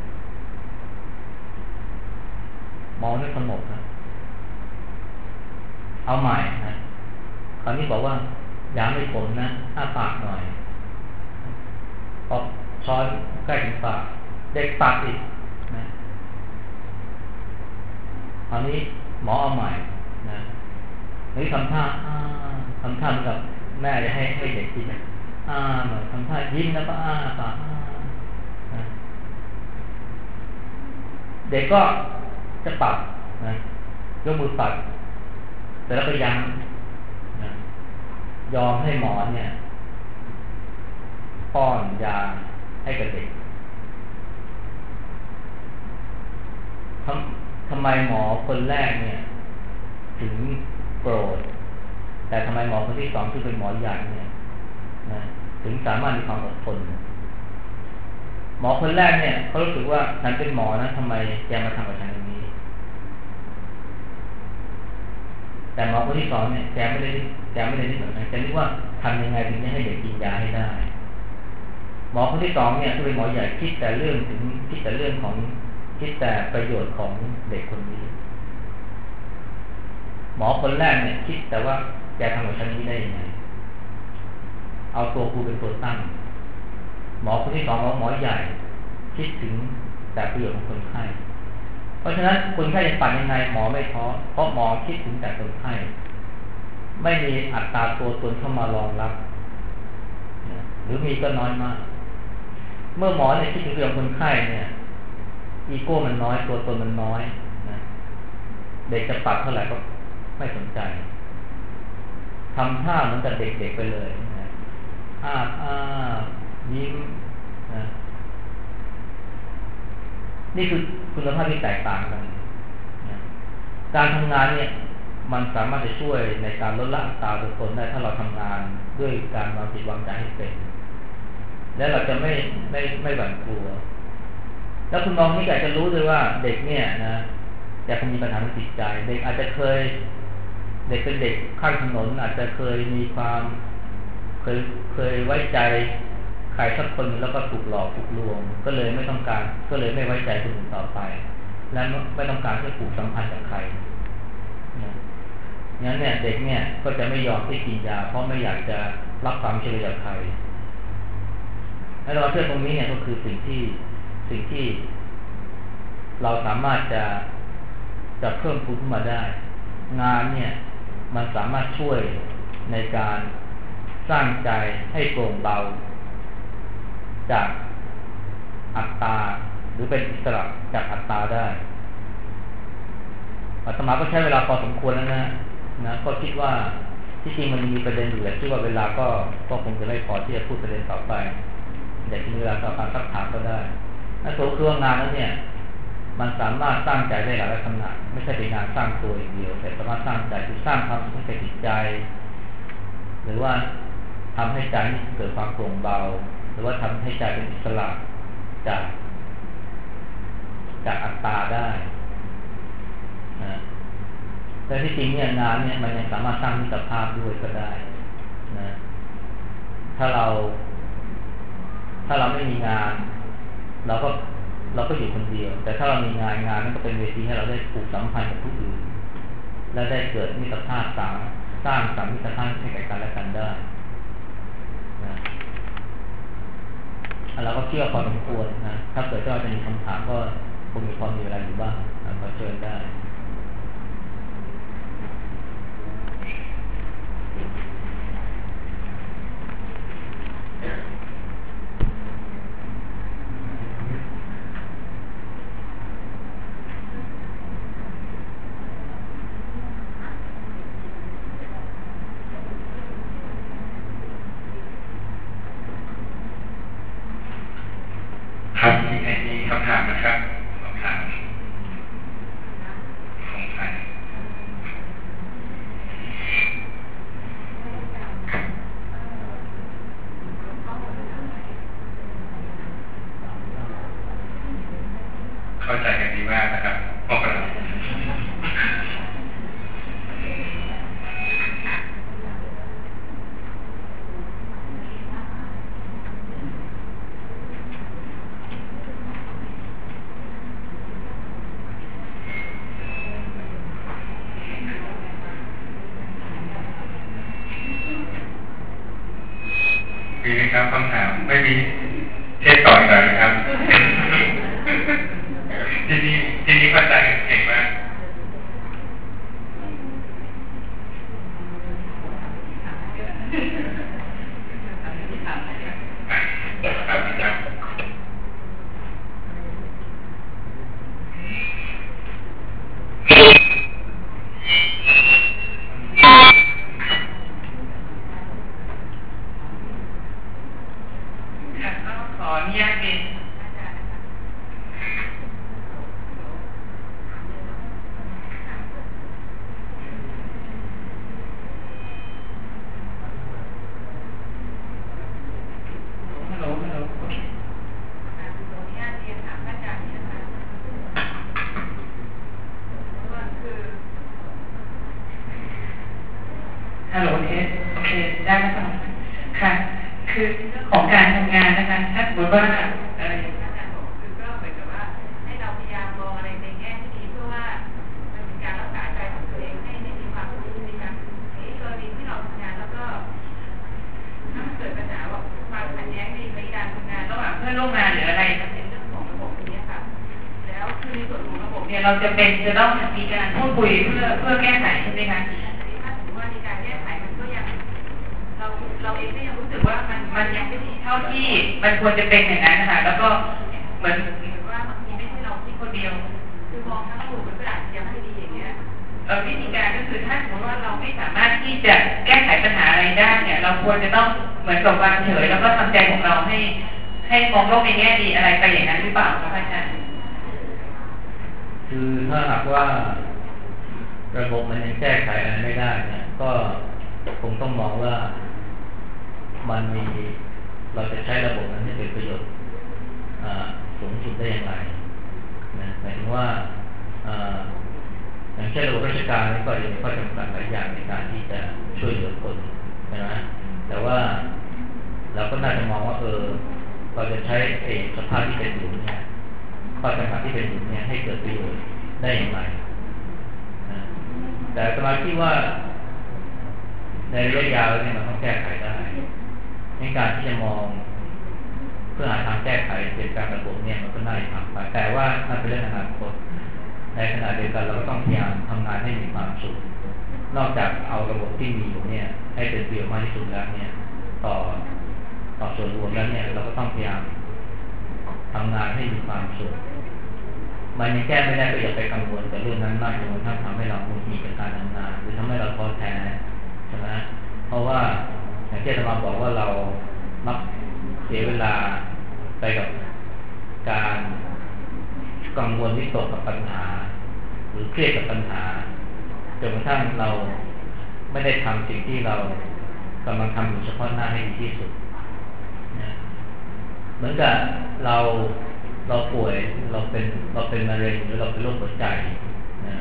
หมอไม่สงบนะเอาใหม่นะคราวนี้บอกว่ายาไม่ขมนะอ้าปากหน่อยพอช้อนใกล้ถึงปากเด็กปากอีกนะคราวนี้หมอเอาใหม่นะนี่ทำท่าทำท่าเหมือนกับแม่จะให้ให้เด็กกินนะอ่าเหมือนทำท่ายิ้มแล้วก็อ้าปากนะเด็กก็จะปัดนะยกมือปัดแต่แล้วก็ยังนะยอมให้หมอเนี่ยป้อนยาให้กับเด็กทำทำไมหมอคนแรกเนี่ยถึงโกรธแต่ทำไมหมอคนที่สองที่เป็นหมอใหญ่เนี่ยนะถึงสามารถมีความอดทนหมอคนแรกเนี่ยเขารู้สึกว่าฉันเป็นหมอนะทำไมแกมาทำกับฉันอย่างนี้แต่หมอคนที่สองเนี่ยแกไม่ได้แกไม่ได้ที่เหมือนกันแกนึกว่าทำยังไงถึงจะให้เด็กกินยาให้ได้หมอคนที่สองเนี่ยที่เป็นหมอใหญ่คิดแต่เรื่องถึงคิดแต่เรื่องของคิดแต่ประโยชน์ของเด็กคนนี้หมอคนแรกเนี่ยคิดแต่ว่าแกทำกับฉันนี้ได้ยังไงเอาตัวกูเป็นตัวตั้งหมอคนที่สองหมอใหญ่คิดถึงแต่ประโยชน์ของคนไข้เพราะฉะนั้นคนไข้จะปั่นยังไงหมอไม่ท้อเพราะหมอคิดถึงแต่คนไข้ไม่มีอัตราตัวตนเข้ามารองรับหรือมีก็น้อยมากเมื่อหมอเนี่ยคิดถึงเรื่องคนไข้เนี่ยอีโก้มันน้อยตัวตนมันน้อยนะเด็กจะปัดเท่าไหร่ก็ไม่สนใจทำท่าเหมือนกับเด็กๆไปเลยนะอ้าอ้ายิ้มนะนี่คือคุณภาพที่แตกต่างกันนะการทำงานเนี่ยมันสามารถจะช่วยในการลดละอัตราตัวตนได้ถ้าเราทำงานด้วยการวางจิตวางใจให้เป็นและเราจะไม่ไม่ไม่หวั่นกลัวแล้วคุณมองนี่อาจจะรู้ด้วยว่าเด็กเนี่ยนะจะมีปัญหาทางจิตใจเด็กอาจจะเคยเด็กเป็นเด็กข้างถนนอาจจะเคยมีความเคยเคยไว้ใจใครสักคนแล้วก็ถูกหลอกถูกลวงก็เลยไม่ต้องการก็เลยไม่ไว้ใจคนอื่นต่อไปและไม่ต้องการที่จะผูกสัมพันธ์กับใครนะงั้นเนี่ยเด็กเนี่ยก็จะไม่ยอมที่กินยาเพราะไม่อยากจะรับความช่วยเหลือจากใครและเราเชื่อตรงนี้เนี่ยก็คือสิ่งที่สิ่งที่เราสามารถจะจะเพิ่มพูนขึ้นมาได้งานเนี่ยมันสามารถช่วยในการสร้างใจให้โปร่งเบาจากอัตตาหรือเป็นอิสระจากอัตตาได้อาตมาก็ใช้เวลาพอสมควรแล้วนะนะก็คิดว่าที่จริงมันมีประเด็นอยู่แต่คิดว่าเวลาก็ก็คงจะไม่พอที่จะพูดประเด็นต่อไปอยากจะมีเวลาต่อการซักถามก็ได้ถ้าโถเครื่องงานนั้นเนี่ยมันสามารถสร้างใจได้หลายลักษณะไม่ใช่เป็นงานสร้างตัวอย่างเดียวแต่สามารถสร้างใจคือสร้างความสุขให้จิตใจหรือว่าทำให้ใจนี่เกิดความโปร่งเบารือว่าทำให้ใจเป็นอิสระจากจากอัตตาได้นะแต่ที่จริงเนี่ยงานเนี่ยมันยังสามารถสร้างมิตรภาพด้วยก็ได้นะถ้าเราถ้าเราไม่มีงานเราก็เราก็อยู่คนเดียวแต่ถ้าเรามีงานงานนั้นก็เป็นเวทีให้เราได้ผูกสัมพันธ์กับผู้อื่นและได้เกิดมิตรภาพสร้างสร้างสรรค์มิตรภาพให้แก่กันและกันได้นะเราก็เชื่อพอสมควรนะถ้าเกิดว่าจะมีคำถามก็คงมีพอมีเวลาอยู่บ้างนะก็เชิญได้ครับมีใครมีคำถามนะครับคำถามสงสัยเข้าใจกันดีมากนะครับพวกเรามีไหมครับคำถามไม่มีเทศต่ออีกหน่อยนะครับทีนี้ทีนี้เข้าใจกันเก่งมากครับอาจารย์ขออนุญาตเป็นฮัลโหลฮัลโหลโอเคขออนุญาตเรียนถามอาจารย์นี่นะคะว่าคือฮัลโหลเทสโอเคได้ไหมคะค่ะคือของการทำงานนะคะถ้าสมมติว่าอะไรอาจารย์บอกคือก็เหมือนกับว่าให้เราพยายามมองอะไรในแง่ที่ดีเพื่อว่ามันเป็นการรักษาใจของตัวเองให้ในมีความสุขในการที่กรณีที่เราทำงานแล้วก็ถ้าเกิดปัญหาว่าความขัดแย้งในการทำงานระหว่างเพื่อนร่วมงานหรืออะไรมันเป็นเรื่องของระบบนี้ค่ะแล้วคือในส่วนของระบบเนี่ยเราจะเป็นจะต้องมีการพูดคุยเพื่อเพื่อแก้ไขใช่ไหมคะถ้าสมมติว่ามีการแก้ไขมันก็ยังเราเราเองก็ยังรู้สึกว่ามันมันยังไม่ดีเท่าที่มันควรจะเป็นอย่างนั้นนะคะแล้วก็เหมือนเหมือนว่าบางทีไม่ใช่เราคิดคนเดียวคือมองทั้งหมู่มันก็อาจจะยังไม่ดีอย่างเงี้ยเออวิธีการก็คือถ้าสมมติว่าเราไม่สามารถที่จะแก้ไขปัญหาอะไรได้เนี่ยเราควรจะต้องเหมือนกับวางเฉยแล้วก็ทำใจของเราให้ให้มองโลกในแง่ดีอะไรไปอย่างนั้นหรือเปล่าคะอาจารย์คือถ้าหากว่าระบบมันยังแก้ไขอะไรไม่ได้เนี่ยก็คงต้องมองว่ามันมีเราจะใช้ระบบนั้นให้เป็นประโยชน์สูงสุดได้อย่างไรนะหมายถึงว่าอย่างเช่นระบบราชการนี่ก็จะมีข้อจำกัดหลายอย่างในการที่จะช่วยเหลือคนใช่ไหมแต่ว่าเราก็น่าจะมองว่าเออเราจะใช้เอกสภาพที่เป็นอยู่เนี่ยข้อจำกัดที่เป็นอยู่เนี่ยให้เกิดประโยชน์ได้อย่างไรนะแต่สมาธิว่าในระยะยาวเนี่ยมันต้องแก้ไขได้ในการที่จะมองเพื่อหาทางแก้ไขเปลี่ยนแปลงระบบเนี่ยมันก็น่าจะทำไปแต่ว่านั่นเป็นเรื่องอนาคตในขณะเดียวกันเราก็ต้องพยายามทำงานให้มีความสุขนอกจากเอาระบบที่มีอยู่เนี่ยให้เป็นประโยชน์มากที่สุดแล้วเนี่ยต่อต่อส่วนรวมแล้วเนี่ยเราก็ต้องพยายามทำงานให้มีความสุขมันยังแก้ไม่ได้ก็อย่าไปกังวลกับเรื่องนั้นมากจนกระทั่งทำให้เราหงุดหงิดกับการทำงานหรือทำให้เราท้อแท้ใช่ไหมเพราะว่าอย่างที่อาจารย์บอกว่าเรามักเสียเวลาไปกับการกังวลวิตกกับปัญหาหรือเครียดกับปัญหาจนกระทั่งเราไม่ได้ทำสิ่งที่เรากำลังทำอยู่เฉพาะหน้าให้ดีที่สุดนะเหมือนกับเราเราป่วยเราเป็นเราเป็นมะเร็งหรือเราเป็นโรคหัวใจนะ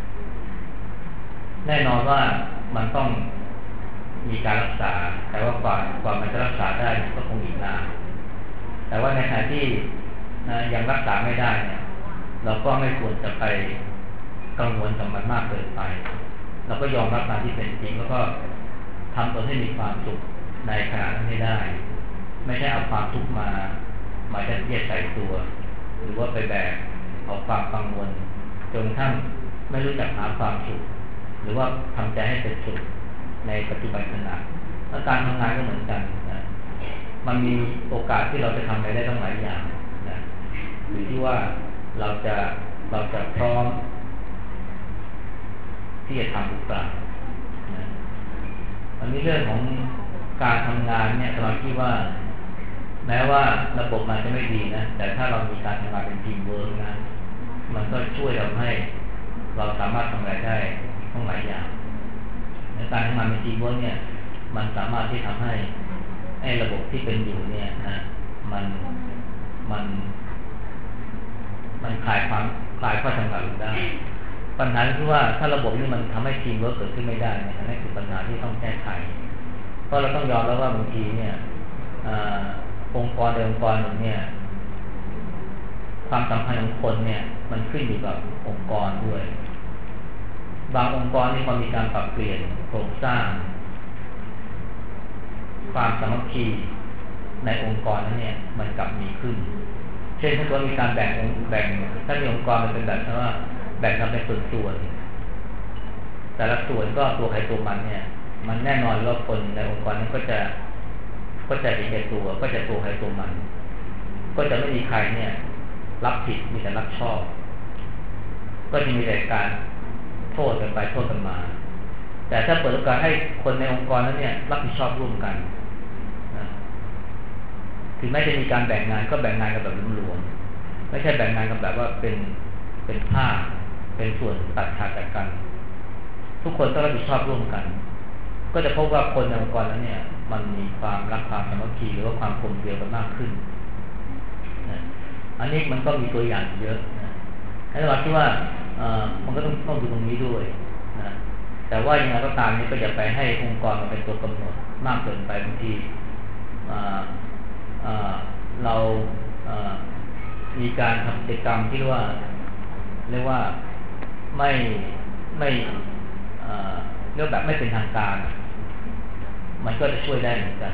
แน่นอนว่ามันต้องมีการรักษาแต่ว่ากว่ากว่ามันจะรักษาได้ก็คงอีกนานแต่ว่าในขณะที่นะยังรักษาไม่ได้เนี่ยเราก็ไม่ควรจะไปกังวลกับมันมากเกินไปเราก็ยอมรับตามที่เป็นจริงแล้วก็ทำตนให้มีความสุขในขณะนั้นให้ได้ไม่ใช่เอาความทุกข์มามายัดเยียดใส่ตัวหรือว่าไปแบกเอาความกังวลจนกระทั่งไม่รู้จักหาความสุขหรือว่าทำใจให้เป็นสุขในปัจจุบันขณะและการทำงานก็เหมือนกันนะมันมีโอกาสที่เราจะทำไปได้ตั้งหลายอย่างนะอยู่ที่ว่าเราจะเราจะพร้อมที่จะทำหรือเปล่านะมันมีเรื่องของการทำงานเนี่ยเราคิดว่าแม้ว่าระบบมันจะไม่ดีนะแต่ถ้าเรามีการทำงานเป็นทีมเวิร์กนะมันก็ช่วยทำให้เราสามารถทำอะไรได้ทั้งหลายอย่างในการทำงานเป็นทีมเวิร์กเนี่ยมันสามารถที่ทำให้ไอ้ระบบที่เป็นอยู่เนี่ยนะมันมันมันคลายความคลายข้อจำกัดลงได้ปัญหาคือว่าถ้าระบบนี้มันทำให้ทีมเวิร์กเกิดขึ้นไม่ได้เนี่ยนั่นคือปัญหาที่ต้องแก้ไขเพราะเราต้องยอมแล้วว่าบางทีเนี่ยองค์กรใดองค์กรหนึ่งเนี่ยความสัมพันธ์ของคนเนี่ยมันขึ้นอยู่กับองค์กรด้วยบางองค์กรนี่พอมีการปรับเปลี่ยนโครงสร้างความสามัคคีในองค์กรนั้นเนี่ยมันกลับมีขึ้นเช่นถ้าเกิดมีการแบ่งแบ่งถ้ามีองค์กรมันเป็นแบบว่าแบ่งกันเป็นส่วนๆแต่ละส่วนก็ตัวใครตัวมันเนี่ยมันแน่นอนว่าคนในองค์กรนั้นก็จะก็จะเห็นแก่ตัวก็จะตัวใครตัวมันก็จะไม่มีใครเนี่ยรับผิดมีแต่รับชอบก็จะมีแต่การโทษกันไปโทษกันมาแต่ถ้าเปิดโอกาสให้คนในองค์กรนั้นเนี่ยรับผิดชอบร่วมกันนะถึงแม้จะมีการแบ่งงานก็แบ่งงานกันแบบรวมๆไม่ใช่แบ่งงานกันแบบว่าเป็นเป็นภาคเป็นส่วนตัดขาดจากกันทุกคนต้องรับผิดชอบร่วมกันก็จะพบว่าคนในองค์กรนั้นเนี่ยมันมีความรักความสามัคคีหรือว่าความกลมเกลียวกันมากขึ้นนะอันนี้มันก็มีตัวอย่างเยอะนะให้เราคิดว่ามันก็ต้องต้องดูตรงนี้ด้วยนะแต่ว่ายังไงก็ตามนี้ก็อย่าไปให้องค์กรมันเป็นตัวกำหนดมากเกินไปบางทีเรามีการทำกิจกรรมที่เรียกว่าเรียกว่าไม่ไม่เรียกแบบไม่เป็นทางการมันก็จะช่วยได้เหมือนกัน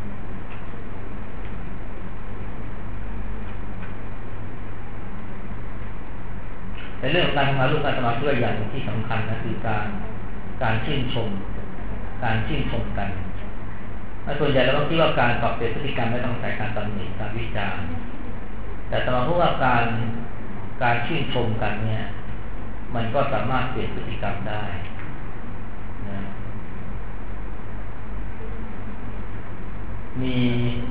แต่เรื่องของการทำงานร่วมกันสมาธิด้วยอย่างที่สำคัญนะคือการการชื่นชมการชื่นชมกันส่วนใหญ่เราก็คิดว่าการปรับเปลี่ยนพฤติกรรมไม่ต้องใส่การตำหนิการวิจารณ์แต่สำหรับพวกว่าการการชื่นชมกันเนี่ยมันก็สามารถเปลี่ยนพฤติกรรมได้นะมี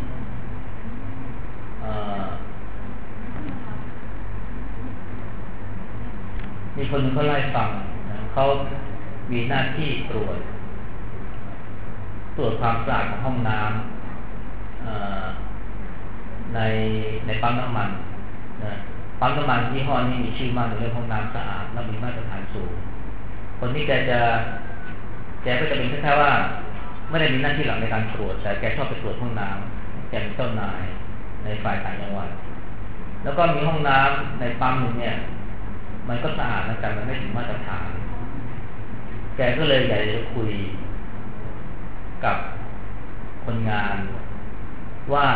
มีคนนึงเขาไล่ฟังนะเขามีหน้าที่ตรวจตรวจความสะอาดของห้องน้ำในในปั๊มน้ำมันนะปั๊มน้ำมันยี่ห้อนี้มีชื่อมากในเรื่องห้องน้ำสะอาดและมีมาตรฐานสูงคนที่แกจะแกก็จะเป็นแค่ว่าไม่ได้มีหน้าที่หลักในการตรวจแต่แกชอบไปตรวจห้องน้ำแกเป็นเจ้านายในฝ่ายต่างจังหวัดแล้วก็มีห้องน้ำในปั๊มนึงเนี่ยมันก็สะอาดนะแต่มันไม่ถึงมาตรฐานแกก็เลยอยากจะคุยกับคนงานว่า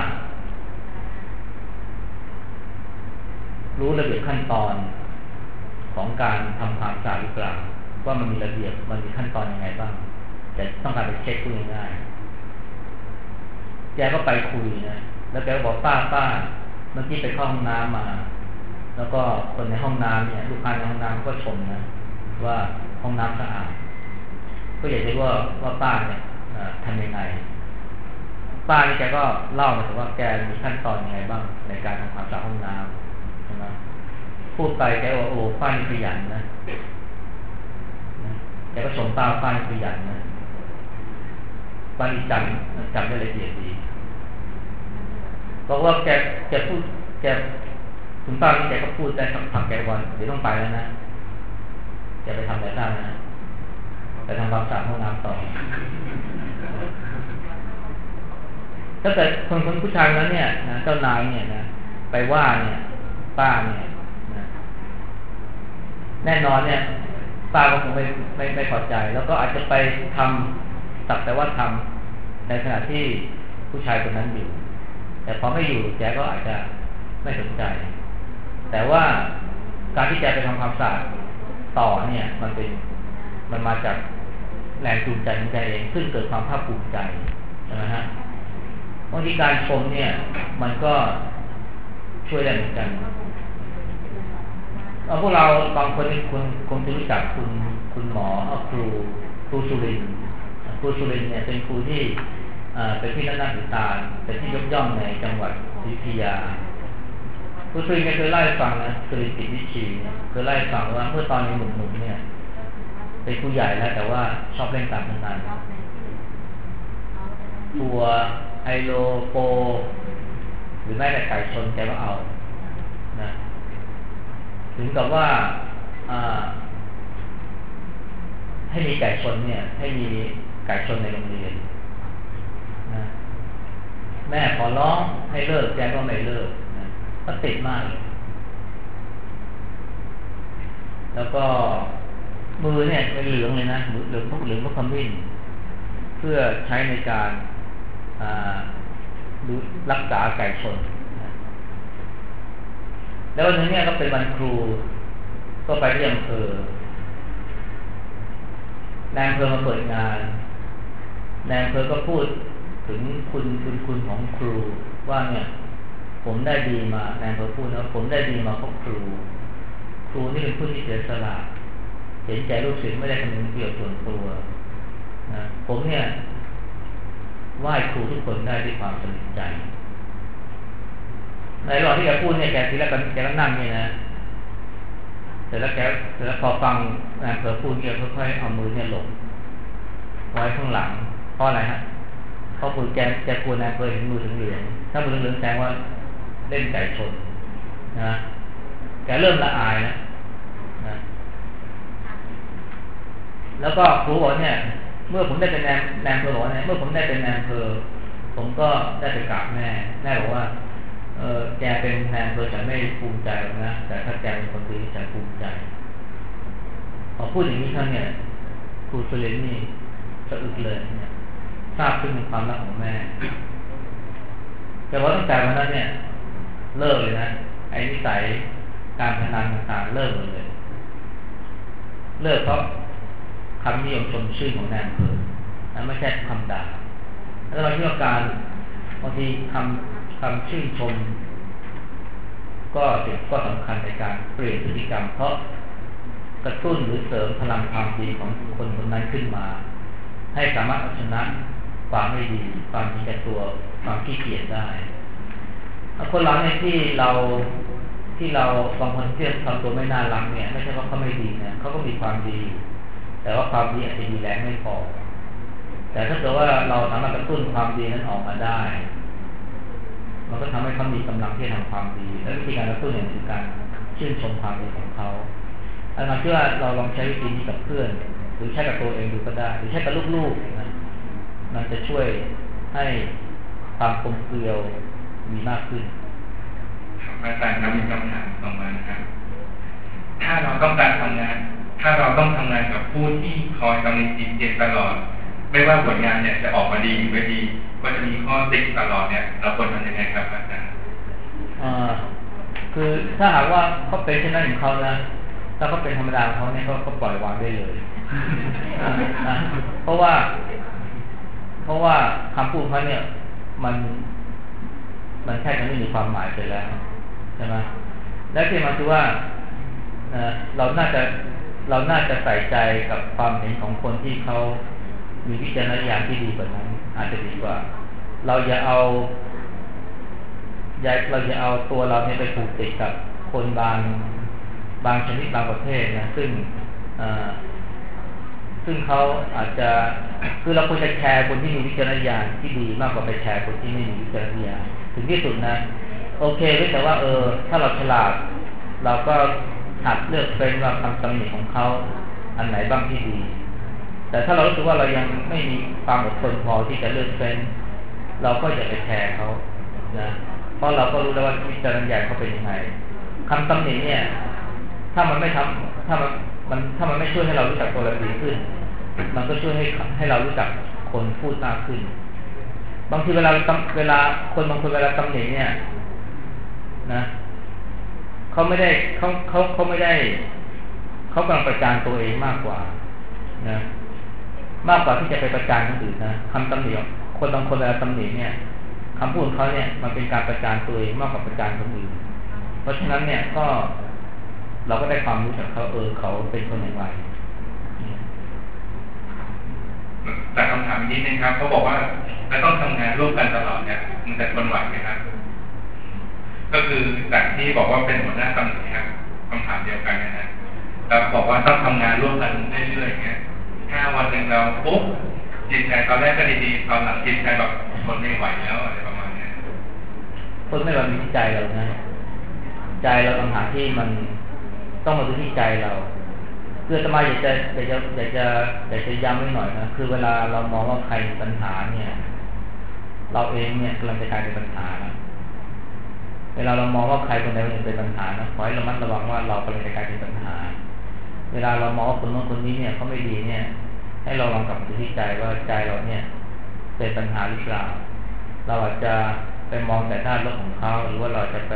รู้ระเบียบขั้นตอนของการทำความสะอาดหรือเปล่าว่ามันมีระเบียบมันมีขั้นตอนยังไงบ้างแต่ต้องการไปเช็คคุยง่ายๆแกก็ไปคุยนะแล้วแกก็บอกป้าป้าเมื่อกี้ไปเข้าห้องน้ำมาแล้วก็คนในห้องน้ำเนี่ยลูกค้าในห้องน้ำก็ชมนะว่าห้องน้ำสะอาดก็อยากจะรู้ว่าว่าป้าเนี่ยทำยังไงป้านี่แกก็เล่ามาถึงว่าแกมีขั้นตอนยังไงบ้างในการทำความสะอาดห้องน้ำใช่ไหมพูดไปแกว่าโอ้ป้านี่ขยันนะแกก็ชมป้าป้านี่ขยันนะป้านี่จำจำได้ละเอียดดีพบอกว่าแกแกพูดแกคุณป้าที่แกก็พูดได้ทำแกวันเดี๋ยวต้องไปแล้วนะแกไปทำอะไรได้นะไปทำความสะอาดห้องน้ำต่อถ้าเกิดคนคนผู้ชายนั้นเนี่ยนะเจ้านายเนี่ยนะไปว่าเนี่ยป้าเนี่ยนะแน่นอนเนี่ยป้าก็คงไม่ไม่ไม่พอใจแล้วก็อาจจะไปทำสักแต่ว่าทำในขณะที่ผู้ชายคนนั้นอยู่แต่พอไม่อยู่แกก็อาจจะไม่สนใจแต่ว่าการที่แกไปทำความสะอาดต่อเนี่ยมันเป็นมันมาจากแรงจูงใจของแกเองซึ่งเกิดความภาคภูมิใจใช่ไหมฮะบางทีการชมเนี่ยมันก็ช่วยได้เหมือนกันเอาพวกเราบางคนคุณคงจะรู้จักคุณคุณหมอครูครูสุรินทร์ครูสุรินทร์เนี่ยเป็นครูที่เป็นที่นักศึกษาเป็นที่ยกย่องในจังหวัดอยุธยาครูสุรินทร์เคยเล่าให้ฟังนะสุรินทร์ติดวิชีเนี่ยเคยเล่าให้ฟังว่าเมื่อตอนยังหนุ่มๆเนี่ยเป็นผู้ใหญ่แล้วแต่ว่าชอบเล่นการพนันตัวไฮโลโปหรือแม้แต่ไก่ชนแกก็เอานะถึงกับว่าให้มีไก่ชนเนี่ยให้มีไก่ชนในโรงเรียนนะแม่ขอร้องให้เลิกแกก็ไม่เลิกนะก็ติดมากเลยแล้วก็มือเนี่ยเป็นเหลืองเลยนะเหลืองพวกเหลืองพวกขมิ้นเพื่อใช้ในการดูรักษาไก่ชนแล้ววันนี้เนี่ยก็เป็นวันครูก็ไปที่อำเภอนายอำเภอมาเปิดงานนายอำเภอก็พูดถึงคุณคุณคุณของครูว่าเนี่ยผมได้ดีมานายอำเภอพูดนะผมได้ดีมาเพราะครูครูนี่เป็นผู้ที่เสียสละเห็นใจลูกศิษย์ไม่ได้คำนึงประโยชน์ส่วนตัวนะผมเนี่ยไหว้ครูทุกคนได้ด้วยความสนิทใจในระหว่างที่แกพูดเนี่ยแกทีแรกแกก็นั่งเนี่ยนะเสร็จแล้วแกเสร็จแล้วพอฟังนายอำเภอพูดเนี่ยค่อยๆเอามือเนี่ยหลบไว้ข้างหลังเพราะอะไรฮะเพราะคุณแกแกกลัวนายอำเภอเห็นมือเหลืองถ้ามือเหลืองแสดงว่าเล่นไก่ชนนะแกเริ่มละอายนะนะแล้วก็ครูบอกเนี่ยเมื่อผมได้เป็นนายนายอำเภอบอกเนี่ยเมื่อผมได้เป็นนายอำเภอผมก็ได้ไปกราบแม่แม่บอกว่าเออแกเป็นนายอำเภอฉันไม่ภูมิใจหรอกนะแต่ถ้าแกเป็นคนดีฉันภูมิใจพอพูดอย่างนี้ท่านเนี่ยครูสุรินทร์นี่สะอึกเลยเนี่ยทราบซึ้งในความรักของแม่แต่ว่าตั้งแต่วันนั้นเนี่ยเลิกเลยนะไอ้นิสัยการพนันต่างๆเลิกเลยเลิกเพราะคำนิยมชมชื่อของนายอำเภอและไม่ใช่คำด่าแล้วเราคิดว่าการบางทีคำคำชื่นชมก็เป็นก็สำคัญในการเปลี่ยนพฤติกรรมเพราะกระตุ้นหรือเสริมพลังความดีของคนคนนั้นขึ้นมาให้สามารถเอาชนะความไม่ดีความมีแต่ตัวความขี้เกียจได้คนเราเนี่ยที่เราที่เราบางคนที่ทำตัวไม่น่ารักเนี่ยไม่ใช่ว่าเขาไม่ดีนะเขาก็มีความดีแต่ว่าความดีอาจจะดีแรงไม่พอแต่ถ้าเกิดว่าเราสามารถกระตุ้นความดีนั้นออกมาได้มันก็ทำให้เขามีกำลังที่จะทำความดีและวิธีการกระตุ้นเนี่ยคือการชื่นชมความดีของเขาอันนั้นเชื่อเราลองใช้วิธีนี้กับเพื่อนหรือใช้กับตัวเองดูก็ได้หรือใช้กับลูกๆนะมันจะช่วยให้ความกลมเกลียวมีมากขึ้นครับอาจารย์ครับมีคำถามต่อมานะครับถ้าเราต้องการทำงานถ้าเราต้องทำงานกับผู้ที่คอยตำหนิติเตียนตลอดไม่ว่าผลงานเนี่ยจะออกมาดีหรือไม่ดีก็จะมีข้อติตลอดเนี่ยเราควรทำยังไงครับอาจารย์อ่าคือถ้าหากว่าเขาเป็นเช่นนั้นของเขานะถ้าเขาเป็นธรรมดาของเขาเนี่ยเขาเขาปล่อยวางได้เลยเพราะว่าเพราะว่าคำพูดเขาเนี่ยมันมันแค่จะไม่มีความหมายไปแล้วใช่ไหมและที่มันคือว่าเราน่าจะเราน่าจะใส่ใจกับความเห็นของคนที่เขามีวิจารณญาณที่ดีกว่านั้นอาจจะดีกว่าเราอย่าเอาอย่าเราอย่าเอาตัวเราเนี่ยไปผูกติดกับคนบางบางชนิดบางประเภทนะซึ่งซึ่งเขาอาจจะคือเราควรจะแชร์คนที่มีวิจารณญาณที่ดีมากกว่าไปแชร์คนที่ไม่มีวิจารณญาณถึงที่สุดนะโอเคแต่ว่าเออถ้าเราฉลาดเราก็หัดเลือกเป็นว่าคำตำหนิของเขาอันไหนบ้างที่ดีแต่ถ้าเรารู้สึกว่าเรายังไม่มีความอดทนพอที่จะเลือกเป็นเราก็จะไปแชร์เขานะเพราะเราก็รู้แล้วว่าวิจารณญาณเขาเป็นยังไงคำตำหนิเนี่ยถ้ามันไม่ทำถ้ามันมันถ้ามันไม่ช่วยให้เรารู้จักตัวเราดีขึ้นมันก็ช่วยให้ให้เรารู้จักคนพูดมากขึ้นบางทีเวลาเวลาคนบางคนเวลาตำหนิเนี่ยนะเขาไม่ได้เขาเขาเขาไม่ได้เขากำลังประจานตัวเองมากกว่านะมากกว่าที่จะไปประจานคนอื่นนะคำตำหนิคนบางคนเวลาตำหนิเนี่ยคำพูดของเขาเนี่ยมันเป็นการประจานตัวเองมากกว่าประจานคนอื่นเพราะฉะนั้นเนี่ยก็เราก็ได้ความรู้จากเขาเออเขาเป็นคนอย่างไรแต่คำถามนี้นะครับเขาบอกว่าเราต้องทำงานร่วมกันตลอดเนี่ยมันจะทนไหวไหมครับก็คือจากที่บอกว่าเป็นหัวหน้าตำแหน่งครับคำถามเดียวกันนะฮะเราบอกว่าต้องทำงานร่วมกันเรื่อยๆอย่างเงี้ยถ้าวันหนึ่งเราปุ๊บจิตใจตอนแรกก็ดีๆตอนหลังจิตใจแบบทนไม่ไหวแล้วอะไรประมาณนี้ทนไม่ไหวมีใจเรานะใจเราต่างหากที่มันต้องมาดูที่ใจเราคืออาตมาอยากจะอยากจะอยากจะอยากจะย้ำไว้หน่อยนะคือเวลาเรามองว่าใครมีปัญหาเนี่ยเราเองเนี่ยกำลังจะกลายเป็นปัญหานะเวลาเรามองว่าใครคนใดคนหนึ่งเป็นปัญหานะขอให้ระมัดระวังว่าเรากำลังจะกลายเป็นปัญหาเวลาเรามองว่าคนโน้นคนนี้เนี่ยเขาไม่ดีเนี่ยให้เราลองกลับมาดูที่ใจว่าใจเราเนี่ยเป็นปัญหาหรือเปล่าเราอาจจะไปมองแต่ด้านลบของเขาหรือว่าเราจะไป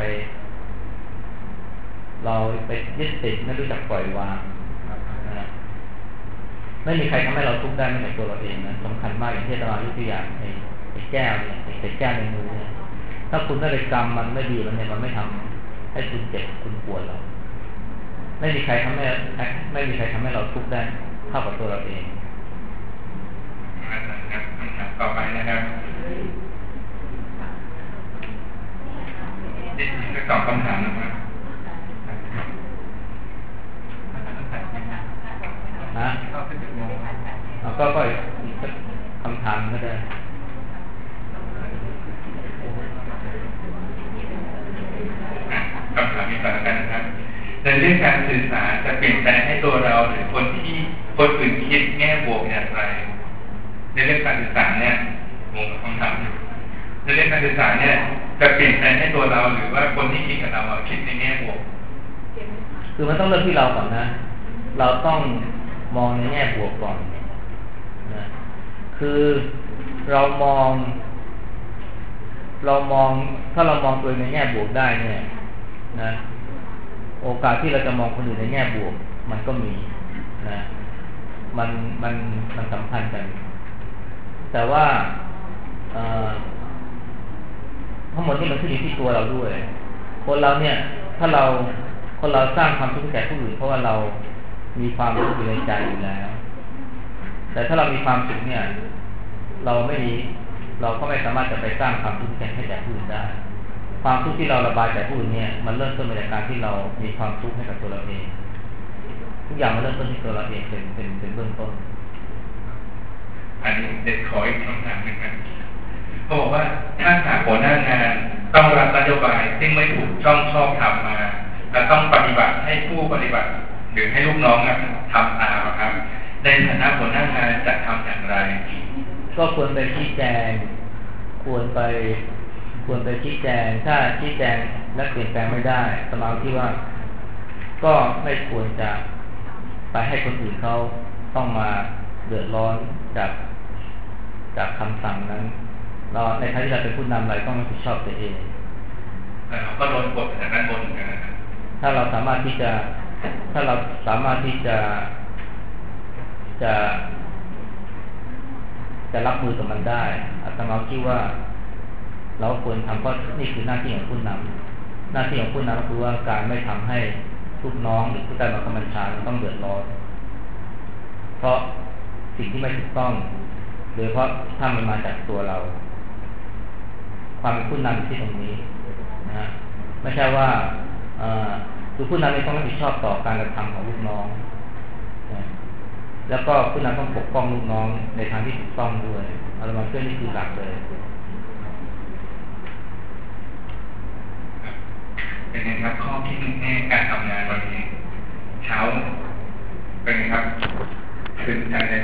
เราไปยึดติดไม่รู้จักปล่อยวางนะไม่มีใครทำให้เราทุกข์ได้ไม่ใช่ตัวเราเองนะสำคัญมากอย่างที่อาจารย์ยกตัวอย่างไอ้แก้วเนี่ยไอ้แก้วในมือเนี่ยถ้าคุณได้ไปกรรมมันไม่ดีมันเนี่ยมันไม่ทำให้คุณเจ็บคุณปวดหรอกไม่มีใครทำให้ไม่มีใครทำให้เราทุกข์ได้เท่ากับตัวเราเองนะครับคำถามต่อไปนะครับนี่คือสองคำถามนะครับฮะเอาก็ก็อีกคำถามก็ได้คำถามนี้ต่อกันนะครับในเรื่องการสื่อสารจะเปลี่ยนแปลงให้ตัวเราหรือคนที่คนอื่นคิดแง่บวกอย่างไรในเรื่องการสื่อสารเนี่ยงงกับคำถามอยู่ในเรื่องการสื่อสารเนี่ยจะเปลี่ยนแปลงให้ตัวเราหรือว่าคนที่คิดกับเราคิดในแง่บวกคือมันต้องเริ่มที่เราก่อนนะเราต้องมองในแง่บวกก่อนนะคือเรามองเรามองถ้าเรามองตัวในแง่บวกได้เนี่ยนะโอกาสที่เราจะมองคนอื่นในแง่บวกมันก็มีนะมันมันมันสัมพันธ์กันแต่ว่าทั้งหมดนี่มันขึ้นอยู่ที่ตัวเราด้วยคนเราเนี่ยถ้าเราคนเราสร้างความทุกข์แก่ผู้อื่นเพราะว่าเรามีความทุกข์อยู่ในใจอยู่แล้วแต่ถ้าเรามีความสุขเนี่ยเราไม่มีเราก็ไม่สามารถจะไปสร้างความทุกข์ให้แก่ผู้อื่นได้ความทุกข์ที่เราระบายแก่ผู้อื่นเนี่ยมันเริ่มต้นมาจากการที่เรามีความทุกข์ให้กับตัวเราเองทุกอย่างมันเริ่มต้นที่ตัวเราเองเป็นเป็นเป็นเบื้องต้นอันนี้เด็กขออีกคำถามหนึ่งครับเขาบอกว่าถ้าหากหัวหน้างานต้องรับนโยบายซึ่งไม่ถูกช่องชอบทำมาและต้องปฏิบัติให้ผู้ปฏิบัติหรือให้ลูกน้องทำตามครับในฐานะหัวหน้างานจะทำอย่างไรก็ควรไปชี้แจงควรไปควรไปชี้แจงถ้าชี้แจงและเปลี่ยนแปลงไม่ได้สมาธิว่าก็ไม่ควรจะไปให้คนอื่นเขาต้องมาเดือดร้อนจากจากคำสั่งนั้นเราในฐานะที่เราเป็นผู้นำอะไรต้องรับผิดชอบตัวเองแต่เราก็โดนกดจากด้านบนเหมือนกันนะครับถ้าเราสามารถที่จะถ้าเราสามารถที่จะจะจะรับมือกับมันได้อาตมาคิดว่าเราควรทำเพราะนี่คือหน้าที่ของผู้นำหน้าที่ของผู้นำคือว่าการไม่ทำให้ลูกน้องหรือผู้ใต้บังคับบัญชาต้องเดือดร้อนเพราะสิ่งที่ไม่ถูกต้องโดยเพราะถ้ามันมาจากตัวเราความเป็นผู้นำที่ตรงนี้นะไม่ใช่ว่าคือผู้นำต้องรับผิดชอบต่อการกระทำของลูกน้องนะแล้วก็ผู้นำต้องปกป้องลูกน้องในทางที่ถูกต้องด้วยอาตมาเชื่อนี่คือหลักเลยเป็นไงครับข้อคิดในการทำงานวันนี้เช้าเป็นไงครับตื่นใจเลย